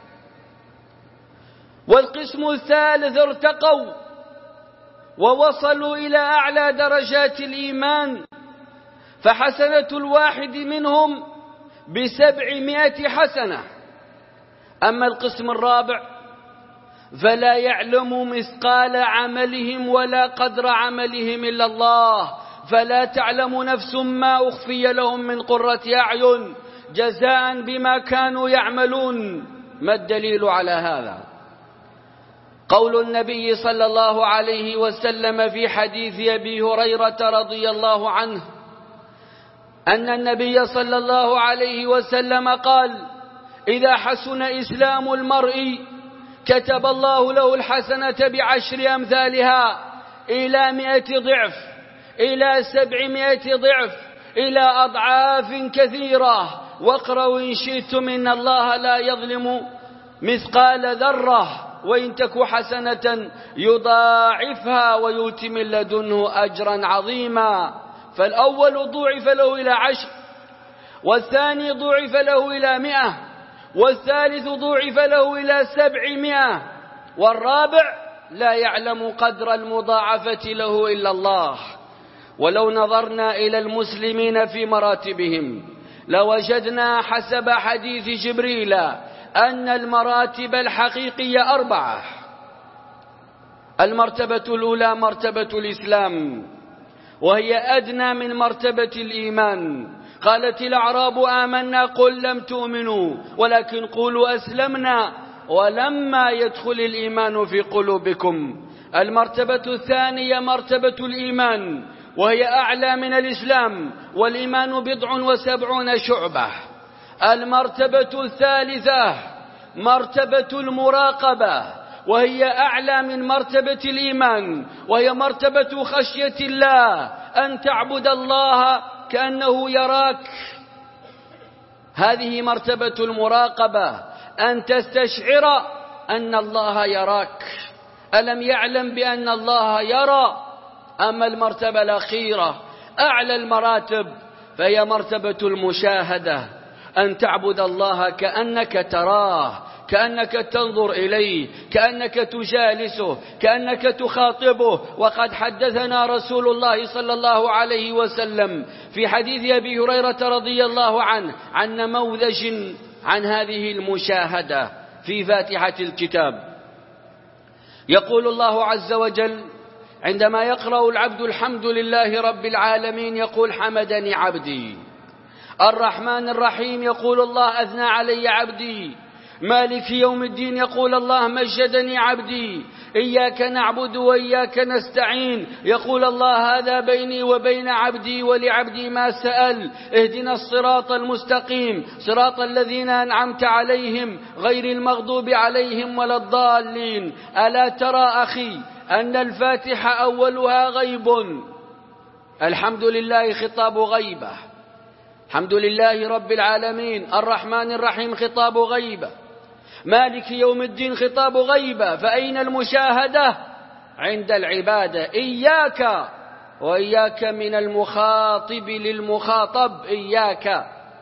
Speaker 1: والقسم الثالث ارتقوا ووصلوا إلى أعلى درجات الإيمان، فحسنة الواحد منهم بسبعمائة حسنة. أما القسم الرابع فلا يعلم مثقال عملهم ولا قدر عملهم إلا الله، فلا تعلم نفس ما أخفي لهم من قرة أعين جزاء بما كانوا يعملون. ما الدليل على هذا؟ قول النبي صلى الله عليه وسلم في حديث أبي هريرة رضي الله عنه أن النبي صلى الله عليه وسلم قال: إذا حسن إسلام المرء كتب الله له الحسنة بعشر أمثالها إلى مئة ضعف، إلى سبعمائة ضعف، إلى أضعاف كثيرة. واقرأوا إن شئتم إن الله لا يظلم مثقال ذرة، وإن تك حسنة يضاعفها ويؤتي من لدنه أجرا عظيما. فالأول ضعف له إلى عشر، والثاني ضعف له إلى مئة، والثالث ضعف له إلى سبعمائة، والرابع لا يعلم قدر المضاعفة له إلا الله. ولو نظرنا إلى المسلمين في مراتبهم لوجدنا حسب حديث جبريل أن المراتب الحقيقية أربعة. المرتبة الأولى مرتبة الإسلام، وهي أدنى من مرتبة الإيمان. قالت الأعراب آمنا قل لم تؤمنوا ولكن قولوا أسلمنا ولما يدخل الإيمان في قلوبكم. المرتبة الثانية مرتبة الإيمان، وهي أعلى من الإسلام، والإيمان بضع وسبعون شعبة. المرتبة الثالثة مرتبة المراقبة، وهي أعلى من مرتبة الإيمان، وهي مرتبة خشية الله، أن تعبد الله كأنه يراك. هذه مرتبة المراقبة، أن تستشعر أن الله يراك. ألم يعلم بأن الله يرى؟ أما المرتبة الأخيرة أعلى المراتب فهي مرتبة المشاهدة، أن تعبد الله كأنك تراه، كأنك تنظر إليه، كأنك تجالسه، كأنك تخاطبه. وقد حدثنا رسول الله صلى الله عليه وسلم في حديث أبي هريرة رضي الله عنه عن نموذج عن هذه المشاهدة في فاتحة الكتاب. يقول الله عز وجل عندما يقرأ العبد الحمد لله رب العالمين يقول حمدني عبدي. الرحمن الرحيم يقول الله أثنى علي عبدي. مالك يوم الدين يقول الله مجدني عبدي. إياك نعبد وإياك نستعين يقول الله هذا بيني وبين عبدي ولعبدي ما سأل. اهدنا الصراط المستقيم صراط الذين أنعمت عليهم غير المغضوب عليهم ولا الضالين. ألا ترى أخي أن الفاتحة أولها غيب؟ الحمد لله خطاب غيبة، الحمد لله رب العالمين. الرحمن الرحيم خطاب غيبة، مالك يوم الدين خطاب غيبة. فأين المشاهدة؟ عند العبادة. إياك وإياك من المخاطب للمخاطب، إياك.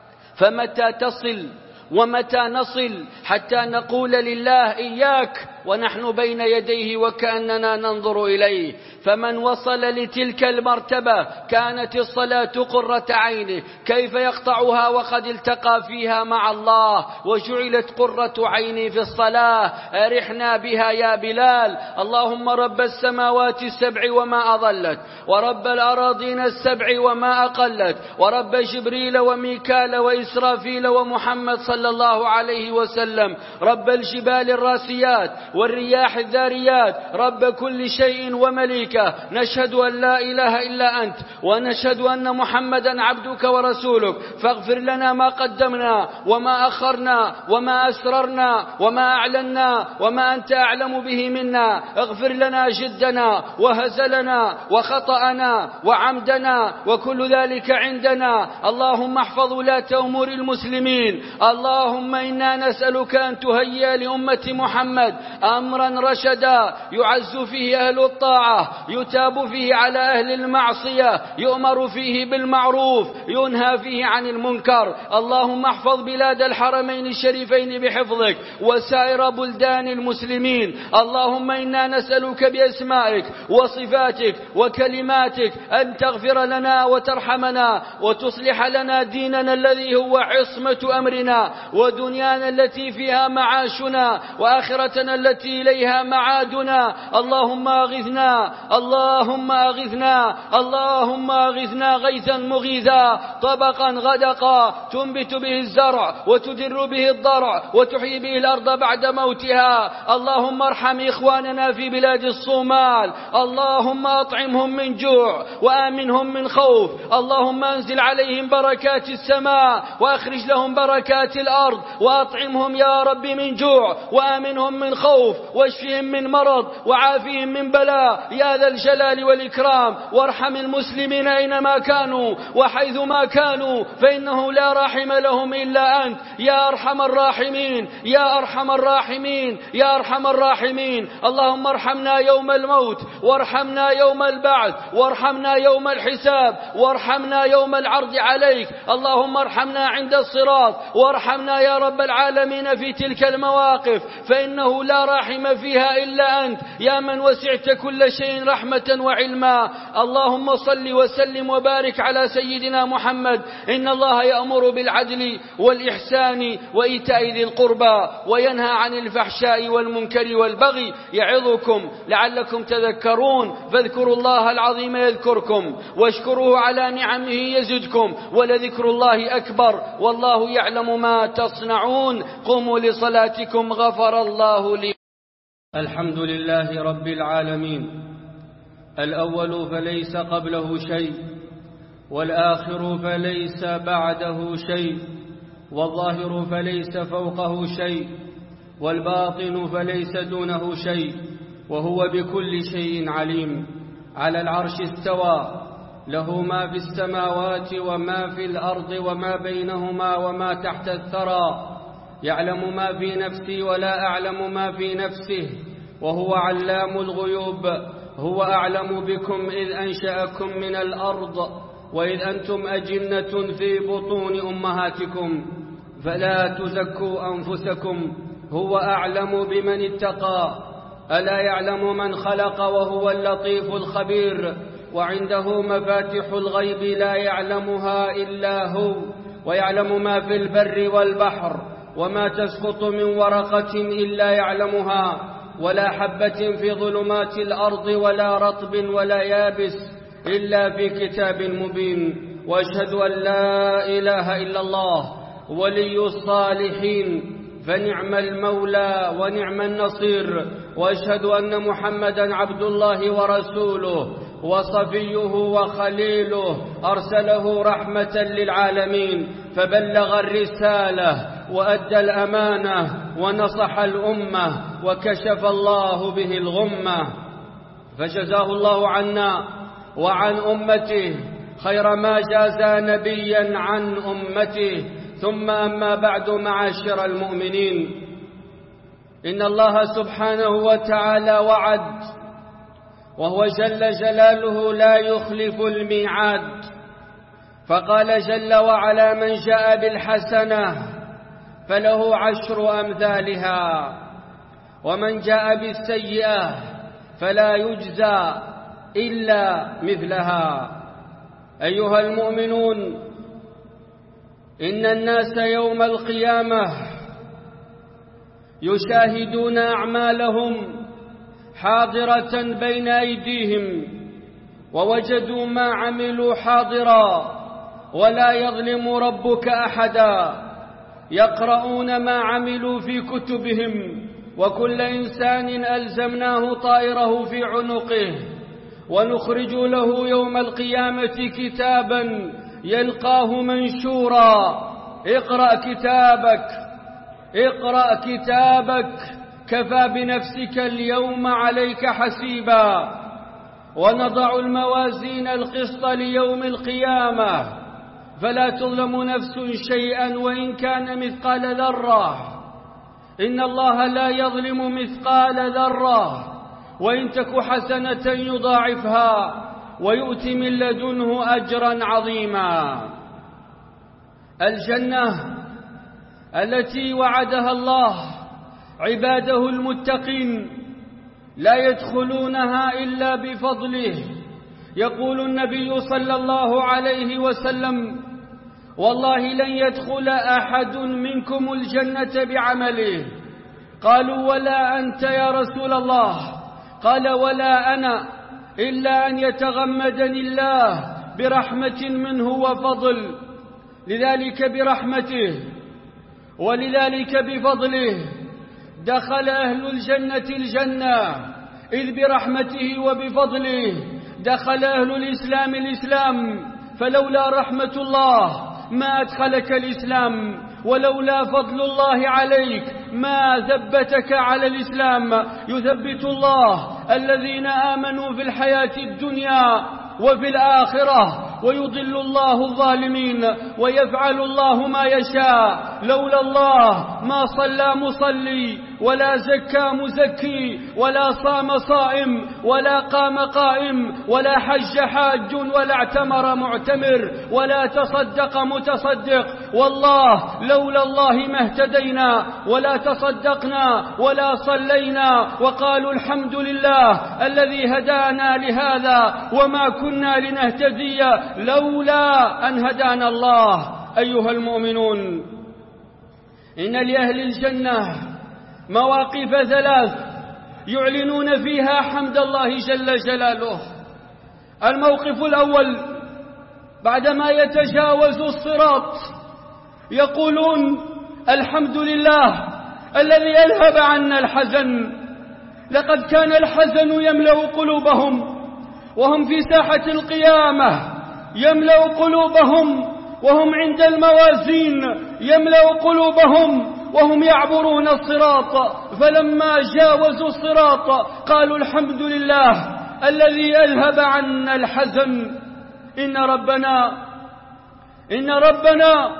Speaker 1: فمتى تصل ومتى نصل حتى نقول لله إياك ونحن بين يديه وكأننا ننظر إليه؟ فمن وصل لتلك المرتبة كانت الصلاة قرة عينه. كيف يقطعها وقد التقى فيها مع الله؟ وجعلت قرة عيني في الصلاة، أرحنا بها يا بلال. اللهم رب السماوات السبع وما أضلت، ورب الأراضين السبع وما أقلت، ورب جبريل وميكال وإسرافيل ومحمد صلى الله عليه وسلم، رب الجبال الراسيات والرياح الذاريات، رب كل شيء ومليكه. نشهد أن لا إله إلا أنت ونشهد أن محمدا عبدك ورسولك. فاغفر لنا ما قدمنا وما أخرنا وما أسررنا وما أعلنا وما أنت أعلم به منا. اغفر لنا جدنا وهزلنا وخطأنا وعمدنا وكل ذلك عندنا. اللهم احفظ ولاة أمور المسلمين. اللهم إنا نسألك أن تهيئ لأمة محمد أمرا رشدا يعز فيه أهل الطاعة، يتاب فيه على أهل المعصية، يؤمر فيه بالمعروف، ينهى فيه عن المنكر. اللهم احفظ بلاد الحرمين الشريفين بحفظك وسائر بلدان المسلمين. اللهم إنا نسألك بأسمائك وصفاتك وكلماتك أن تغفر لنا وترحمنا وتصلح لنا ديننا الذي هو عصمة أمرنا، ودنيانا التي فيها معاشنا، وآخرتنا التي إليها معادنا. اللهم أغثنا اللهم أغثنا اللهم أغثنا غيثا مغيثا طبقا غدقا تنبت به الزرع وتدر به الضرع وتحيي به الأرض بعد موتها. اللهم ارحم إخواننا في بلاد الصومال. اللهم أطعمهم من جوع وآمنهم من خوف. اللهم أنزل عليهم بركات السماء وأخرج لهم بركات الأرض، وأطعمهم يا رب من جوع وآمنهم من خوف، واشفهم من مرض وعافهم من بلاء يا ذا الجلال والإكرام. وارحم المسلمين أينما كانوا وحيثما كانوا، فإنه لا راحم لهم إلا أنت يا أرحم الراحمين يا أرحم الراحمين يا أرحم الراحمين. اللهم ارحمنا يوم الموت، وارحمنا يوم البعث، وارحمنا يوم الحساب، وارحمنا يوم العرض عليك. اللهم ارحمنا عند الصراط، وارحمنا يا رب العالمين في تلك المواقف، فإنه لا راحم فيها إلا أنت يا من وسعت كل شيء رحمة وعلما. اللهم صل وسلم وبارك على سيدنا محمد. إن الله يأمر بالعدل والإحسان وإيتاء ذي القربى وينهى عن الفحشاء والمنكر والبغي يعظكم لعلكم تذكرون. فاذكروا الله العظيم يذكركم، واشكروه على نعمه يزدكم، ولذكر الله أكبر والله يعلم ما تصنعون. قوموا لصلاتكم غفر الله لي.
Speaker 2: الحمد لله رب العالمين، الأول فليس قبله شيء، والآخر فليس بعده شيء، والظاهر فليس فوقه شيء، والباطن فليس دونه شيء، وهو بكل شيء عليم. على العرش استوى له ما في السماوات وما في الأرض وما بينهما وما تحت الثرى، يعلم ما في نفسي ولا أعلم ما في نفسه، وهو علام الغيوب. هو أعلم بكم إذ أنشأكم من الأرض وإذ أنتم أجنة في بطون أمهاتكم، فلا تزكوا أنفسكم، هو أعلم بمن اتقى. ألا يعلم من خلق وهو اللطيف الخبير. وعنده مفاتح الغيب لا يعلمها إلا هو، ويعلم ما في البر والبحر، وما تسقط من ورقة إلا يعلمها، ولا حبة في ظلمات الأرض ولا رطب ولا يابس إلا في كتاب مبين. وأشهد أن لا إله إلا الله ولي الصالحين، فنعم المولى ونعم النصير. وأشهد أن محمدًا عبد الله ورسوله وصفيه وخليله، أرسله رحمة للعالمين، فبلغ الرسالة وأدى الأمانة ونصح الأمة، وكشف الله به الغمة، فجزاه الله عنا وعن أمته خير ما جازى نبيا عن أمته. ثم أما بعد، معاشر المؤمنين، إن الله سبحانه وتعالى وعد، وهو جل جلاله لا يخلف الميعاد، فقال جل وعلا: من جاء بالحسنة فله عشر أمثالها، ومن جاء بالسيئة فلا يجزى إلا مثلها. أيها المؤمنون، إن الناس يوم القيامة يشاهدون أعمالهم حاضرة بين أيديهم، ووجدوا ما عملوا حاضرا، ولا يظلم ربك أحدا. يقرؤون ما عملوا في كتبهم، وكل إنسان ألزمناه طائره في عنقه، ونخرج له يوم القيامة كتابا يلقاه منشورا: اقرأ كتابك اقرأ كتابك كفى بنفسك اليوم عليك حسيبا. ونضع الموازين القسط ليوم القيامة، فلا تظلم نفس شيئا وإن كان مثقال ذرة. إن الله لا يظلم مثقال ذرة، وإن تك حسنة يضاعفها ويؤت من لدنه أجرا عظيما. الجنة التي وعدها الله عباده المتقين لا يدخلونها إلا بفضله. يقول النبي صلى الله عليه وسلم: والله لن يدخل أحد منكم الجنة بعمله. قالوا: ولا أنت يا رسول الله؟ قال: ولا أنا، إلا أن يتغمدني الله برحمة منه وفضل. لذلك برحمته ولذلك بفضله دخل أهل الجنة الجنة، إذ برحمته وبفضله دخل أهل الإسلام الإسلام. فلولا رحمة الله ما أدخلك الإسلام، ولولا فضل الله عليك ما ثبتك على الإسلام. يثبت الله الذين آمنوا في الحياة الدنيا وفي الآخرة، ويضل الله الظالمين، ويفعل الله ما يشاء. لولا الله ما صلى مصلي، ولا زكى مزكي، ولا صام صائم، ولا قام قائم، ولا حج حاج، ولا اعتمر معتمر، ولا تصدق متصدق. والله لولا الله ما اهتدينا ولا تصدقنا ولا صلينا. وقالوا: الحمد لله الذي هدانا لهذا وما كنا لنهتدي لولا أن هدانا الله. أيها المؤمنون، إن لأهل الجنة مواقف ثلاث يعلنون فيها حمد الله جل جلاله. الموقف الأول: بعدما يتجاوز الصراط يقولون: الحمد لله الذي أذهب عنا الحزن. لقد كان الحزن يملأ قلوبهم وهم في ساحة القيامة، يملأ قلوبهم وهم عند الموازين، يملأ قلوبهم وهم يعبرون الصراط. فلما جاوزوا الصراط قالوا: الحمد لله الذي أذهب عنا الحزن.
Speaker 1: إن ربنا إن ربنا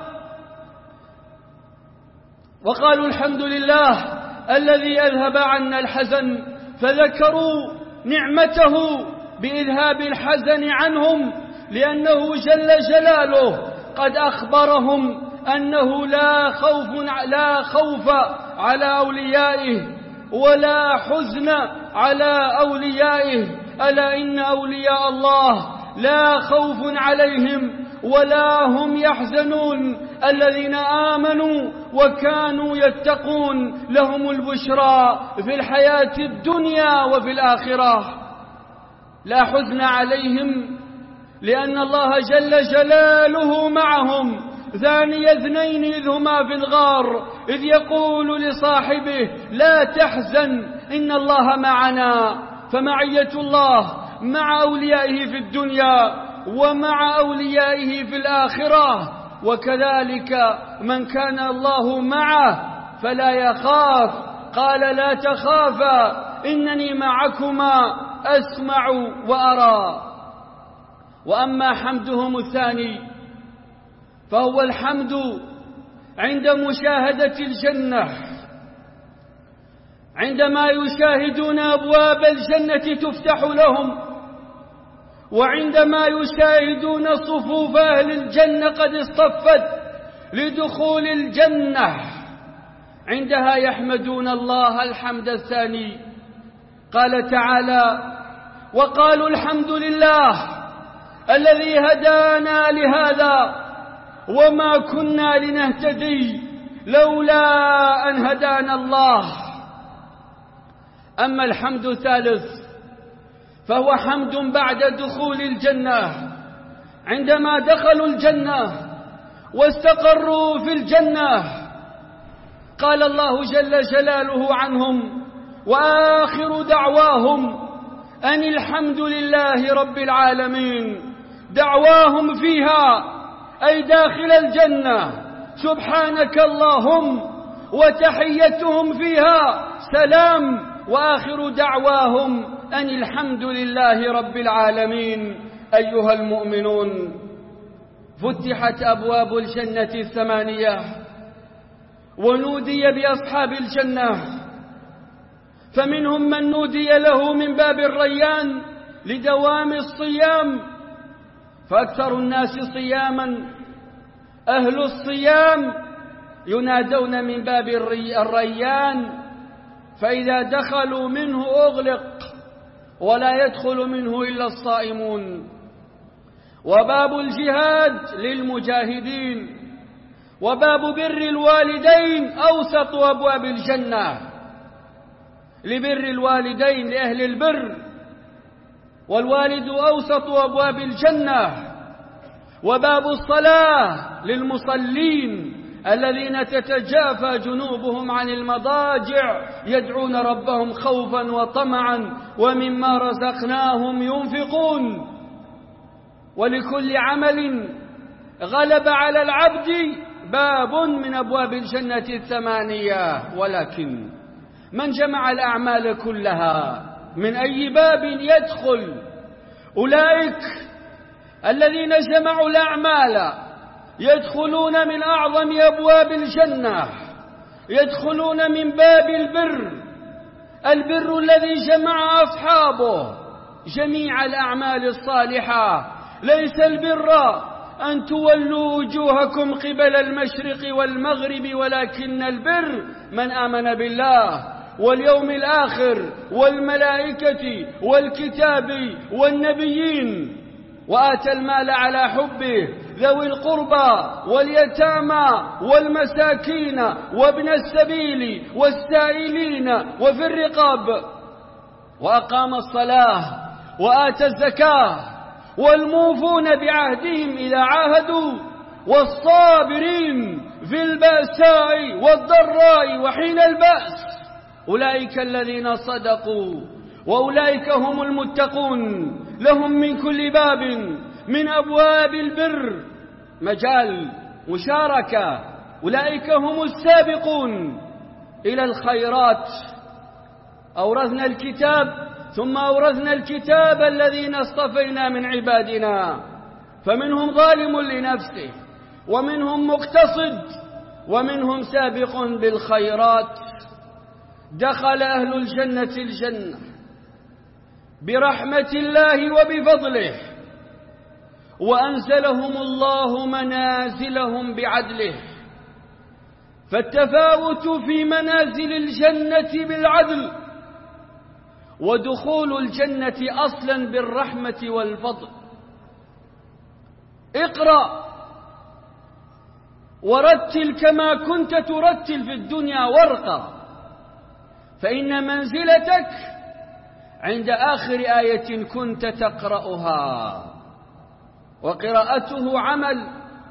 Speaker 1: وقالوا الحمد لله الذي أذهب عنا الحزن، فذكروا نعمته بإذهاب الحزن عنهم، لأنه جل جلاله قد أخبرهم أنه لا خوف لا خوف على أوليائه ولا حزن على أوليائه. ألا إن أولياء الله لا خوف عليهم ولا هم يحزنون، الذين آمنوا وكانوا يتقون لهم البشرى في الحياة الدنيا وفي الآخرة. لا حزن عليهم لأن الله جل جلاله معهم. ثاني اثنين إذ هما في الغار إذ يقول لصاحبه لا تحزن إن الله معنا. فمعية الله مع أوليائه في الدنيا ومع أوليائه في الآخرة، وكذلك من كان الله معه فلا يخاف. قال لا تخافا إنني معكما أسمع وأرى. وأما حمدهم الثاني فهو الحمد عند مشاهدة الجنة، عندما يشاهدون أبواب الجنة تفتح لهم، وعندما يشاهدون صفوف أهل الجنة قد اصطفت لدخول الجنة، عندها يحمدون الله الحمد الثاني. قال تعالى وقالوا الحمد لله الذي هدانا لهذا وما كنا لنهتدي لولا أن هدانا الله. أما الحمد الثالث فهو حمد بعد دخول الجنة، عندما دخلوا الجنة واستقروا في الجنة قال الله جل جلاله عنهم وآخر دعواهم أن الحمد لله رب العالمين. دعواهم فيها أي داخل الجنة سبحانك اللهم، وتحيتهم فيها سلام، وآخر دعواهم أن الحمد لله رب العالمين. أيها المؤمنون، فتحت أبواب الجنة الثمانية ونودي بأصحاب الجنة، فمنهم من نودي له من باب الريان لدوام الصيام، فأكثر الناس صياما أهل الصيام ينادون من باب الريان، فإذا دخلوا منه أغلق ولا يدخل منه إلا الصائمون. وباب الجهاد للمجاهدين، وباب بر الوالدين أوسط أبواب الجنة، لبر الوالدين لأهل البر، والوالد أوسط أبواب الجنة. وباب الصلاة للمصلين الذين تتجافى جنوبهم عن المضاجع يدعون ربهم خوفا وطمعا ومما رزقناهم ينفقون. ولكل عمل غلب على العبد باب من أبواب الجنة الثمانية، ولكن من جمع الأعمال كلها من أي باب يدخل؟ أولئك الذين جمعوا الأعمال يدخلون من أعظم أبواب الجنة، يدخلون من باب البر، البر الذي جمع أصحابه جميع الأعمال الصالحة. ليس البر أن تولوا وجوهكم قبل المشرق والمغرب، ولكن البر من آمن بالله واليوم الآخر والملائكة والكتاب والنبيين، وآتى المال على حبه ذوي القربى واليتامى والمساكين وابن السبيل والسائلين وفي الرقاب، وأقام الصلاة وآتى الزكاة، والموفون بعهدهم إذا عاهدوا، والصابرين في البأساء والضراء وحين البأس. أولئك الذين صدقوا وأولئك هم المتقون، لهم من كل باب من أبواب البر مجال مشاركة. أولئك هم السابقون إلى الخيرات. أورثنا الكتاب ثم أورثنا الكتاب الذين اصطفينا من عبادنا، فمنهم ظالم لنفسه، ومنهم مقتصد، ومنهم سابق بالخيرات. دخل أهل الجنة الجنة برحمة الله وبفضله، وأنزلهم الله منازلهم بعدله. فالتفاوت في منازل الجنة بالعدل، ودخول الجنة أصلا بالرحمة والفضل. اقرأ ورتل كما كنت ترتل في الدنيا وارقى، فإن منزلتك عند آخر آية كنت تقرأها، وقراءته عمل.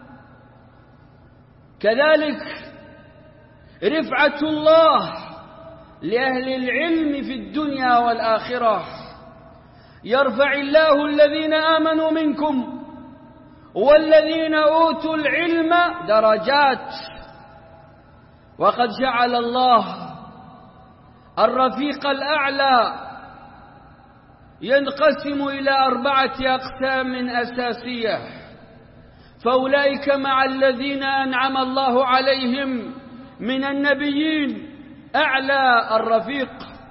Speaker 1: كذلك رفعة الله لأهل العلم في الدنيا والآخرة. يرفع الله الذين آمنوا منكم والذين أوتوا العلم درجات. وقد جعل الله الرفيق الأعلى ينقسم إلى أربعة أقسام أساسية، فأولئك مع الذين أنعم الله عليهم من النبيين أعلى الرفيق،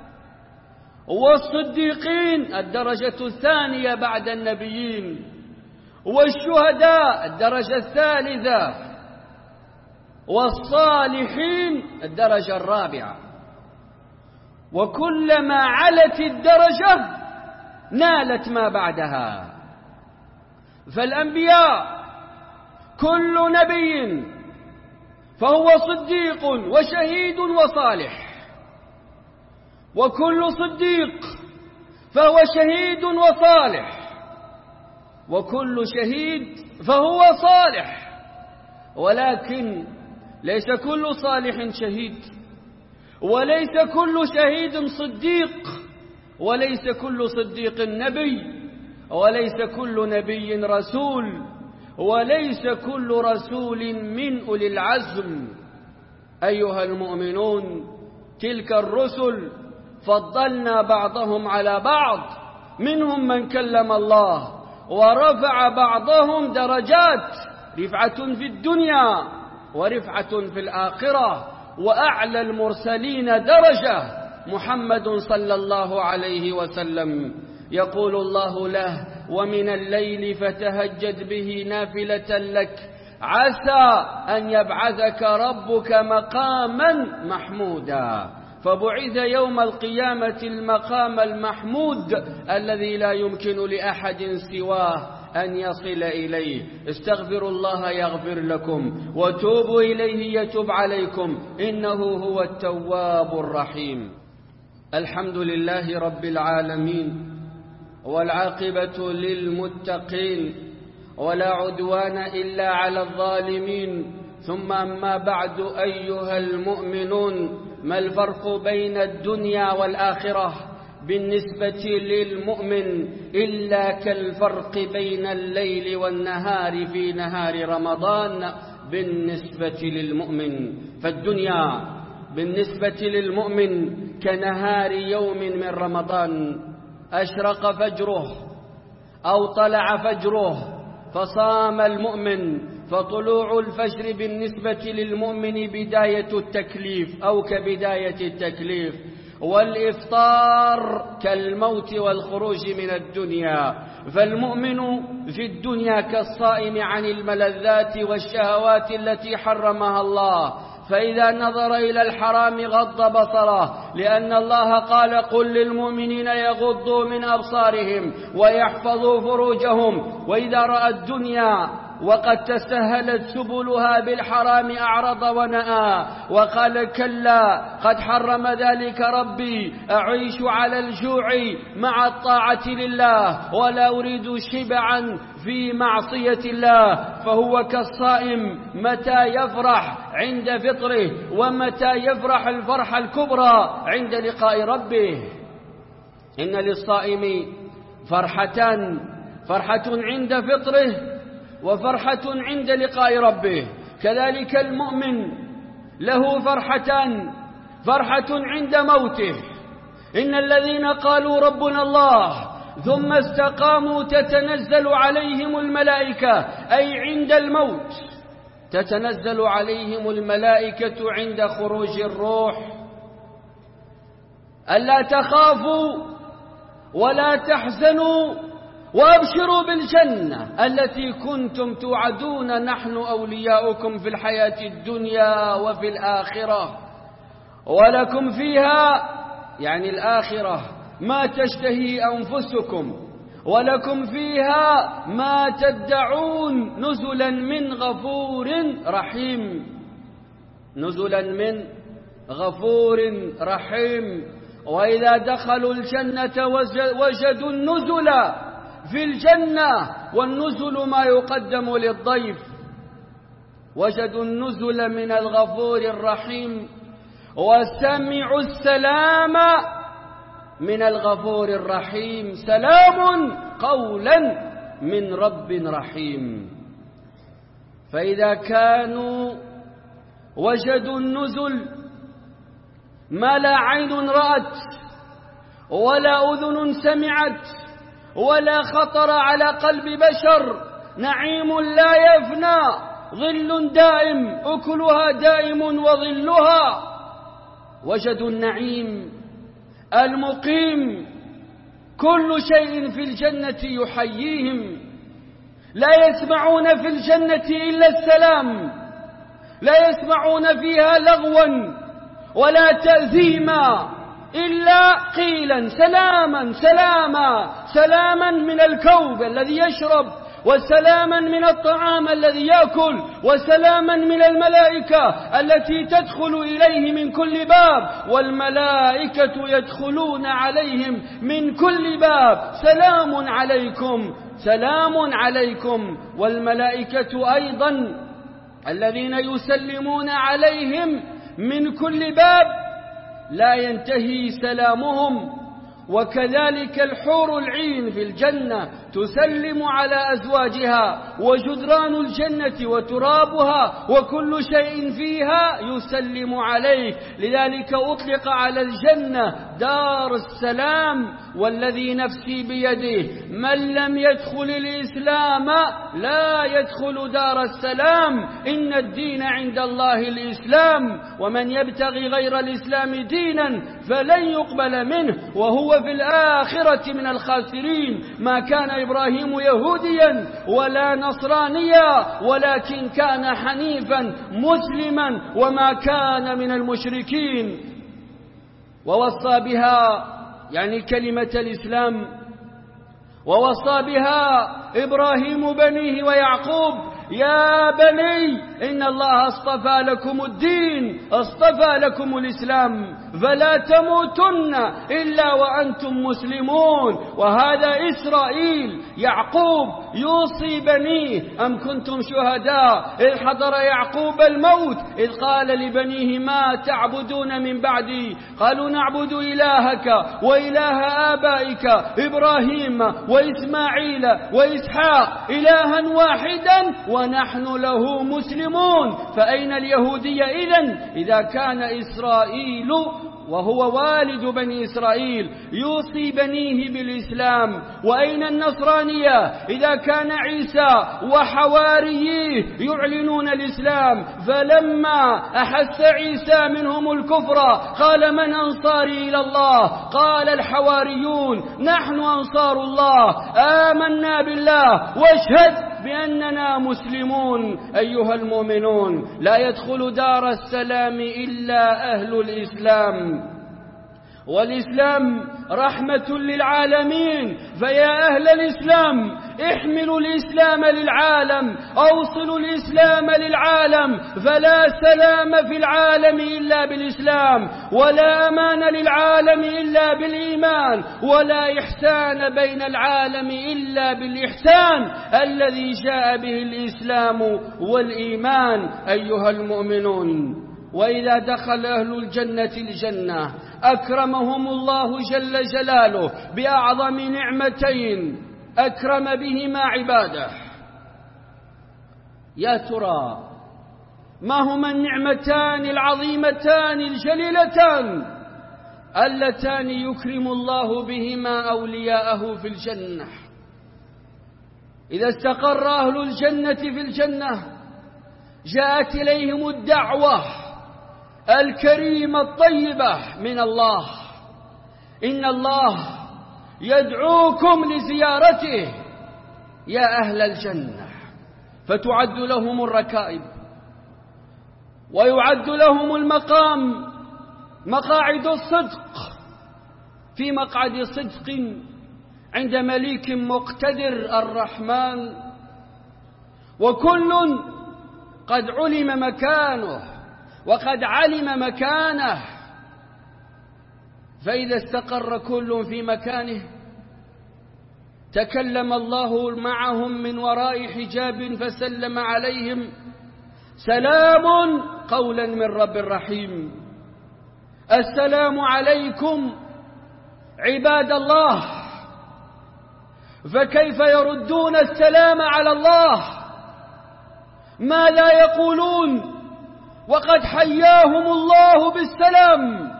Speaker 1: والصديقين الدرجة الثانية بعد النبيين، والشهداء الدرجة الثالثة، والصالحين الدرجة الرابعة. وكلما علت الدرجة نالت ما بعدها. فالأنبياء كل نبي فهو صديق وشهيد وصالح، وكل صديق فهو شهيد وصالح، وكل شهيد فهو صالح. ولكن ليس كل صالح شهيد، وليس كل شهيد صديق، وليس كل صديق نبي، وليس كل نبي رسول، وليس كل رسول من أولي العزم. أيها المؤمنون، تلك الرسل فضلنا بعضهم على بعض، منهم من كلم الله ورفع بعضهم درجات، رفعة في الدنيا ورفعة في الآخرة. وأعلى المرسلين درجة محمد صلى الله عليه وسلم، يقول الله له: ومن الليل فتهجد به نافلة لك عسى أن يبعثك ربك مقاما محمودا. فبعث يوم القيامة المقام المحمود الذي لا يمكن لأحد سواه أن يصل إليه. استغفروا الله يغفر لكم، وتوبوا إليه يتوب عليكم، إنه هو التواب الرحيم. الحمد لله رب العالمين، والعاقبة للمتقين، ولا عدوان إلا على الظالمين. ثم أما بعد، أيها المؤمنون، ما الفرق بين الدنيا والآخرة بالنسبة للمؤمن إلا كالفرق بين الليل والنهار في نهار رمضان بالنسبة للمؤمن. فالدنيا بالنسبة للمؤمن كنهار يوم من رمضان، أشرق فجره أو طلع فجره فصام المؤمن، فطلوع الفجر بالنسبة للمؤمن بداية التكليف أو كبداية التكليف، والإفطار كالموت والخروج من الدنيا. فالمؤمن في الدنيا كالصائم عن الملذات والشهوات التي حرمها الله، فإذا نظر إلى الحرام غض بصره، لأن الله قال: قل للمؤمنين يغضوا من أبصارهم ويحفظوا فروجهم. وإذا رأى الدنيا وقد تسهلت سبلها بالحرام أعرض ونأى، وقال: كلا قد حرم ذلك ربي، أعيش على الجوع مع الطاعة لله ولا أريد شبعا في معصية الله. فهو كالصائم متى يفرح عند فطره، ومتى يفرح الفرحة الكبرى عند لقاء ربه. إن للصائم فرحتان: فرحة عند فطره، وفرحة عند لقاء ربه. كذلك المؤمن له فرحتان: فرحة عند موته. إن الذين قالوا ربنا الله ثم استقاموا تتنزل عليهم الملائكة، أي عند الموت تتنزل عليهم الملائكة عند خروج الروح: ألا تخافوا ولا تحزنوا وأبشروا بالجنة التي كنتم توعدون، نحن أولياؤكم في الحياة الدنيا وفي الآخرة، ولكم فيها يعني الآخرة ما تشتهي أنفسكم، ولكم فيها ما تدعون، نزلا من غفور رحيم. نزلا من غفور رحيم. وإذا دخلوا الجنة وجدوا النزل في الجنة، والنزل ما يقدم للضيف، وجدوا النزل من الغفور الرحيم، وسمعوا السلام من الغفور الرحيم: سلام قولا من رب رحيم. فإذا كانوا وجدوا النزل ما لا عين رأت ولا أذن سمعت ولا خطر على قلب بشر، نعيم لا يفنى، ظل دائم، أكلها دائم وظلها، وجدوا النعيم المقيم، كل شيء في الجنة يحييهم، لا يسمعون في الجنة إلا السلام، لا يسمعون فيها لغوا ولا تأثيما إلا قيلا سلاما سلاما، سلاما من الكوب الذي يشرب، وسلاما من الطعام الذي يأكل، وسلاما من الملائكة التي تدخل إليه من كل باب، والملائكة يدخلون عليهم من كل باب: سلام عليكم سلام عليكم. والملائكة أيضا الذين يسلمون عليهم من كل باب لا ينتهي سلامهم. وكذلك الحور العين في الجنة تسلم على أزواجها، وجدران الجنة وترابها وكل شيء فيها يسلم عليه. لذلك أطلق على الجنة دار السلام، والذي نفسي بيده من لم يدخل الإسلام لا يدخل دار السلام، إن الدين عند الله الإسلام، ومن يبتغي غير الإسلام دينا فلن يقبل منه وهو في الآخرة من الخاسرين. ما كان إبراهيم يهوديا ولا نصرانيا، ولكن كان حنيفا مسلما وما كان من المشركين. ووصى بها يعني كلمة الإسلام، ووصى بها إبراهيم بنيه ويعقوب: يا بني إن الله اصطفى لكم الدين، اصطفى لكم الإسلام، فلا تموتن إلا وأنتم مسلمون. وهذا إسرائيل، يعقوب يوصي بنيه: أم كنتم شهداء إذ حضر يعقوب الموت إذ قال لبنيه ما تعبدون من بعدي؟ قالوا نعبد إلهك وإله آبائك إبراهيم وإسماعيل وإسحاق إلها واحدا ونحن له مسلمون. فأين اليهودية إذن إذا كان إسرائيل وهو والد بني إسرائيل يوصي بنيه بالإسلام؟ وأين النصرانية إذا كان عيسى وحواريه يعلنون الإسلام؟ فلما أحس عيسى منهم الكفر قال: من أنصاري إلى الله؟ قال الحواريون: نحن أنصار الله، آمنا بالله واشهد بأننا مسلمون. أيها المؤمنون، لا يدخل دار السلام إلا أهل الإسلام، والإسلام رحمة للعالمين. فيا أهل الإسلام احملوا الإسلام للعالم، أوصلوا الإسلام للعالم، فلا سلام في العالم إلا بالإسلام، ولا أمان للعالم إلا بالإيمان، ولا إحسان بين العالم إلا بالإحسان الذي جاء به الإسلام والإيمان. أيها المؤمنون، وإذا دخل أهل الجنة الجنة أكرمهم الله جل جلاله بأعظم نعمتين أكرم بهما عباده. يا ترى ما هما النعمتان العظيمتان الجليلتان
Speaker 2: اللتان يكرم الله بهما أولياءه في الجنة. إذا استقر أهل الجنة في الجنة جاءت إليهم الدعوة الكريمة الطيبة من الله: إن الله يدعوكم لزيارته يا أهل الجنة. فتعد لهم الركائب ويعد لهم المقام، مقاعد الصدق، في مقعد صدق عند مليك مقتدر الرحمن، وكل قد علم مكانه وقد علم مكانه. فإذا استقر كل في مكانه تكلم الله معهم من وراء حجاب فسلم عليهم: سلام قولا من رب رحيم. السلام عليكم عباد الله. فكيف يردون السلام على الله؟ ما لا يقولون وقد حياهم الله بالسلام؟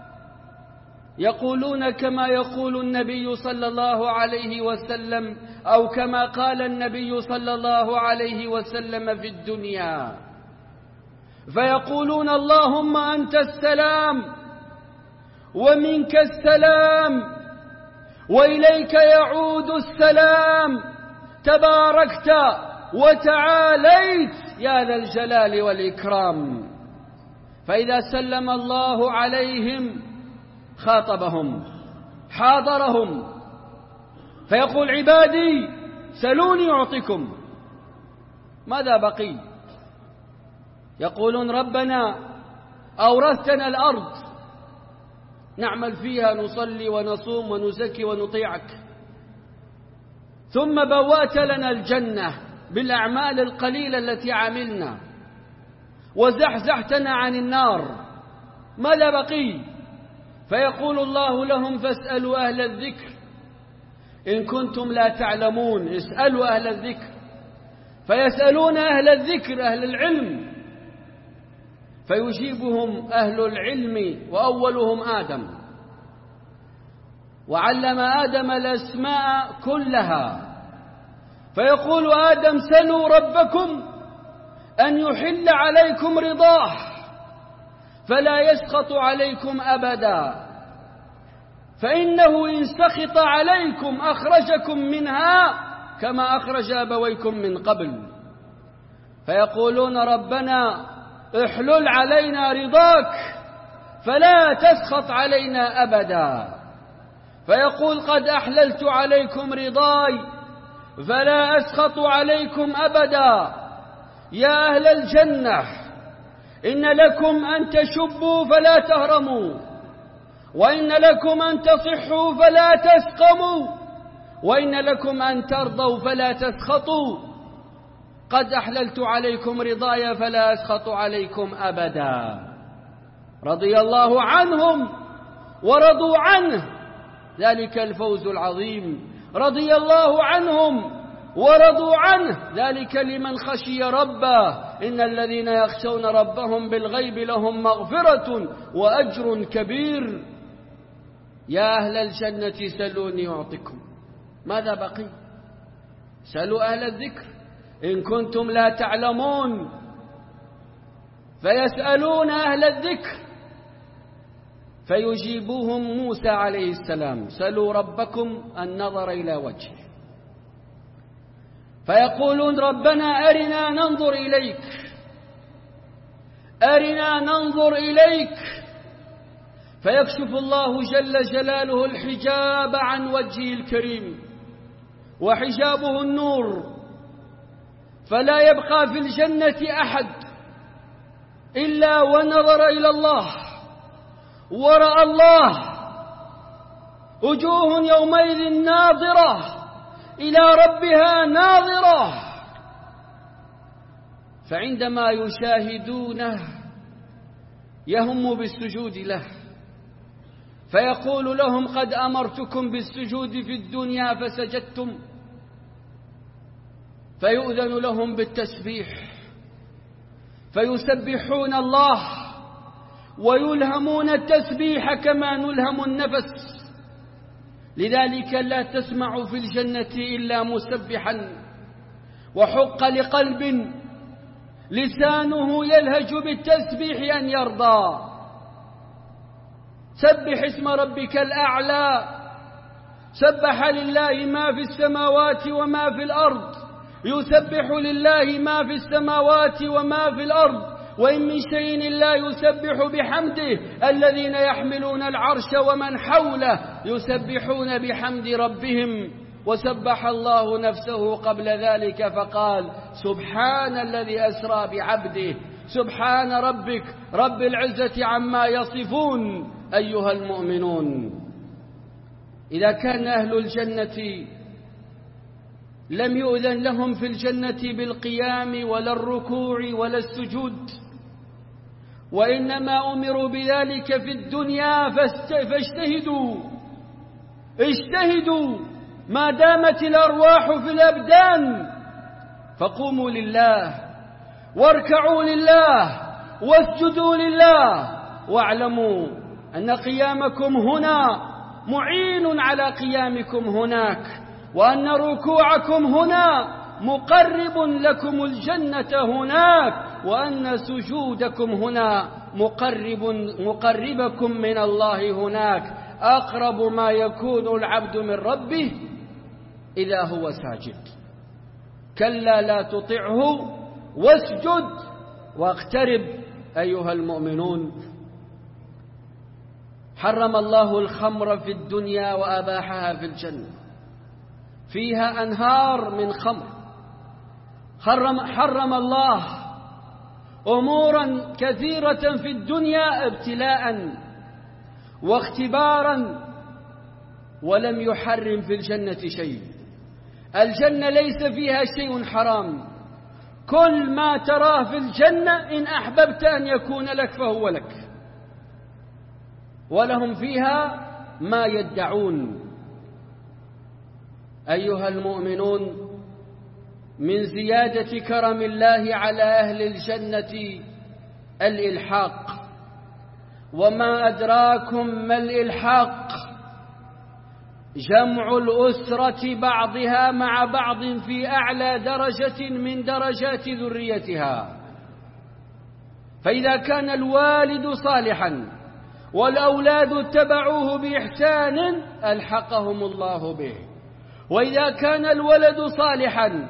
Speaker 2: يقولون كما يقول النبي صلى الله عليه وسلم، أو كما قال النبي صلى الله عليه وسلم في الدنيا، فيقولون: اللهم أنت السلام ومنك السلام وإليك يعود السلام، تباركت وتعاليت يا ذا الجلال والإكرام. فإذا سلم الله عليهم خاطبهم، حاضرهم، فيقول: عبادي سلوني أعطكم. ماذا بقي؟ يقولون: ربنا أورثتنا الأرض نعمل فيها، نصلي ونصوم ونزكي ونطيعك، ثم بوأت لنا الجنة بالأعمال القليلة التي عملنا وزحزحتنا عن النار، ماذا بقي؟ فيقول الله لهم: فاسألوا أهل الذكر إن كنتم لا تعلمون. اسألوا أهل الذكر. فيسألون أهل الذكر، أهل العلم، فيجيبهم أهل العلم وأولهم آدم، وعلم آدم الأسماء كلها. فيقول آدم: سلوا ربكم أن يحل عليكم رضاه فلا يسخط عليكم أبدا، فإنه إن سخط عليكم أخرجكم منها كما أخرج أبويكم من قبل. فيقولون: ربنا احلل علينا رضاك فلا تسخط علينا أبدا. فيقول: قد أحللت عليكم رضاي فلا أسخط عليكم أبدا. يا أهل الجنة، إن لكم أن تشبوا فلا تهرموا، وإن لكم أن تصحوا فلا تسقموا، وإن لكم أن ترضوا فلا تسخطوا. قد أحللت عليكم رضاي فلا أسخط عليكم أبدا. رضي الله عنهم ورضوا عنه، ذلك الفوز العظيم. رضي الله عنهم ورضوا عنه، ذلك لمن خشي ربه. إن الذين يخشون ربهم بالغيب لهم مغفرة وأجر كبير. يا أهل الجنة سلوني أعطكم. ماذا بقي؟ سلوا أهل الذكر إن كنتم لا تعلمون. فيسألون أهل الذكر فيجيبوهم موسى عليه السلام: سلوا ربكم النظر إلى وجهه. فيقولون: ربنا أرنا ننظر إليك، أرنا ننظر إليك. فيكشف الله جل جلاله الحجاب عن وجهه الكريم، وحجابه النور، فلا يبقى في الجنة أحد إلا ونظر إلى الله ورأى الله. وجوه يومئذ ناظرة إلى ربها ناظرة. فعندما يشاهدونه يهم بالسجود له، فيقول لهم: قد أمرتكم بالسجود في الدنيا فسجدتم. فيؤذن لهم بالتسبيح، فيسبحون الله
Speaker 1: ويلهمون التسبيح كما نلهم النفس. لذلك لا تسمع في الجنة إلا مسبحا، وحق لقلب لسانه يلهج بالتسبيح أن يرضى. سبح اسم ربك الأعلى. سبح لله ما في السماوات وما في الأرض. يسبح لله ما في السماوات وما في الأرض، وإن من شيء إلا يسبح بحمده. الذين يحملون العرش ومن حوله يسبحون بحمد ربهم. وسبح الله نفسه قبل ذلك فقال: سبحان الذي أسرى بعبده. سبحان ربك رب العزة عما يصفون. أيها المؤمنون، إذا كان أهل الجنة لم يؤذن لهم في الجنة بالقيام ولا الركوع ولا السجود، وإنما أمروا بذلك في الدنيا، فاجتهدوا اجتهدوا ما دامت الأرواح في الأبدان، فقوموا لله واركعوا لله واسجدوا لله، واعلموا أن قيامكم هنا معين على قيامكم هناك، وأن ركوعكم هنا مقرب لكم الجنة هناك، وأن سجودكم هنا مقرب مقربكم من الله هناك. أقرب ما يكون العبد من ربه إذا هو ساجد. كلا لا تطعه واسجد واقترب. أيها المؤمنون، حرم الله الخمر في الدنيا وأباحها في الجنة، فيها أنهار من خمر. حرم, حرم الله أمورا كثيرة في الدنيا ابتلاء واختبارا، ولم يحرم في الجنة شيء. الجنة ليس فيها شيء حرام. كل ما تراه في الجنة إن أحببت أن يكون لك فهو لك، ولهم فيها ما يدعون. أيها المؤمنون، من زيادة كرم الله على أهل الجنة الإلحاق. وما أدراكم ما الإلحاق؟ جمع الأسرة بعضها مع بعض في أعلى درجة من درجات ذريتها. فإذا كان الوالد صالحا والأولاد اتبعوه بإحسان ألحقهم الله به، وإذا كان الولد صالحا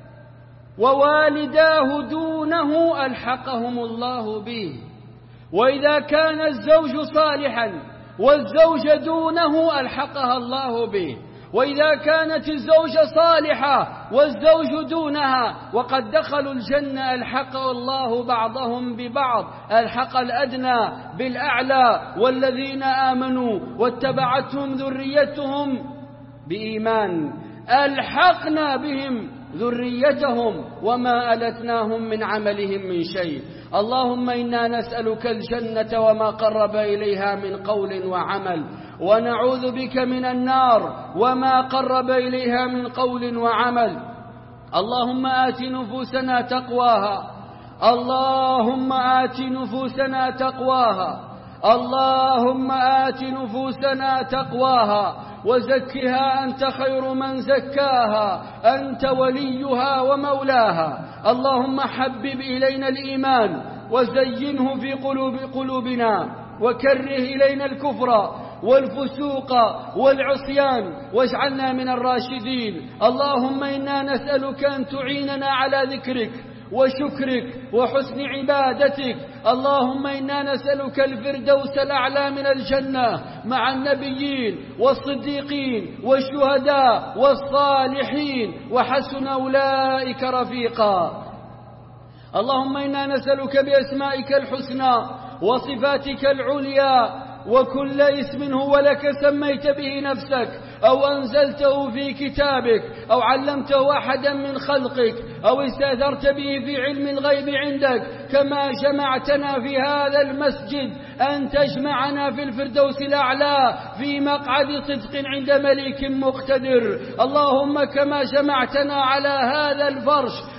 Speaker 1: ووالداه دونه ألحقهم الله به، وإذا كان الزوج صالحا والزوج دونه ألحقها الله به، وإذا كانت الزوجة صالحة والزوج دونها وقد دخلوا الجنة ألحق الله بعضهم ببعض، ألحق الأدنى بالأعلى. والذين آمنوا واتبعتهم ذريتهم بإيمان ألحقنا بهم ذريتهم وما ألتناهم من عملهم من شيء. اللهم إنا نسألك الجنة وما قرب إليها من قول وعمل، ونعوذ بك من النار وما قرب إليها من قول وعمل. اللهم آت نفوسنا تقواها. اللهم آت نفوسنا تقواها. اللهم آت نفوسنا تقواها وزكها أنت خير من زكاها، أنت وليها ومولاها. اللهم حبب إلينا الإيمان وزينه في قلوب قلوبنا، وكره إلينا الكفر والفسوق والعصيان واجعلنا من الراشدين. اللهم إنا نسألك أن تعيننا على ذكرك وشكرك وحسن عبادتك. اللهم إنا نسألك الفردوس الأعلى من الجنة مع النبيين والصديقين والشهداء والصالحين وحسن أولئك رفيقا. اللهم إنا نسألك بأسمائك الحسنى وصفاتك العليا وكل اسم هو لك سميت به نفسك أو أنزلته في كتابك أو علمته أحدا من خلقك أو استأثرت به في علم الغيب عندك، كما جمعتنا في هذا المسجد، أن تجمعنا في الفردوس الأعلى في مقعد صدق عند مليك مقتدر. اللهم كما جمعتنا على هذا الفرش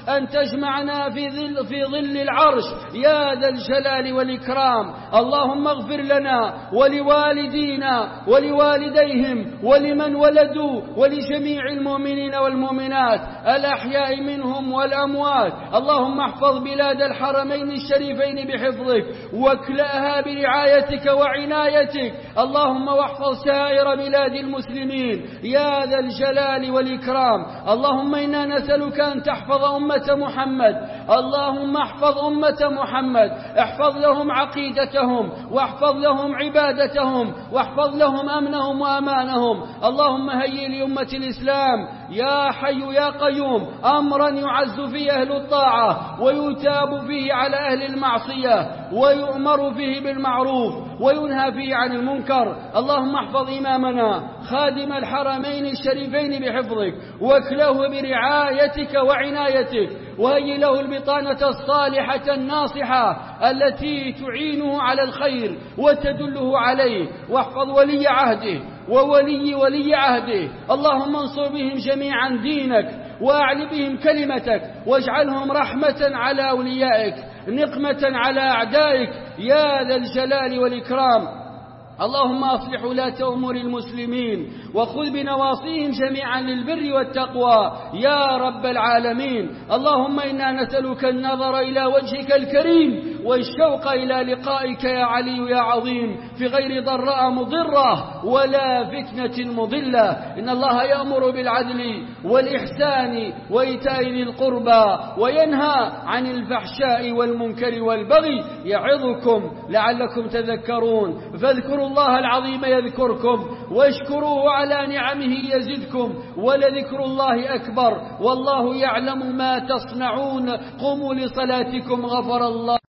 Speaker 2: أن تجمعنا في ظل, في ظل العرش يا ذا الجلال والإكرام. اللهم اغفر لنا ولوالدينا ولوالديهم ولمن ولدوا ولجميع المؤمنين والمؤمنات الأحياء منهم والأموات. اللهم احفظ بلاد الحرمين الشريفين بحفظك واكلأها برعايتك وعنايتك. اللهم واحفظ سائر بلاد المسلمين يا ذا الجلال والإكرام. اللهم إنا نسألك أن تحفظ أمة محمد. اللهم احفظ أمة محمد، احفظ لهم عقيدتهم واحفظ لهم عبادتهم واحفظ لهم أمنهم وأمانهم. اللهم هيئ لأمة الإسلام يا حي يا قيوم أمرا يعز فيه أهل الطاعة ويتاب فيه على أهل المعصية ويؤمر فيه بالمعروف وينهى فيه عن المنكر. اللهم احفظ إمامنا خادم الحرمين الشريفين بحفظك واكله برعايتك وعنايتك وهيئ له البطانة الصالحة الناصحة التي تعينه على الخير وتدله عليه. واحفظ ولي عهده وولي ولي عهده. اللهم انصر بهم جميعا دينك وأعل بهم كلمتك واجعلهم رحمة على أوليائك نقمة على أعدائك يا ذا الجلال والإكرام. اللهم أصلح ولاة أمور المسلمين وخذ بنواصيهم جميعا للبر والتقوى يا رب العالمين. اللهم إنا نسألك النظر إلى وجهك الكريم والشوق إلى لقائك يا علي يا عظيم في غير ضراء مضرة ولا فتنة مضلة. إن الله يأمر بالعدل والإحسان وإيتاء ذي القربى وينهى عن الفحشاء والمنكر والبغي يعظكم لعلكم تذكرون. فاذكروا الله العظيم يذكركم واشكروه على نعمه يزدكم ولذكر الله أكبر والله يعلم ما تصنعون. قوموا لصلاتكم غفر الله